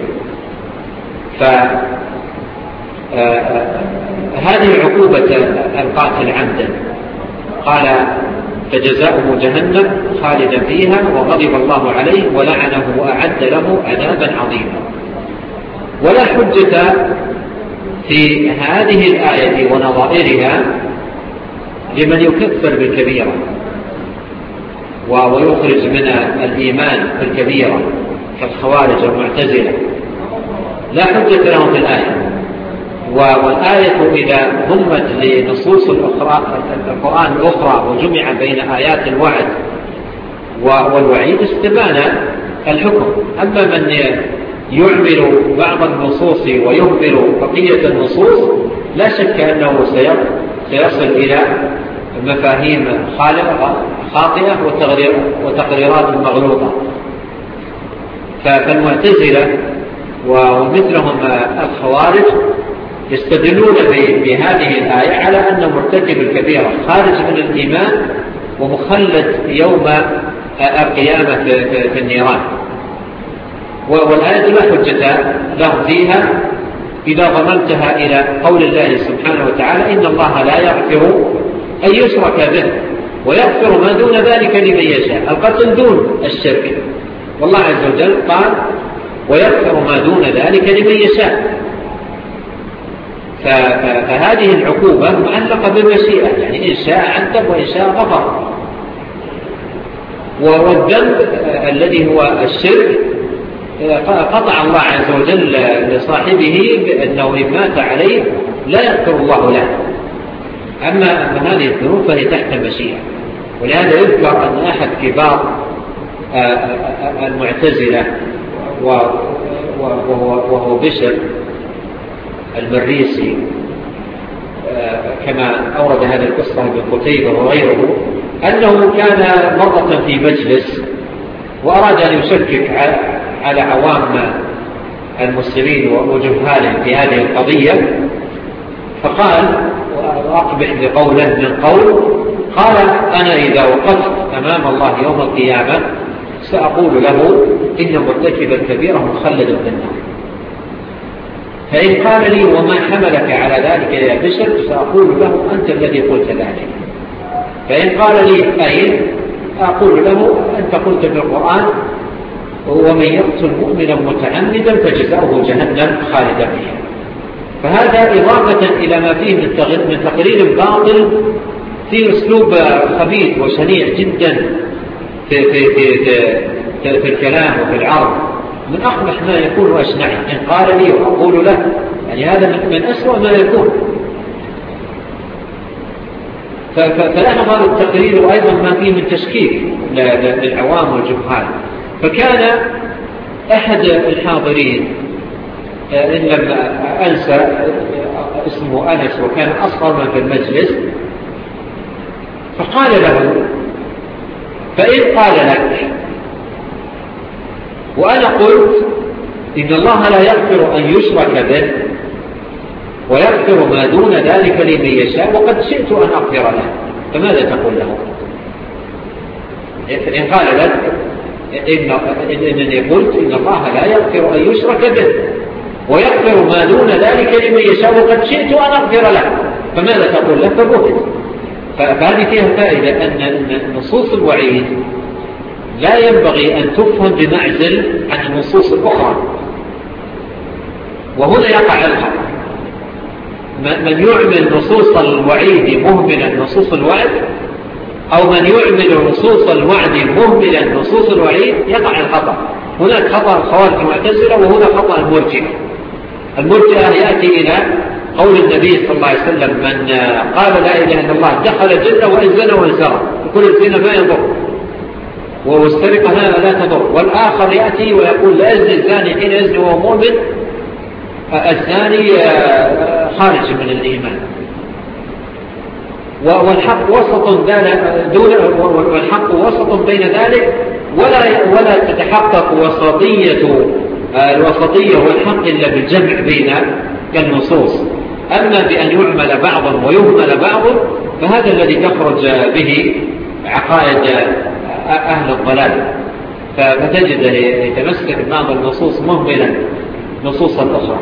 [SPEAKER 1] فهذه عقوبة القاتل عمدا. قال: فجزاؤه جهنم خالدا فيها وغضب الله عليه ولعنه وأعد له عذابا عظيما. ولا حجة في هذه الآية ونظائرها لمن يكفر بالكبيرة ويخرج من الإيمان بالكبيرة كالخوارج والمعتزلة، لا حجة لهم في الآية. والآية إذا ضمت لنصوص القرآن الأخرى وجمع بين آيات الوعد والوعيد استبان الحكم. أما من يعمل بعض النصوص ويهمل بقية النصوص لا شك أنه سيصل إلى مفاهيم خاطئة وتقريرات مغلوطة. فالمعتزلة ومثلهم الخوارج يستدلون بهذه الآية على أن مرتكب الكبيرة خارج من الإيمان ومخلد يوم القيامة في النيران. والآية لا حجة لهم فيها إذا ضممتها إلى قول الله سبحانه وتعالى إن الله لا يغفر أن يشرك به ويغفر ما دون ذلك لمن يشاء، القتل دون الشرك، والله عز وجل قال ويغفر ما دون ذلك لمن يشاء. فهذه العقوبة معلقة بالمشيئة، يعني إن شاء عذب وإن شاء غفر. والذنب الذي هو الشرك قطع الله عز وجل لصاحبه بأنه إن مات عليه لا يغفر الله له. أما هذه الذنوب فهي تحت المشيئة. ولهذا يذكر أن أحد كبار المعتزلة وهو بشر المريسي، كما أورد هذه القصة ابن قتيبة وغيره، أنه كان مرة في مجلس وأراد أن يشكك على عوام المسلمين وجهالهم في هذه القضية، فقال وأقبح بقوله من قول، قال أنا إذا وقفت أمام الله يوم القيامة سأقول له إن مرتكب الكبيرة مخلد في النار، فإن قال لي وما حملك على ذلك يا بشر سأقول له أنت الذي قلت ذلك، فإن قال لي أين أقول له أنت قلت بالقرآن ومن يقتل مؤمنا متعمدا فجزاؤه جهنم خالدا فيها. فهذا إضافة إلى ما فيه من تقرير باطل في أسلوب خبيث وشنيع جدا في الكلام وفي العرض، من أقبح ما يكون وأشنعه. إن قال لي وأقول له، يعني هذا من أسوأ ما يكون. فلاحظ هذا التقرير أيضا ما فيه من تشكيك للعوام والجهال. فكان أحد الحاضرين إن لم أنسى اسمه أنس وكان أصغر من في المجلس، فقال له فإن قال لك وأنا قلت إن الله لا يغفر أن يشرك به ويغفر ما دون ذلك لمن يشاء وقد شئت أن أغفر له، فماذا تقول له؟ إن قال لك إنني قلت إن الله لا يغفر أن يشرك به ويغفر ما دون ذلك لمن يشاء وقد شئت أن أغفر له، فماذا تقول له؟ فبهت. فهذه فيها فائدة أن نصوص الوعيد لا ينبغي أن تفهم بمعزل عن النصوص الأخرى، وهنا يقع الخطأ. من يعمل نصوص الوعيد مهملا نصوص الوعد، أو من يعمل نصوص الوعد مهملا نصوص الوعيد، يقع الخطأ. هناك خطأ الخوارج المعتزلة وهنا خطأ المرجئة. المرجئة يأتي إلى قول النبي صلى الله عليه وسلم من قال لا إله إلا الله دخل الجنة وإن زنى وإن سرق، كل الزنا ما يضر والسرقة لا تضر. والآخر يأتي ويقول لا يزني الزاني حين يزني وهو مؤمن، الزاني خارج من الإيمان. والحق وسط والحق وسط بين ذلك، ولا تتحقق الوسطية والحق إلا بالجمع بين النصوص. أما بأن يعمل بعضا ويهمل بعض فهذا الذي تخرج به عقائد أهل الضلال، فتجد يتمسك بعض النصوص مهملا نصوصا أخرى.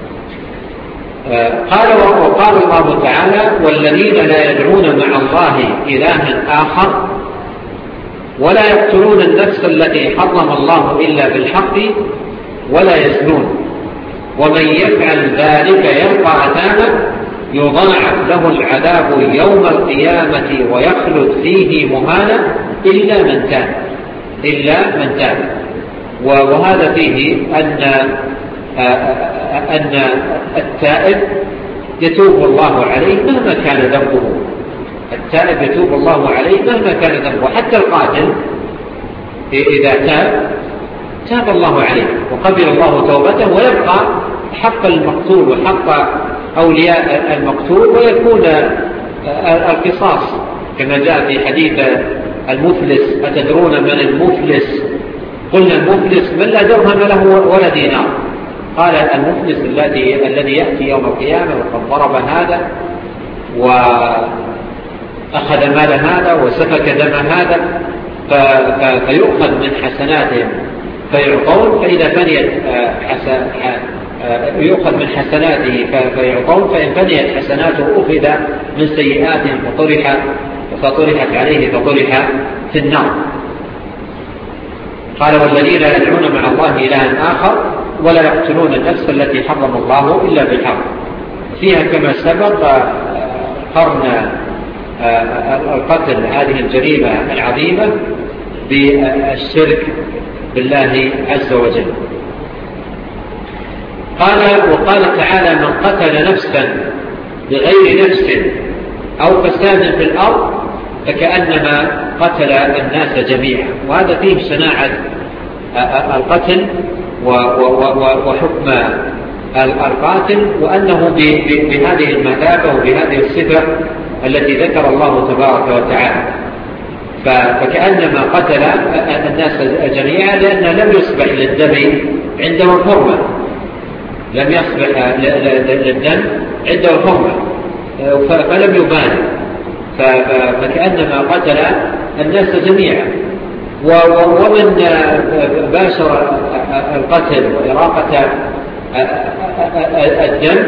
[SPEAKER 1] وقال الله تعالى والذين لا يدعون مع الله إلها آخر ولا يقتلون النفس التي حرم الله إلا بالحق ولا يزنون ومن يفعل ذلك يلقى أثاما يضاعف له العذاب يوم القيامة ويخلد فيه مهانا إلا من تاب. وهذا فيه أن التائب يتوب الله عليه مهما كان ذنبه. التائب يتوب الله عليه مهما كان ذنبه، حتى القاتل إذا تاب الله عليه وقبل الله توبته، ويبقى حق المقتول وحق أولياء المقتول، ويكون القصاص كما جاء في حديث المفلس. أتدرون من المفلس؟ قلنا المفلس من لا درهم له ولا دينار. قال المفلس الذي يأتي يوم القيامة وقد ضرب هذا وأخذ مال هذا وسفك دم هذا، فيؤخذ من حسناتهم فيعطون، فإذا فنيت يؤخذ من حسناته فيعطون، فإن بنيت حسناته أخذ من سيئاتهم فطرحت عليه فطرح في النار. قال والذين يدعون مع الله إلها آخر ولا يقتلون النفس التي حرم الله إلا بالحق. فيها كما سبق قرن القتل هذه الجريمة العظيمة بالشرك بالله عز وجل. وقال تعالى من قتل نفسا بغير نفس أو فساد في الأرض فكأنما قتل الناس جميعا. وهذا فيه شناعة القتل وحكم القاتل، وأنه بهذه المثابة وبهذه الصفة التي ذكر الله تبارك وتعالى. فكأنما قتل الناس جميعا، لأن لم يصبح للدم عنده الحرمة، لم يصبح للدم عنده الحرمة فلم يبالي، فكأنما قتل الناس جميعا. ومن باشر القتل وإراقة الدم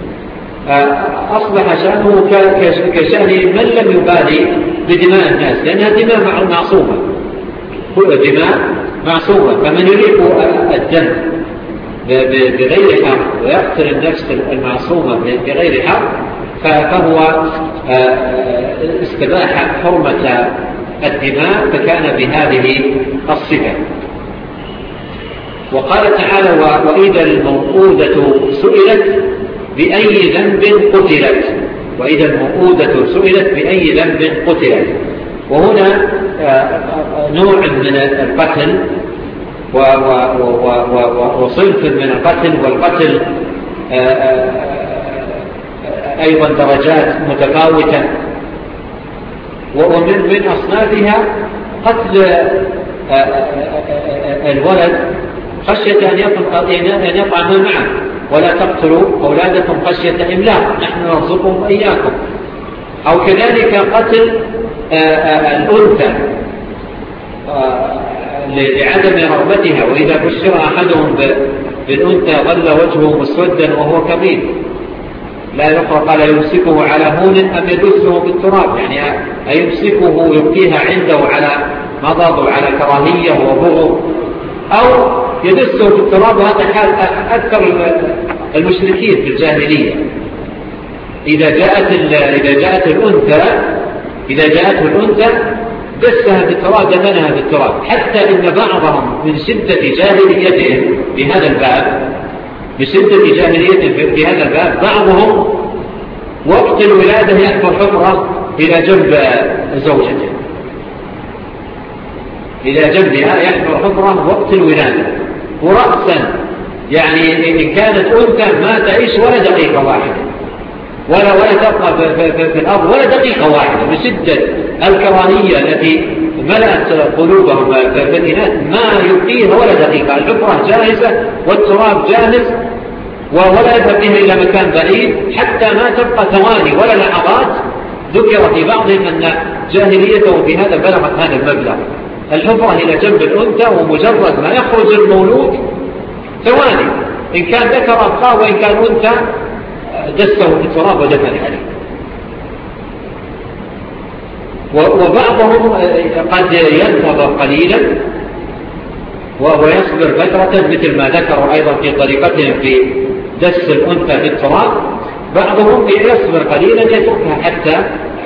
[SPEAKER 1] أصبح شأنه كشأن من لم يبالي بدماء الناس، لأنها دماء معصومة، دماء معصومة. فمن يريق الدم بغير حق ويقتل النفس المعصومة بغير حق فهو استباح حرمة الدماء، فكان بهذه الصفة. وقال تعالى وإذا الموءودة سئلت بأي ذنب قتلت، وإذا الموءودة سئلت بأي ذنب قتلت. وهنا نوع من القتل وصنف من القتل، والقتل أيضا درجات متفاوتة. ومن أصنافها قتل الولد خشية أن يطعم معه، ولا تقتلوا أولادكم خشية إملاق نحن نرزقهم إياكم. أو كذلك قتل الأنثى لعدم رغبتها، وإذا بشر أحدهم بالأنثى ظل وجهه مسودا وهو كظيم. لا يقرأ قال يمسكه على هون أم يدسه بالتراب، يعني أيمسكه يبقيها عنده على مضض وعلى كراهية وبغض، أو يدسه بالتراب. وهذا حال أكثر المشركين في الجاهلية. إذا جاءته الأنثى دسها بالتراب، دفنها بالتراب. حتى إن بعضهم من شدة جاهليتهم بهذا الباب، في هذا الباب بعضهم وقت الولادة يحفر حفرة إلى جنب زوجته، إلى جنبها يحفر حفرة وقت الولادة، ورأسا يعني إن كانت أنثى ما تعيش ولا دقيقة واحدة، ولا تبقى في الأرض ولا دقيقة واحدة، بشدة الكراهية التي ملأت قلوبهم في الإناث ما يبقيها ولا دقيقة. الحفرة جاهزة والتراب جاهز، ولا يذهب بها إلى مكان بعيد حتى ما تبقى ثواني ولا لحظات. ذكر في بعضهم أن جاهليته بهذا بلغت هذا المبلغ. الحفرة إلى جنب الأنثى، ومجرد ما يخرج المولود ثواني، إن كان ذكر أبقاه وإن كان أنثى دسه في التراب ودفن عليه. وبعضهم قد ينتظر قليلا ويصبر فترة، مثل ما ذكروا أيضا في طريقتهم في دس الأنثى في التراب. بعضهم يصبر قليلا يتركها حتى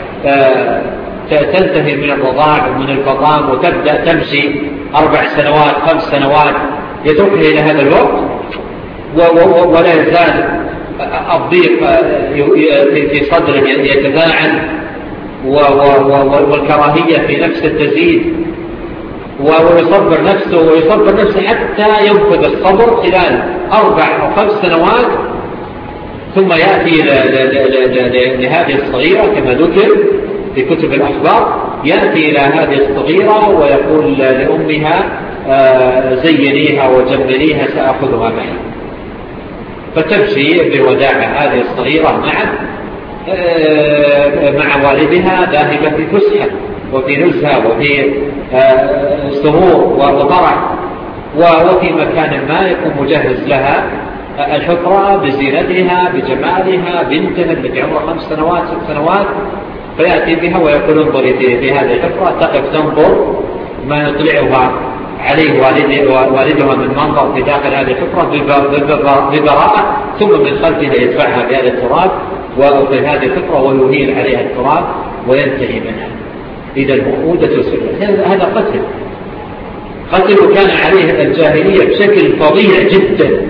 [SPEAKER 1] تنتهي من الرضاع ومن الفطام وتبدأ تمشي 4 سنوات 5 سنوات، يتركها إلى هذا الوقت ولا يزال الضيق في صدره يتفاعل، والكراهية في نفسه تزيد، ويصبر نفسه حتى ينفذ الصبر خلال 4 أو 5 سنوات، ثم يأتي لهذه الصغيرة كما ذكر في كتب الأخبار، يأتي إلى هذه الصغيرة ويقول لأمها زينيها وجمليها سأخذها معي، فتمشي بوداع هذه الصغيرة مع والدها ذاهبة في فسحة وفي نزهة وفي سرور وفرح، وفي مكان ما يكون مجهز لها الحفرة بزينتها بجمالها، بنتها التي عمرها 5 سنوات 6 سنوات، فيأتي بها ويقول انظري في هذه الحفرة، تقف تنظر ما يطلعها عليه والدها من منظر في داخل هذه الحفرة ببراءة، ثم من خلفها يدفعها بهذا التراب وفي هذه الحفرة ويهيل عليها التراب وينتهي منها. إذا الموءودة سئلت، هذا قتل كان عليه الجاهلية بشكل فظيع جدا،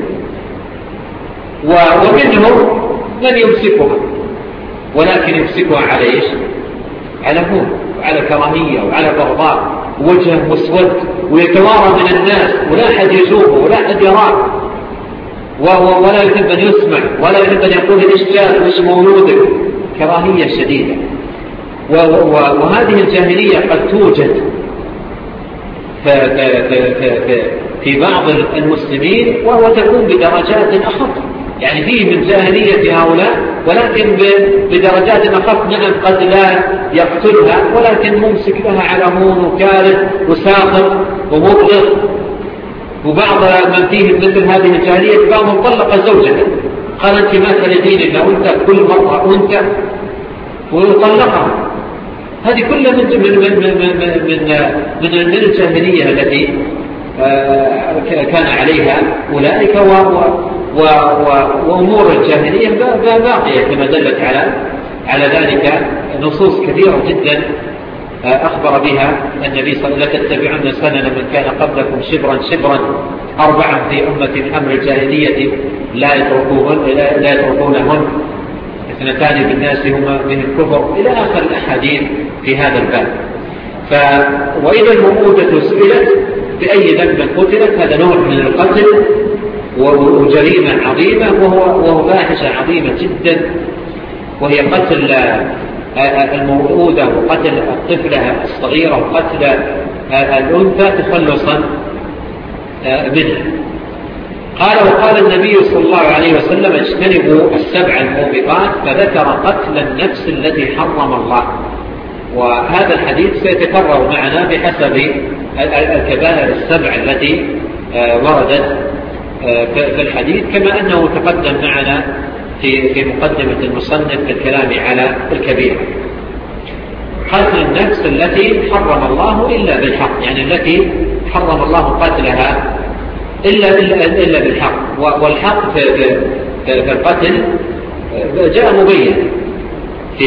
[SPEAKER 1] ومنهم من يمسكها، ولكن يمسكها على إيش؟ على هون وعلى كراهية وعلى بغضاء، وجه مسود ويتوارى من الناس ولا أحد يشوفه ولا أحد يراه، ولا يحب أن يسمع ولا يحب أن يقول إيش جاء وإيش مولودك، كراهية شديدة. وهذه الجاهلية قد توجد في بعض المسلمين وتكون بدرجات أخف، يعني فيه من جاهلية هؤلاء ولكن بدرجات أخف. نعم قد لا يقتلها ولكن ممسك لها على هون وكاره وساخر ومبغض. وبعض من فيه مثل هذه الجاهلية بعضهم طلق زوجته، قال أنت ما تريدين إلا أنت، كل مرة أنت، ويطلقها. هذه كلها من الجاهلية التي كان عليها أولئك، وأمور الجاهلية باقية كما دلت على ذلك نصوص كثيرة جدا أخبر بها النبي صلى الله عليه وسلم: لتتبعن سنن من كان قبلكم شبرا شبرا، 4 في أمة من أمر الجاهلية لا يتركونهن، 2 بالناس هما من الكفر، إلى آخر الأحاديث في هذا الباب. وإذا الموءودة سئلت بأي ذنب قتلت، هذا نوع من القتل وجريمة عظيمة وهو فاحشة عظيمة جدا، وهي قتل الموءودة وقتل الطفلة الصغيرة وقتل الأنثى تخلصا منها. وقال النبي صلى الله عليه وسلم: اجتنبوا 7 الموبقات، فذكر قتل النفس التي حرم الله. وهذا الحديث سيتكرر معنا بحسب الكبائر 7 التي وردت في الحديث، كما أنه تقدم معنا في مقدمة المصنف في الكلام على الكبيرة. قتل النفس التي حرم الله إلا بالحق، يعني التي حرم الله قتلها إلا بالحق. والحق في القتل جاء مبين في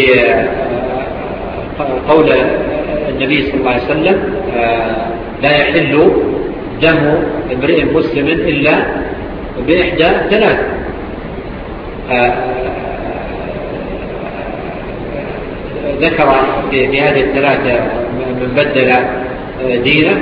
[SPEAKER 1] قول النبي صلى الله عليه وسلم: لا يحل دم امرئ مسلم إلا بإحدى 3. ذكر في هذه 3 من بدل دينه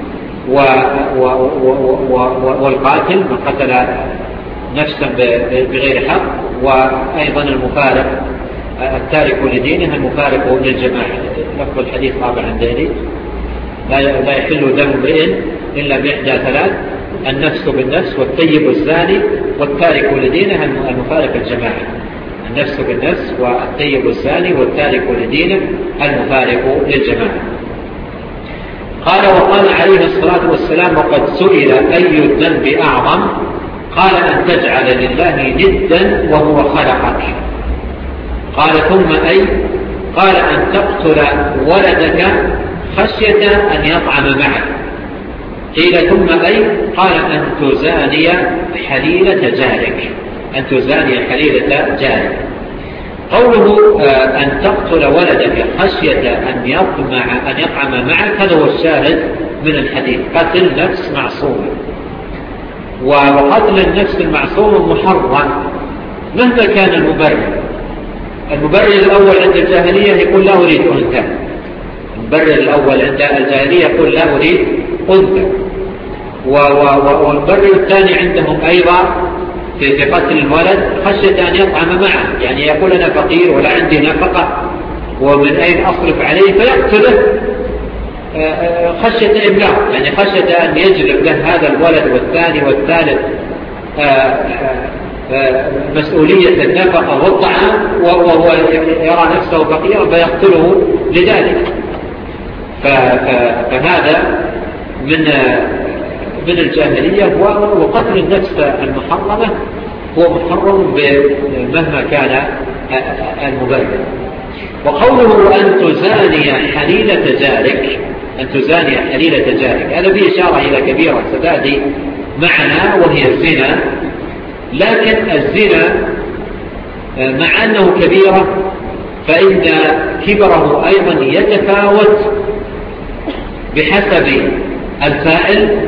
[SPEAKER 1] والقاتل من قتل نفسا بغير حق، وأيضا المفارق التارك لدينه المفارق للجماعة. لفظ الحديث طابع عن ذلك: لا يحل دم امرئ إلا بإحدى 3: النفس بالنفس، والطيب الزاني، والتارك لدينه المفارق الجماعة. النفس بالنفس والطيب الزاني والتارك لدينه المفارق للجماعة. وقال عليه الصلاة والسلام: وقد سئل أي الذنب أعظم؟ قال: أن تجعل لله ندا وهو خلقك. قال: ثم أي؟ قال: أن تقتل ولدك خشية أن يطعم معك. قيل: ثم أي؟ قال: أن تزاني حليلة جارك. أن تزاني حليلة جارك. قوله أن تقتل ولدك خشية أن يطعم معك، هذا هو الشاهد من الحديث: قتل نفس معصومة. وقتل النفس المعصومة محرم مهما كان المبرر الأول عند الجاهلية يقول: لا أريد أنثى. المبرر الأول عند الجاهلية يقول: لا أريد أنثى. والمبرر الثاني عندهم أيضا في قتل الولد خشية أن يطعم معه، يعني يقول: أنا فقير ولا عندي نفقة ومن أين أصرف عليه، فيقتله خشية إملاق، يعني خشية أن يجلب له هذا الولد والثاني والثالث مسؤولية النفقة والطعام، وهو يرى نفسه فقيرا فيقتله لذلك. فهذا من الجاهلية. وقتل النفس المحرمة هو محرم مهما كان المبادر. وقوله أن تزاني حليلة جارك، أن تزاني حليلة جارك، هذا فيه إشارة إلى كبيرة ستأتي معنا وهي الزنا. لكن الزنا مع أنه كبيرة فإن كبره أيضا يتفاوت بحسب الفاعل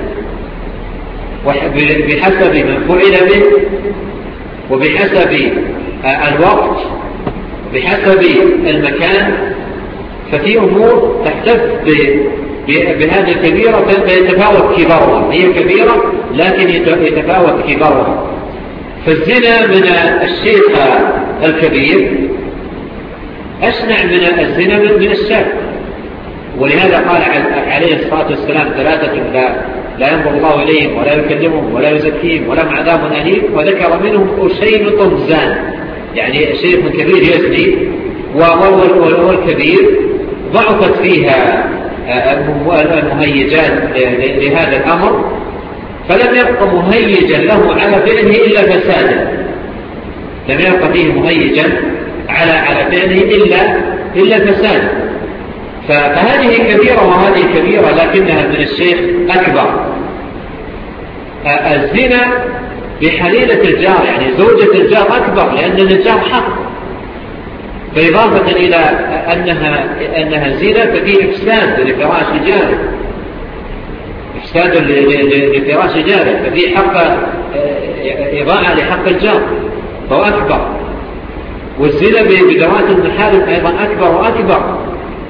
[SPEAKER 1] وبحسب من فعل به وبحسب الوقت وبحسب المكان. ففي أمور تحتف بهذه الكبيرة فيتفاوت كبرها، هي كبيرة لكن يتفاوت كبرها. فالزنا من الشيخ الكبير أشنع من الزنا من الشاب. ولهذا قال عليه الصلاة والسلام: 3 لا ينظر الله إليهم ولا يكلمهم ولا يزكيهم ولهم عذاب أليم، وذكر منهم أشيمط زان، يعني شيخ كبير يزني والكبير ضعفت فيها المهيجات لهذا الأمر، فلم يبق مهيجا له على فعله إلا فسادا، لم يبق فيه مهيجا على فعله إلا فسادا. فهذه كبيرة وهذه كبيرة لكنها من الشيخ أكبر. الزنا بحليلة الجار يعني زوجة الجار أكبر، لأن الجار حق، فإضافة إلى أنها زنا ففي إفساد لفراش جاره، إفساد لفراش جاره، ففي حق إضاعة لحق الجار فهو أكبر. والزنا بذوات المحارم أيضا أكبر وأكبر.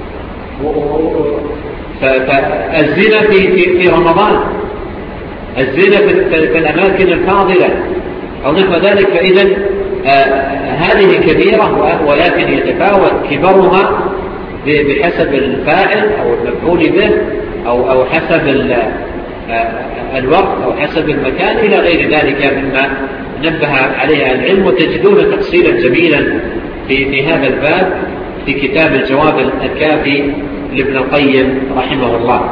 [SPEAKER 1] فالزنا في رمضان، الزنا في الأماكن الفاضلة أو نحو ذلك، فإذا هذه كبيرة ولكن يتفاوت كبرها بحسب الفاعل أو المفعول به أو حسب الوقت أو حسب المكان إلى غير ذلك مما نبه عليها العلم. وتجدون تفصيلا جميلا في هذا الباب في كتاب الجواب الكافي لابن القيم رحمه الله.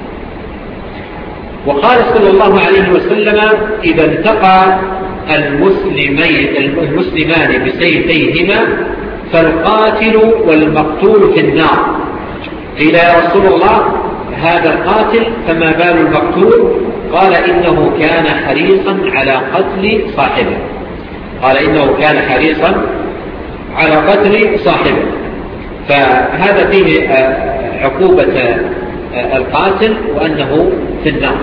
[SPEAKER 1] وقال صلى الله عليه وسلم: إذا التقى المسلمان بسيفيهما فالقاتل والمقتول في النار. قيل: يا رسول الله هذا القاتل فما بال المقتول؟ قال: إنه كان حريصا على قتل صاحبه. قال: إنه كان حريصا على قتل صاحبه. فهذا فيه عقوبة القاتل وأنه في النار.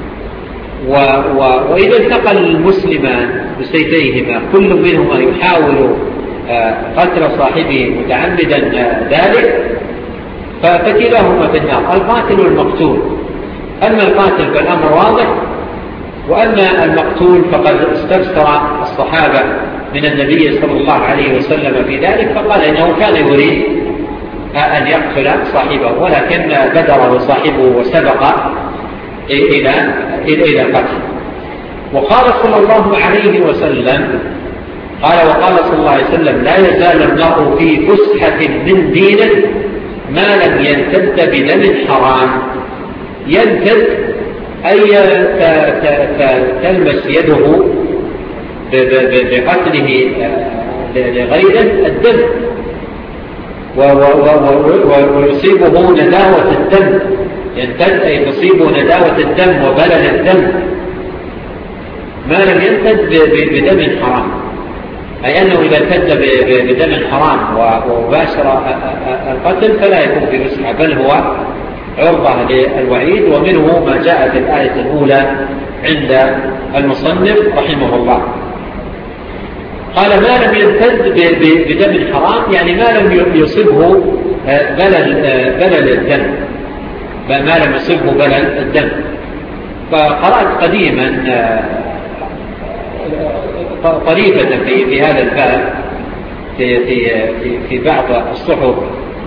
[SPEAKER 1] وإذا التقى المسلمان بسيفيهما كل منهما يحاول قتل صاحبه متعمدا ذلك فكلاهما في النار، القاتل والمقتول. أما القاتل فالأمر واضح، وأما المقتول فقد استفسر الصحابة من النبي صلى الله عليه وسلم في ذلك، فقال إنه كان يريد أن يقتل صاحبه ولكن بدره صاحبه وسبق إلى القتل. وقال صلى الله عليه وسلم: وقال صلى الله عليه وسلم: لا يزال المرء في فسحة من دينه ما لم ينتد بدم حرام. ينتد أي تلمس يده بقتله لغيره الدم ويصيبه نداوة الدم. ينتد أي تصيبه نداوة الدم وبلل الدم ما لم ينتد بدم حرام، أي أنه إذا امتد بدم حرام وباشر القتل فلا يكون في مسحة، بل هو عرضة للوعيد. ومنه ما جاء في الآية الأولى عند المصنف رحمه الله. قال: ما لم يمتد بدم حرام يعني ما لم يصبه بلل الدم، ما لم يصبه بلل الدم. فقرأت قديما طريفة في هذا الباب في بعض الصحف،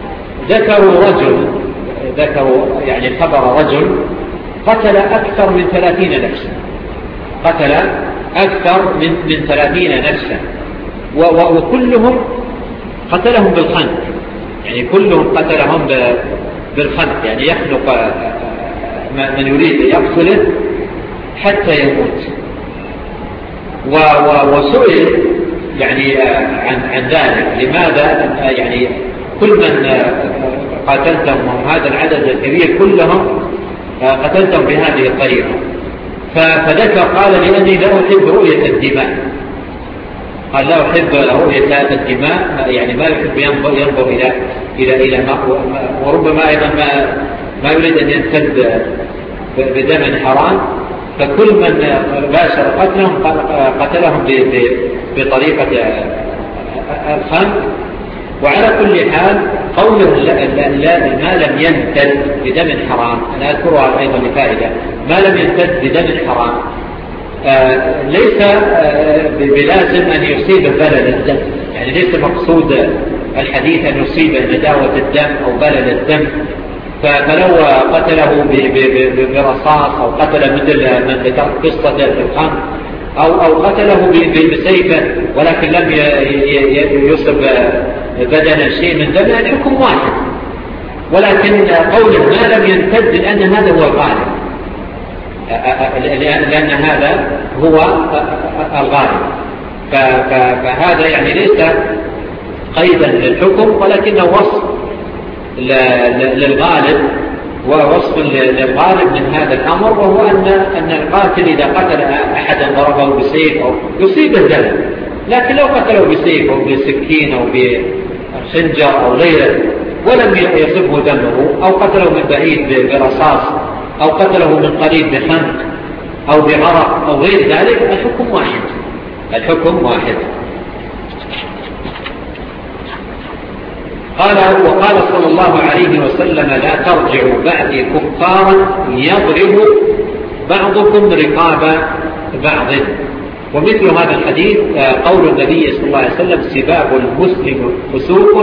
[SPEAKER 1] ذكروا يعني خبر رجل قتل أكثر من 30 نفسا، قتل أكثر من 30 نفسا، وكلهم قتلهم بالخنق، يعني كلهم قتلهم بالخنق، يعني يخنق من يريد يقتله حتى يموت. وسئل يعني عن ذلك، لماذا يعني كل من قاتلتهم هذا العدد الكبير كلهم قتلتهم بهذه الطريقة؟ فذكر قال لأني لا أحب رؤية الدماء. قال لا أحب رؤية الدماء، يعني ما يحب ينظر إلى وربما أيضا ما يريد أن ينتد بدم حرام، فكل من باشر قتلهم قتلهم بطريقة الخنق. وعلى كل حال قوله ما لم ينتد بدم حرام، أنا أذكرها أيضا لفائدة، ما لم ينتد بدم حرام ليس بلازم أن يصيب بلل الدم، يعني ليس مقصود الحديث أن يصيب نداوة الدم أو بلل الدم. فلو قتله برصاص أو قتل مثل من ذكر قصة الخنق أو قتله بسيفه ولكن لم يصب بدنا شيء من دم، الحكم واحد. ولكن قوله ما لم ينتد لأن هذا هو الغالب، لأن هذا هو الغالب. فهذا يعني ليس قيدا للحكم ولكنه وصف للغالب، ووصف للغالب من هذا الأمر، وهو أن القاتل إذا قتل أحدا ضربه بسيف أو يصيب الدم، لكن لو قتله بسيف أو بسكين أو بخنجر أو غيره ولم يصبه دمه، أو قتله من بعيد برصاص، أو قتله من قريب بخنق أو بعرق أو غير ذلك، الحكم واحد، الحكم واحد. وقال صلى الله عليه وسلم لا ترجعوا بعدي كفارا يضرب بعضكم رقاب بعض. ومثل هذا الحديث قول النبي صلى الله عليه وسلم سباب المسلم فسوق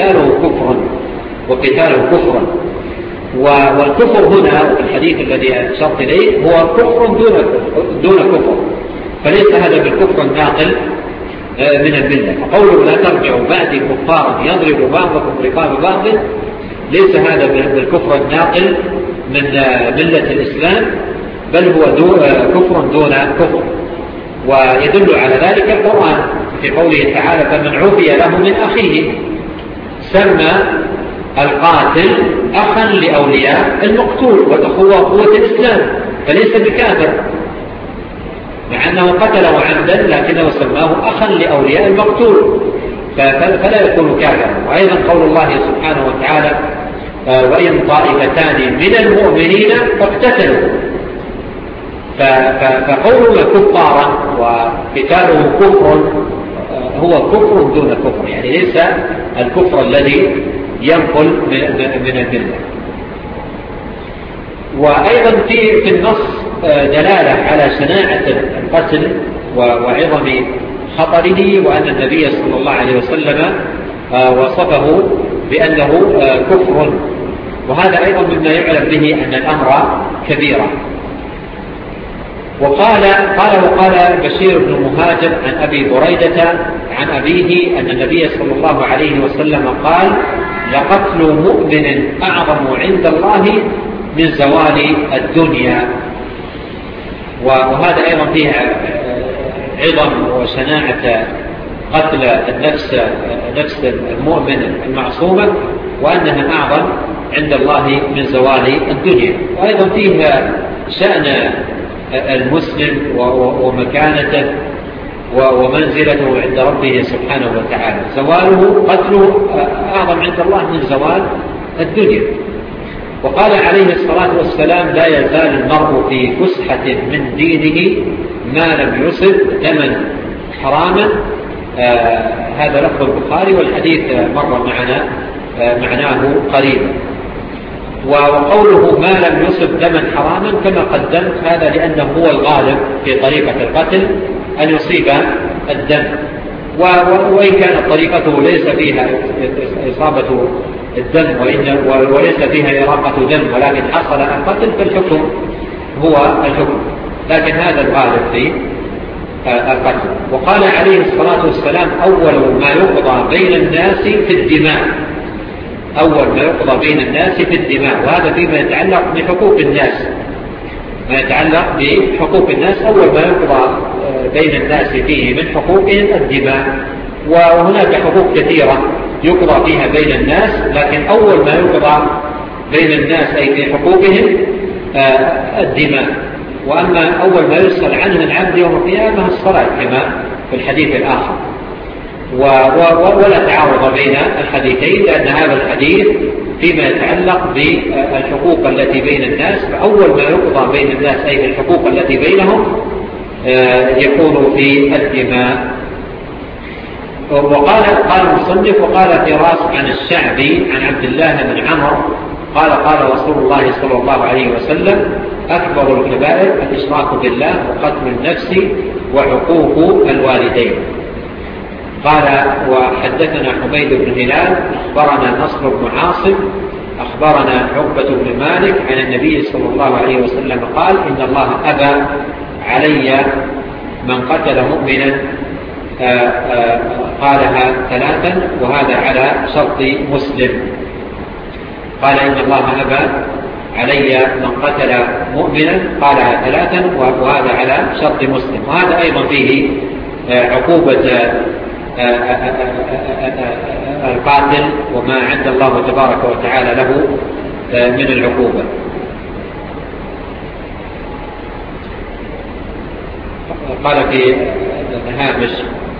[SPEAKER 1] وقتاله كفر. والكفر هنا في الحديث الذي أشرت إليه هو كفر دون كفر، فليس هذا بالكفر الناقل من الملة. فقوله لا ترجعوا بعدي كفارا يضرب بعضكم رقاب بعض ليس هذا بالكفر الناقل من ملة الإسلام، بل هو كفر دون كفر. ويدل على ذلك القرآن في قوله تعالى فمن عفي له من أخيه، سمى القاتل أخا لأولياء المقتول، والأخوة قوة الإسلام، فليس بكافر مع أنه قتله عمدا لكنه سماه أخا لأولياء المقتول، فلا يكون كافرا. وأيضا قول الله سبحانه وتعالى وإن طائفتان من المؤمنين فاقتتلوا، فقوله كفارا وقتاله كفر هو كفر دون كفر، يعني ليس الكفر الذي ينقل من الملة. وأيضا في النص دلالة على شناعة القتل وعظم خطره، وأن النبي صلى الله عليه وسلم وصفه بأنه كفر، وهذا أيضا مما يعلم به أن الأمر كبيرا. وقال بشير بن مهاجر عن أبي بريدة عن أبيه أن النبي صلى الله عليه وسلم قال لقتل مؤمن أعظم عند الله من زوال الدنيا. وهذا أيضا فيه عظم وشناعة قتل نفس المؤمن المعصومة، وأنها أعظم عند الله من زوال الدنيا. وأيضا فيه شأن المسلم ومكانته ومنزلته عند ربه سبحانه وتعالى، زواله قتله أعظم عند الله من زوال الدنيا. وقال عليه الصلاة والسلام لا يزال المرء في فسحة من دينه ما لم يصب دما حراما. هذا لفظ البخاري، والحديث مر معناه قريبا. وقوله ما لم يصب دما حراما كما قدمت، هذا لأنه هو الغالب في طريقة القتل أن يصيب الدم، وإن كانت طريقته ليس فيها إصابة الدم وليس فيها إراقة دم، ولكن حصل القتل فالحكم هو الحكم، لكن هذا الغالب في القتل. وقال عليه الصلاة والسلام أول ما يقضى بين الناس في الدماء، أول ما يقضى بين الناس في الدماء، وهذا فيما يتعلق بحقوق الناس، ما يتعلق بحقوق الناس أول ما يقضى بين الناس فيه من حقوقهم الدماء، وهناك حقوق كثيرة يقضى فيها بين الناس، لكن أول ما يقضى بين الناس أي في حقوقهم الدماء. وأما أول ما يسأل عنه العبد يوم القيامة الصلاة كما في الحديث الآخر. ولا تعارض بين الحديثين، لأن هذا الحديث فيما يتعلق بالحقوق التي بين الناس، فأول ما يقضى بين الناس أي الحقوق التي بينهم يكون في الدماء. قال المصنف: وقال فراس عن الشعبي عن عبد الله بن عمرو قال: قال رسول الله صلى الله عليه وسلم: أكبر الكبائر الإشراك بالله وقتل النفس وعقوق الوالدين. قال: وحدثنا حميد بن هلال أخبرنا نصر بن عاصم أخبرنا عقبة بن مالك عن النبي صلى الله عليه وسلم قال: إن الله أبى علي من قتل مؤمنا. قالها ثلاثا، وهذا على شرط مسلم. قال: إن الله أبى علي من قتل مؤمنا، قالها ثلاثا، وهذا على شرط مسلم. وهذا أيضا فيه عقوبة القاتل وما عند الله تبارك وتعالى له من العقوبة. قال في الهامش: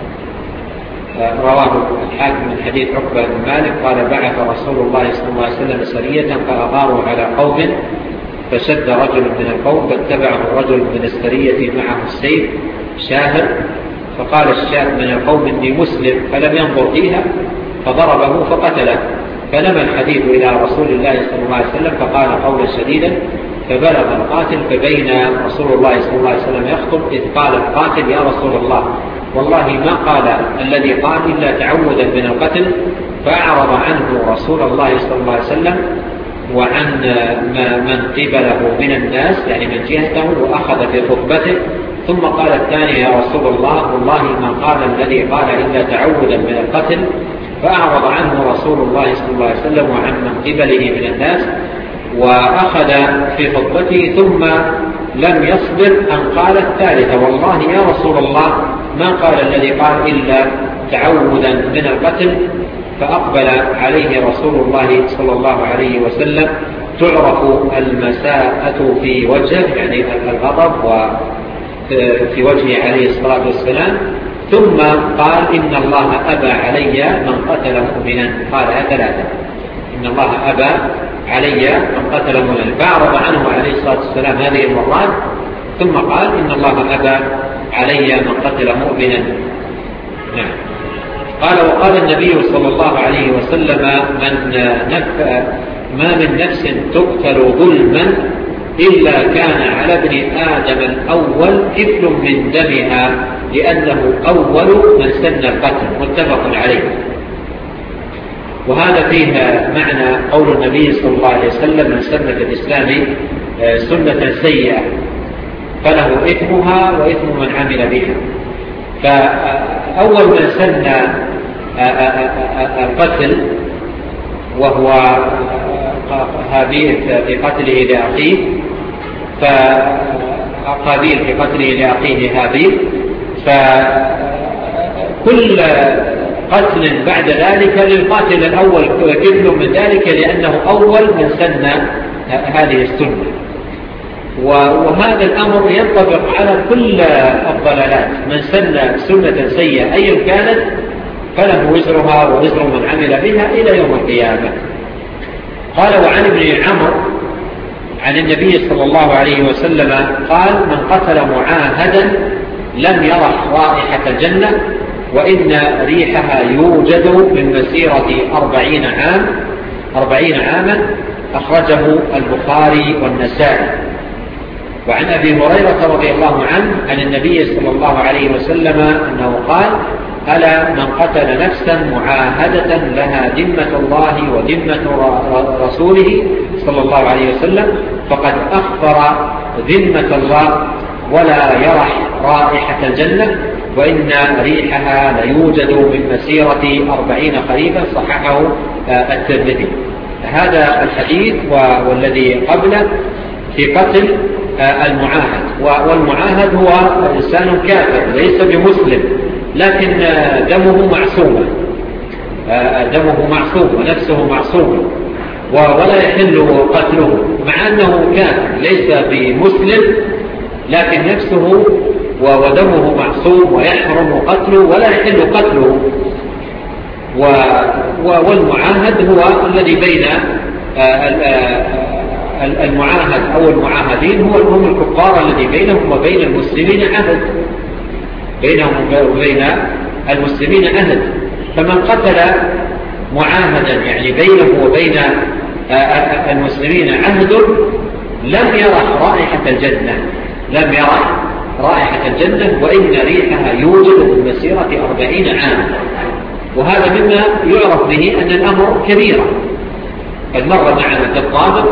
[SPEAKER 1] رواه الحاكم من حديث عقبة بن مالك قال: بعث رسول الله صلى الله عليه وسلم سرية فأغاروا على قوم فشد رجل من القوم فاتبعه رجل من السرية معه السيف شاهد، فقال الشاب من القوم: إني مسلم، فلم ينظر فيها فضربه فقتله. فنمى الحديث إلى رسول الله صلى الله عليه وسلم فقال قولا شديدا فبلغ القاتل، فبين رسول الله صلى الله عليه وسلم يخطب إذ قال القاتل: يا رسول الله، والله ما قال الذي قال إلا تعودا من القتل. فأعرض عنه رسول الله صلى الله عليه وسلم وعن من قبله من الناس، يعني من جهته، وأخذ في خطبته. ثم قال الثاني: يا رسول الله، والله ما قال الذي قال إلا تعودا من القتل. فأعرض عنه رسول الله صلى الله عليه وسلم وعن من قبله من الناس، وأخذ في خطبته. ثم لم يصبر أن قال الثالثة: والله يا رسول الله ما قال الذي قال إلا تعودا من القتل. فأقبل عليه رسول الله صلى الله عليه وسلم، تعرف المساءة في وجهه، يعني الغضب وفي وجهه عليه الصلاة والسلام. ثم قال: إن الله أبى علي من قتل مؤمنا. قالها ثلاثة: إن الله أبى علي من قتل مؤمنا. فأعرض عنه عليه الصلاة والسلام هذه المرات، ثم قال: إن الله أبى علي من قتل مؤمنا. نعم. قال: وقال النبي صلى الله عليه وسلم: ما من نفس تقتل ظلما إلا كان على ابن آدم الأول كفل من دمها، لأنه أول من سن القتل. متفق عليه. وهذا فيه معنى قول النبي صلى الله عليه وسلم: من سن في الإسلام سنة سيئة فله إثمها وإثم من عمل بها. فأول من سن القتل وهو هابيل في قتله لأخيه، فقابيل في قتله لأخيه هابيل، فكل قتل بعد ذلك للقاتل الأول كفل من ذلك، لأنه أول من سن هذه السنة. وهذا الأمر ينطبق على كل الضلالات. من سن سنة سيئة أي كانت فله وزرها ووزر من عمل بها إلى يوم القيامة. قال: وعن ابن عمرو عن النبي صلى الله عليه وسلم قال: من قتل معاهدا لم يرح رائحة الجنة، وإن ريحها يوجد من مسيرة 40 عاما. أخرجه البخاري والنسائي. وعن أبي هريرة رضي الله عنه عن النبي صلى الله عليه وسلم أنه قال: ألا من قتل نفسا معاهدة لها ذمة الله وذمة رسوله صلى الله عليه وسلم فقد أخفر ذمة الله ولا يرح رائحة الجنة، وإن ريحها ليوجد من مسيرة 40 خريفا. صححه الترمذي. هذا الحديث والذي قبله في قتل المعاهد. والمعاهد هو إنسان كافر ليس بمسلم لكن دمه معصوم، ونفسه معصومة ولا يحل قتله، مع أنه كافر ليس بمسلم لكن نفسه ودمه معصوم ويحرم قتله ولا يحل قتله. والمعاهد هو الذي بين المعاهد أو المعاهدين هم الكفار الذي بينهم وبين المسلمين عهد، فمن قتل معاهدا يعني بينه وبين المسلمين عهد لم يرح رائحة الجنة، وإن ريحها يوجد من مسيرة 40 عاما. وهذا مما يعرف به أن الأمر كبيرة. قد مر معنا في الضابط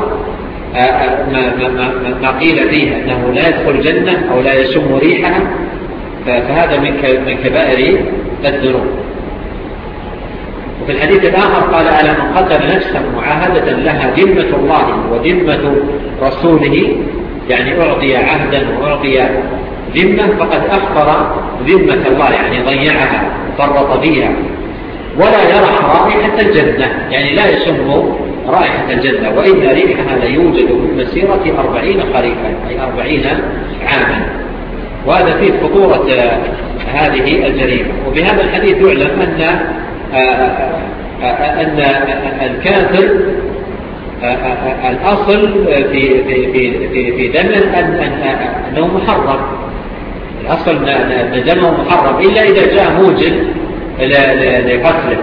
[SPEAKER 1] ما قيل فيه أنه لا يدخل الجنة أو لا يشم ريحها، فهذا من كبائر الذنوب. وفي الحديث الآخر قال: ألا من قتل نفسا معاهدة لها ذمة الله وذمة رسوله، يعني أعطي عهدا وأعطي ذمة، فقد أخطر ذمة الله، يعني ضيعها فرط فيها، ولا يرح رائحة الجنة، يعني لا يشم رائحة الجنة، وإن ريحها ليوجد من مسيرة 40 خريفا، أي 40 عاما. وهذا فيه خطورة هذه الجريمة. وبهذا الحديث يعلم أن الكافر الأصل في دمه أنه محرم، الأصل أن دمه محرم إلا إذا جاء موجب لقتله،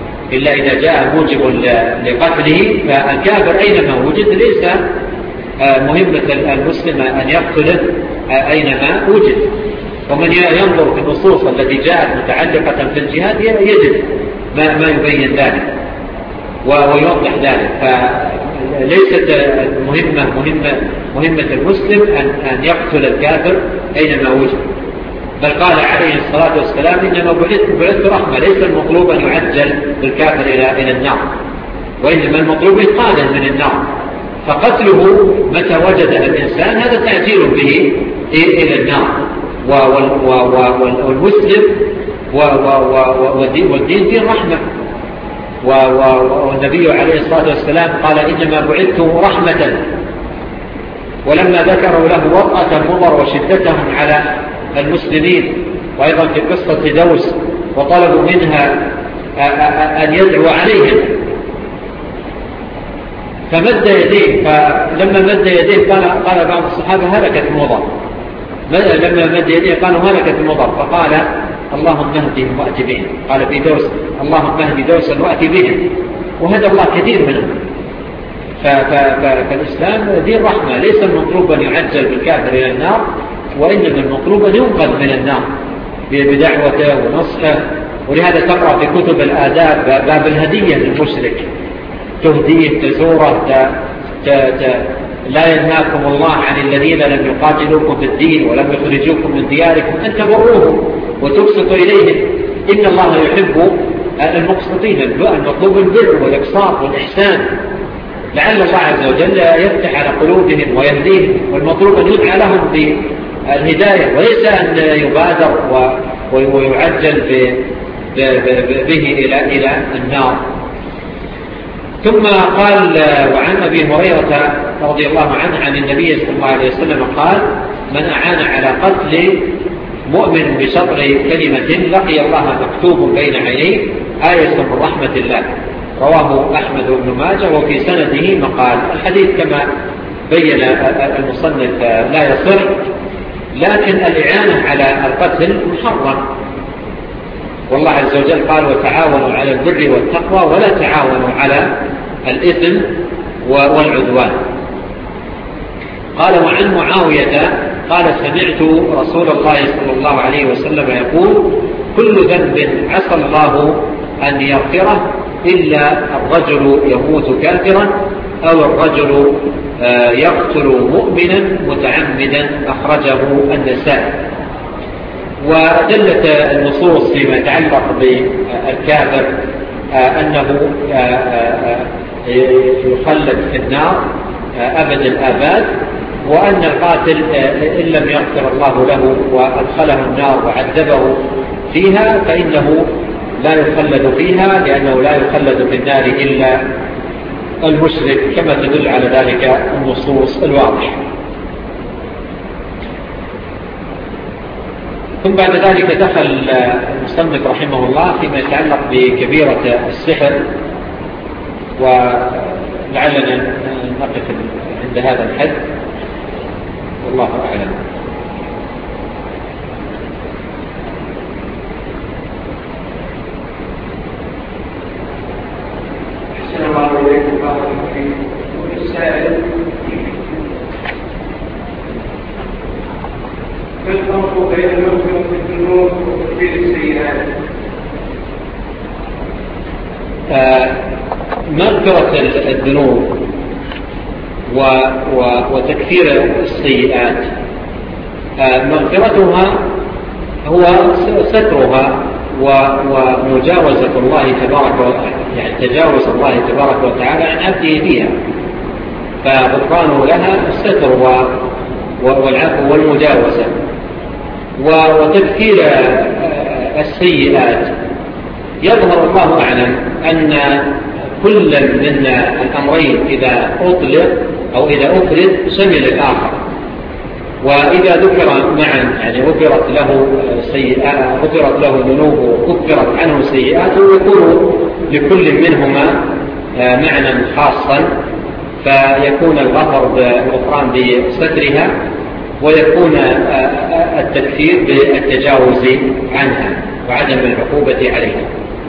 [SPEAKER 1] لقتله. فالكافر أينما وجد ليس مهمة المسلم أن يقتله أينما وجد. ومن ينظر في النصوص التي جاءت متعلقة في الجهاد يجد ما يبين ذلك ويوضح ذلك. فليست مهمة المسلم أن يقتل الكافر أينما وجد، بل قال عليه الصلاة والسلام: إنما بعثت رحمة. ليس المطلوب أن يعجل بالكافر إلى النار، وإنما المطلوب إنقاذه من النار. فقتله متى وجد الإنسان هذا تعجيل به إلى النار. والمسلم والدين دين رحمة. والنبي عليه الصلاة والسلام قال: إنما بعثت رحمة. ولما ذكروا له وطأة مضر وشدتهم على المسلمين، وأيضا في قصة دوس، وطلبوا منها أن يدعو عليهم، فمد يديه. فلما مد يديه قال بعض الصحابة: هلكت المضر. لما مد يديه قالوا: هلكت المضر. فقال: اللهم اهدهم وأت بهم. قال في دوس: اللهم اهد دوسا وأت بهم. وهدى الله كثير منهم. فالإسلام دين رحمة. ليس المطلوب أن يعجل بالكافر إلى النار، وإنما المطلوب أن ينقذ من النار بدعوته ونصحه. ولهذا تقرأ في كتب الآداب باب الهدية للمشرك، تهديه، تزوره، لا ينهاكم الله عن الذين لم يقاتلوكم في الدين ولم يخرجوكم من دياركم أن تبروهم وتقسطوا إليهم إن الله يحب المقسطين. المطلوب البر والإقساط والإحسان، لعل الله عز وجل يفتح على قلوبهم ويهديهم. والمطلوب أن يدعى لهم بالهداية، وليس أن يبادر ويعجل به إلى النار. ثم قال: وعن أبي هريرة رضي الله عنه عن النبي صلى الله عليه وسلم قال: من أعان على قتل مؤمن بشطر كلمة لقي الله مكتوب بين عينيه آية من رحمة الله. رواه أحمد بن ماجه، وفي سنده مقال. الحديث كما بين المصنف لا يصر، لكن الإعانة على القتل محرم. والله عز وجل قال: وتعاونوا على البر والتقوى ولا تعاونوا على الإثم والعدوان. قال: وعن معاوية قال: سمعت رسول الله صلى الله عليه وسلم يقول: كل ذنب عسى الله أن يغفره إلا الرجل يموت كافرا أو الرجل يقتل مؤمنا متعمدا. أخرجه النسائي. ودلت النصوص فيما يتعلق بالكافر أنه يخلد في النار أبد الآباد، وأن القاتل إن لم يغفر الله له وأدخله النار وعذبه فيها فإنه لا يخلد فيها، لأنه لا يخلد في النار إلا المشرك، كما تدل على ذلك النصوص الواضحة. ثم بعد ذلك دخل المصنف رحمه الله فيما يتعلق بكبيرة السحر، ولعلنا نقف عند هذا الحد، والله أعلم.
[SPEAKER 2] أحسن الله إليكم بارك الله فيكم. والسائل: ما الفرق بين مغفرة الذنوب وتكفير السيئات؟
[SPEAKER 1] مغفرة الذنوب وتكفير السيئات، مغفرتها هو سترها ومجاوزة الله تبارك وتعالى، يعني تجاوز الله تبارك وتعالى عن عبده فيها، فغفرانه لها الستر والعفو والمجاوزة. وتكفير السيئات يظهر الله أعلم أن كل من الأمرين إذا أطلق أو إذا أفرد شمل الآخر، وإذا ذكر معا يعني غفرت له ذنوبه وكفرت عنه سيئاته، يكون لكل منهما معنى خاصا، فيكون الغفران بسترها، ويكون التكفير بالتجاوز عنها وعدم العقوبة عليها.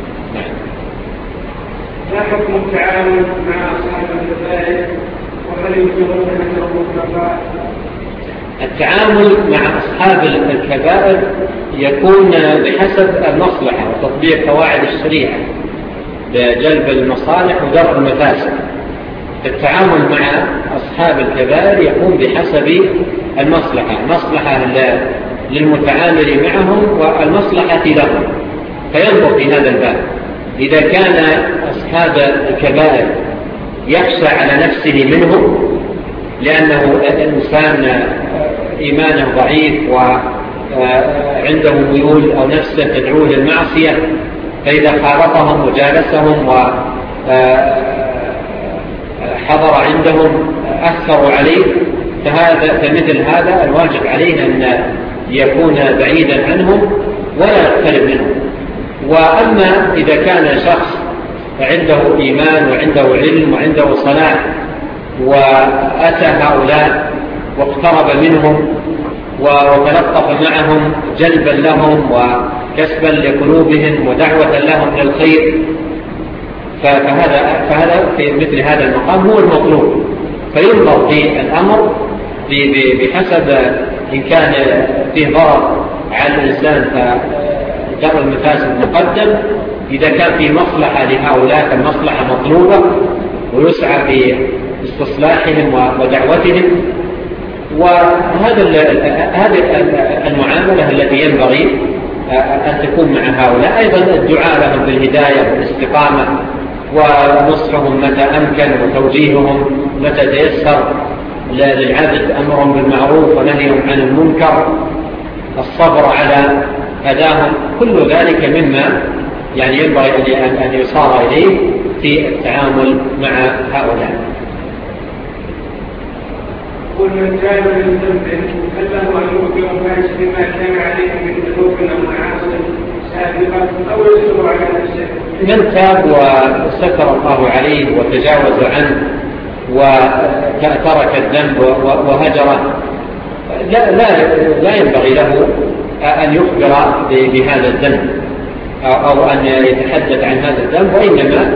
[SPEAKER 2] ما حكم التعامل مع أصحاب الكبائر، وهل يمكنون أن يكونوا؟
[SPEAKER 1] التعامل مع أصحاب الكبائر يكون بحسب المصلحة وتطبيق قواعد الشريعة بجلب المصالح ودرء المفاسد. التعامل مع أصحاب الكبائر يكون بحسب المصلحة للمتعامل معهم والمصلحة لهم، فينظر في هذا الباب. إذا كان أصحاب الكبائر يخشى على نفسه منهم لأنه الإنسان إيمانه ضعيف وعنده ميول أو نفسه تدعوه للمعصية، فإذا خالطهم وجالسهم وحضر عندهم أثروا عليه، فمثل هذا الواجب عليه أن يكون بعيدا عنهم ولا يقترب منهم. وأما إذا كان شخص عنده إيمان وعنده علم وعنده صلاح وأتى هؤلاء واقترب منهم وتلطف معهم جلبا لهم وكسبا لقلوبهم ودعوة لهم للخير، فهذا في مثل هذا المقام هو المطلوب. فينظر في الأمر بحسب إن كان فيه ضرر على الإنسان فدرء المفاسد مقدم، إذا كان في مصلحة لهؤلاء فالمصلحة مطلوبة ويسعى في استصلاحهم ودعوتهم. وهذه المعاملة التي ينبغي أن تكون مع هؤلاء. أيضا الدعاء لهم بالهداية والاستقامة ونصحهم متى أمكن وتوجيههم متى تيسر للعبد، أمرهم بالمعروف ونهيهم عن المنكر، الصبر على أداهم، كل ذلك مما يعني ينبغي أن يصار إليه في التعامل مع هؤلاء.
[SPEAKER 2] قل من تاب من ذنب هل له أن يخبر الناس بما كان عليه من ذنوب أو معاصي سابقة أو يصبر على نفسه؟
[SPEAKER 1] من تاب وستر الله عليه وتجاوز عنه وترك الذنب وهجره، لا ينبغي له أن يخبر بهذا الذنب أو أن يتحدث عن هذا الذنب، وإنما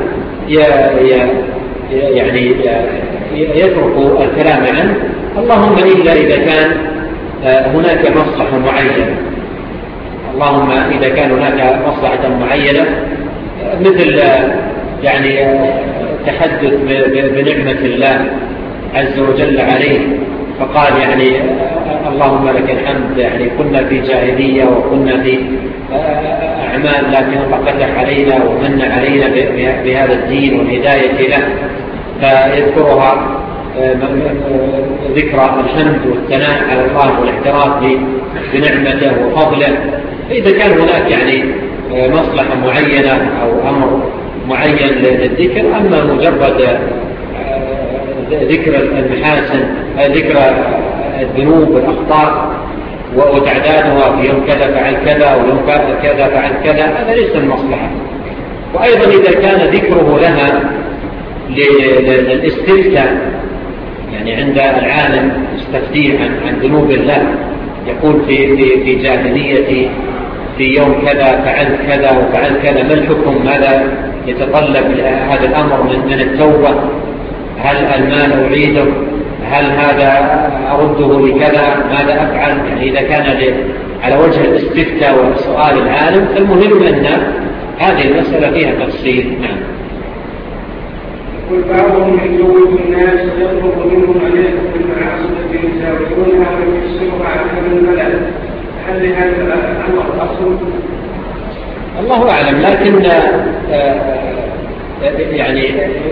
[SPEAKER 1] يعني يترك الكلام عنه، اللهم إلا إذا كان هناك مصلحة معينة. اللهم إذا كان هناك مصلحة معينة مثل يعني تحدث بنعمة الله عز وجل عليه، فقال يعني اللهم لك الحمد، يعني كنا في جاهلية وكنا في أعمال لكن الله فتح علينا ومن علينا بهذا الدين والهداية له، فيذكرها ذكر الحمد والثناء على الله والاعتراف بنعمته وفضله. فإذا كان هناك يعني مصلحة معينة أو أمر معين للذكر، أما مجرد ذكر المحاسن، ذكر الذنوب والأخطاء وتعدادها في يوم كذا فعل كذا ويوم كذا فعل كذا، هذا ليس المصلحة. وأيضا إذا كان ذكره لها للاستفتاء، يعني عند العالم يستفتيه عن ذنوب الله، يقول في جاهليتي في يوم كذا فعلت كذا وفعلت كذا، ما الحكم؟ ماذا يتطلب هذا الأمر من التوبة؟ هل المال أعيده؟ هل هذا أرده لكذا؟ ماذا أفعل؟ يعني إذا كان على وجه الاستفتاء وسؤال العالم، فالمهم أن هذه المسألة فيها تفصيل. نعم.
[SPEAKER 2] يقول بعضهم يزوج الناس يطلب منهم أن يتركوا المعاصي التي يساوونها ويفسرها على الملل، هل لهذا الأمر أصل؟
[SPEAKER 1] الله أعلم، لكن يعني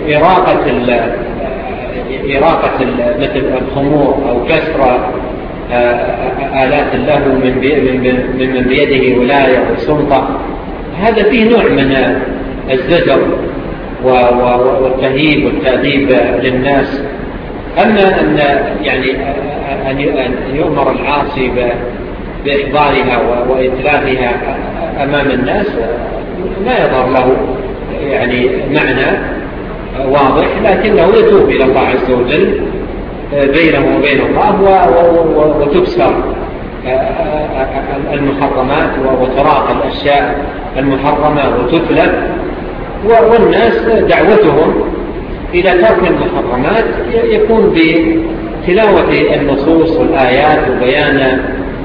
[SPEAKER 1] إراقة مثل الخمور أو كسر آلات له من بيده ولاية وسلطة، هذا فيه نوع من الزجر والتهييب والتأديب للناس. أما أن يعني أن يؤمر العاصي بإحضارها وإتلافها أمام الناس ما يظهر له يعني معنى واضح، لكنه يتوب إلى الله عز وجل بينه وبين الله وتكسر المحرمات وتراق الأشياء المحرمة وتتلف، والناس دعوتهم إلى ترك المحرمات يكون بتلاوة النصوص والآيات وبيان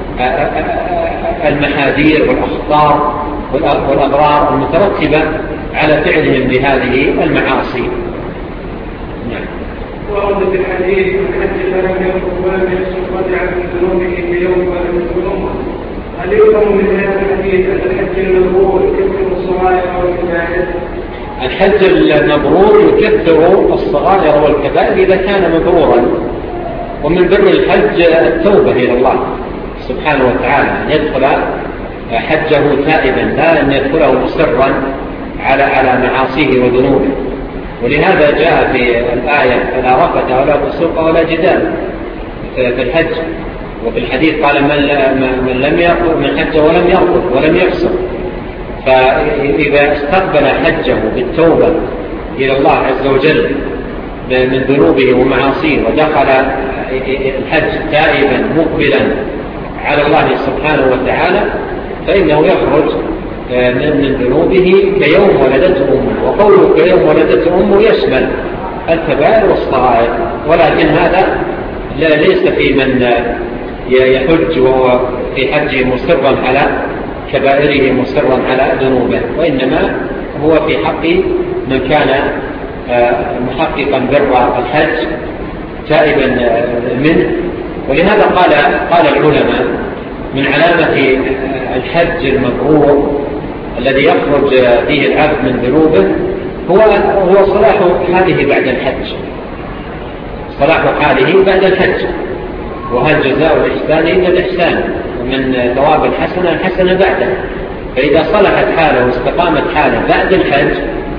[SPEAKER 1] المحاذير والأخطار والأضرار المترتبة على فعلهم بهذه المعاصي.
[SPEAKER 2] نعم. ورد في الحديث من حج فلم يرفض ولم يفسق رجع من ذنوبه في يوم ولم يذنبه، هل يفهم من هذا الحديث أن الحج المبرور يكفر الصغائر والكبائر؟
[SPEAKER 1] الحج المبرور يكفر الصغائر والكبائر إذا كان مبرورا، ومن بر الحج التوبة إلى الله سبحانه وتعالى، أن يدخل حجه تائبا، لا أن يدخله مصرا على معاصيه وذنوبه. ولهذا جاء في الآية فلا رفث ولا فسوق ولا جدال في الحج، وفي الحديث قال من لم يرفث من حج ولم يرفث ولم يفسق. فإذا استقبل حجه بالتوبة إلى الله عز وجل من ذنوبه ومعاصيه ودخل الحج تائبا مقبلا على الله سبحانه وتعالى، فإنه يخرج من ذنوبه كيوم ولدته أمه. وقوله كيوم ولدته أمه يشمل الكبائر والصغائر، ولكن هذا ليس في من يحج وهو في حجه مصرا على كبائره مصرا على ذنوبه، وإنما هو في حق من كان محققا بر الحج تائبا منه. ولهذا قال العلماء من علامة الحج المبرور الذي يخرج فيه العبد من ذنوبه هو صلاح حاله بعد الحج، صلاح حاله بعد الحج. وهل جزاء الإحسان إلا الإحسان، ومن ثواب الحسنة بعده. فإذا صلحت حاله واستقامت حاله بعد الحج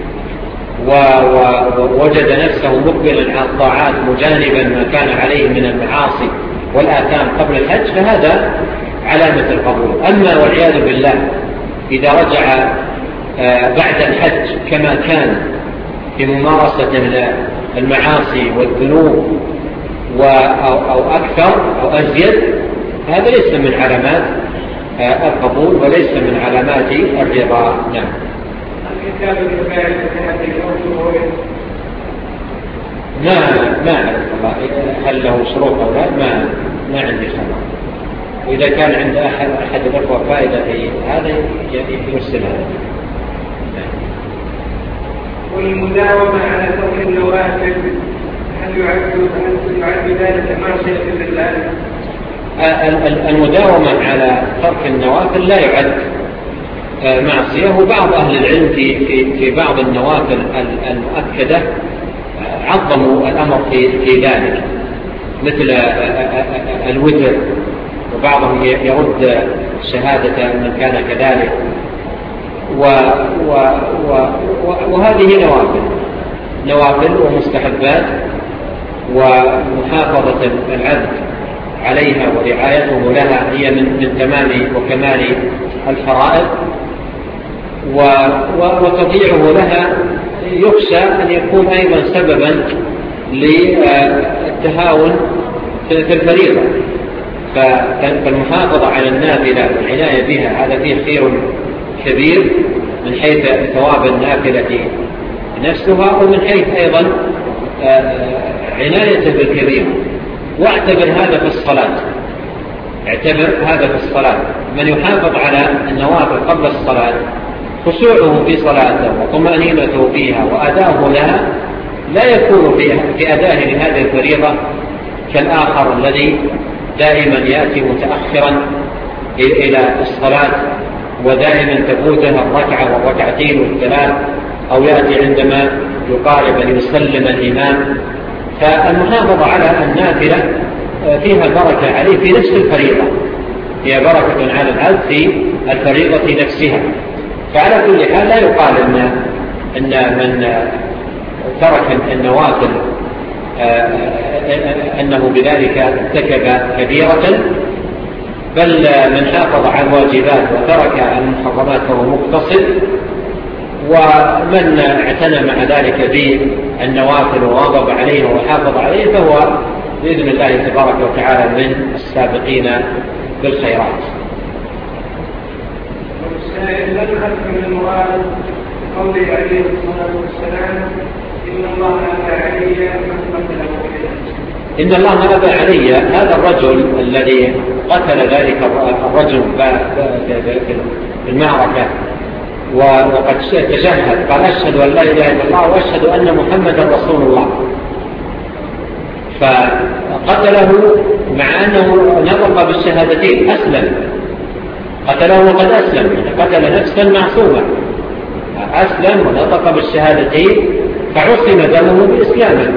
[SPEAKER 1] ووجد نفسه مقبلا على الطاعات مجانبا ما كان عليه من المعاصي والآثام قبل الحج، فهذا علامة القبول. أما والعياذ بالله إذا رجع بعد الحج كما كان في ممارسة المعاصي والذنوب أو أكثر أو أزيد، هذا ليس من علامات القبول وليس من علامات الرضا. نعم.
[SPEAKER 2] الكتاب الكبائر
[SPEAKER 1] ما أعرف الله هل له شروط أو لا، ما عندي خبر. وإذا كان عند أحد الأخوة فائدة في هذا يرسلها.
[SPEAKER 2] والمداومة على ترك النوافل هل يعد ذلك معصية لله؟
[SPEAKER 1] المداومة على ترك النوافل لا يعد معصية. وبعض أهل العلم في بعض النوافل المؤكدة عظموا الأمر في ذلك، مثل الوتر، وبعضهم يرد شهادة من كان كذلك، وهذه نوافل ومستحبات، ومحافظة العبد عليها ورعايته لها هي من تمام وكمال الفرائض، وتضييعه لها يخشى أن يكون أيضا سببا للتهاون في الفريضة. فالمحافظة على النافلة والعناية بها هذا فيه خير كبير من حيث ثواب النافلة نفسها، ومن حيث أيضا عنايته بالكبير. واعتبر هذا في الصلاة، من يحافظ على النوافل قبل الصلاة خشوعه في صلاته وطمأنينته فيها وأداؤه لها لا يكون في أدائه لهذه الفريضة كالآخر الذي دائما يأتي متأخرا إلى الصلاة، ودائما تفوته الركعة والركعتين والثلاث، أو يأتي عندما يقارب أن يسلم الإمام. فالمحافظة على النافلة فيها بركة عليه في نفس الفريضة، فيها بركة على العبد في الفريضة نفسها. فعلى كل حال لا يقال أن من ترك النوافل أنه بذلك ارتكب كبيرة، بل من حافظ على الواجبات وترك المحرمات فهو مقتصد، ومن اعتنى مع ذلك بالنوافل وواظب عليه وحافظ عليه فهو بإذن الله تبارك وتعالى من السابقين بالخيرات.
[SPEAKER 2] والسائل لم أفهم المراد قوله عليه الصلاة والسلام إن الله أبى علي
[SPEAKER 1] إن الله أبى علي. هذا الرجل الذي قتل ذلك الرجل في المعركة وقد تشهد قال أشهد أن لا إله إلا الله وأشهد أن محمدا رسول الله، فقتله مع أنه نطق بالشهادتين، أسلم، قتله وقد أسلم، قتل نفسا معصومة، أسلم ونطق بالشهادتين فعصم دمه بإسلامه.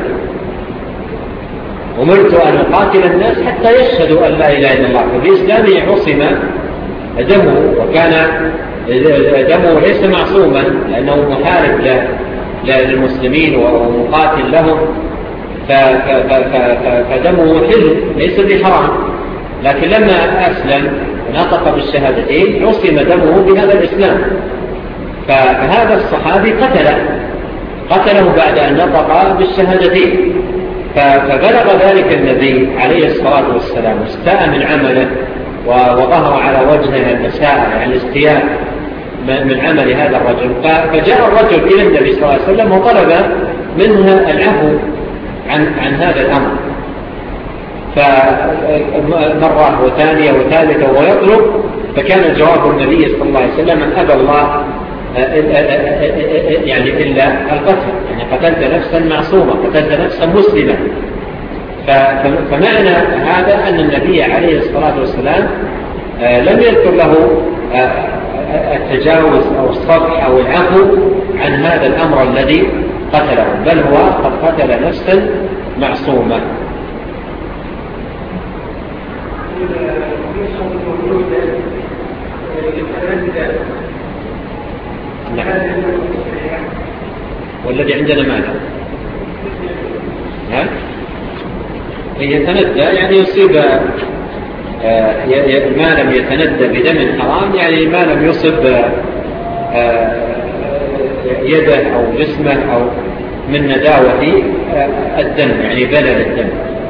[SPEAKER 1] أمرت أن أقاتل الناس حتى يشهدوا أن لا إله إلا الله، فبإسلامه عصم دمه، وكان دمه ليس معصوما لأنه محارب للمسلمين ومقاتل لهم، فدمه حل ليس بحرام، لكن لما أسلم ونطق بالشهادتين عصم دمه بهذا الإسلام. فهذا الصحابي قتله بعد أن نطق بالشهادتين، فبلغ ذلك النبي عليه الصلاة والسلام واستاء من عمله وظهر على وجهه المساءة، يعني الاستياء من عمل هذا الرجل. فجاء الرجل إلى النبي صلى الله عليه وسلم وطلب منه العفو عن هذا الأمر، فمرة وثانية وثالثة ويطلب، فكان جواب النبي صلى الله عليه وسلم أن أبى الله يعني إلا القتل، يعني قتلت نفسا معصومة، قتلت نفسا مسلمة. فمعنى هذا أن النبي عليه الصلاة والسلام لم يذكر له التجاوز أو الصفح أو العفو عن هذا الأمر الذي قتله، بل هو قد قتل نفسا معصومة. نعم. والذي عندنا ماذا؟ يتندى يعني يصيب ما لم يتندى بدم حرام، يعني ما لم يصب يده أو جسمه أو من نداوة الدم، يعني بلل الدم.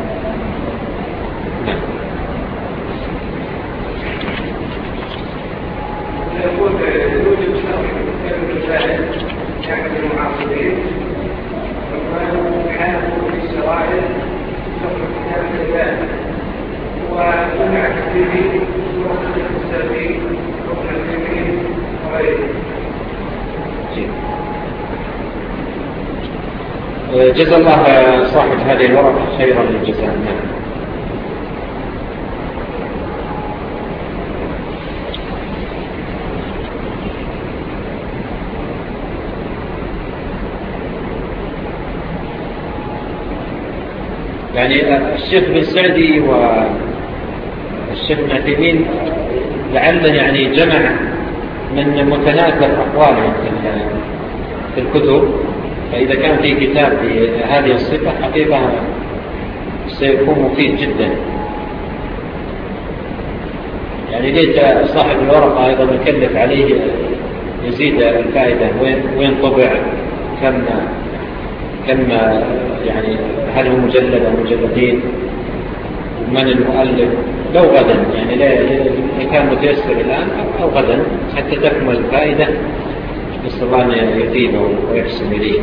[SPEAKER 1] جزا الله صاحب هذه الورقة خيرا للجزاء. يعني الشيخ بن سعدي والشيخ ابن عثيمين لعل يعني جمع من متناثر أقوالهم في الكتب، فإذا كان في كتاب بهذه الصفة حقيقة سيكون مفيد جدا. يعني ليت صاحب الورقة أيضا يكلف عليه يزيد الفائدة، وين طبع، كم يعني هل هو مجلد أو مجلدين، من المؤلف، لو غدا يعني لا كان متيسر الآن أو غدا حتى تكمل الفائدة، نسأل الله أن يفيده ويحسن إليه.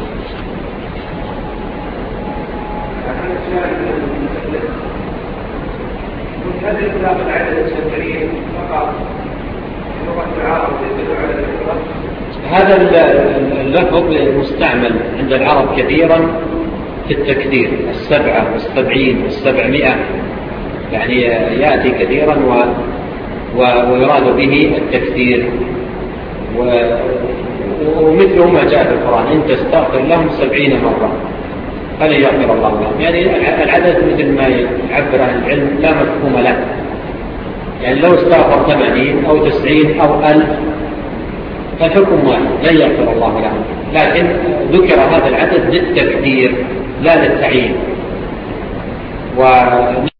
[SPEAKER 2] هل إطلاق العدد السبعين فقط لغة العرب يدل على الإطلاق؟
[SPEAKER 1] هذا اللفظ مستعمل عند العرب كثيرا في التكثير، 77 و700، يعني يأتي كثيرا ويراد به التكثير، ومثله ما جاء في القرآن: إن تستغفر لهم 70 مرة فلن يغفر الله لهم. يعني العدد مثل ما يعبر عن العلم لا مفهوم له، يعني لو استغفر 80 أو 90 أو 1000 فالحكم واحد، لن يغفر الله لهم، لكن ذكر هذا العدد للتكثير لا للتعيين.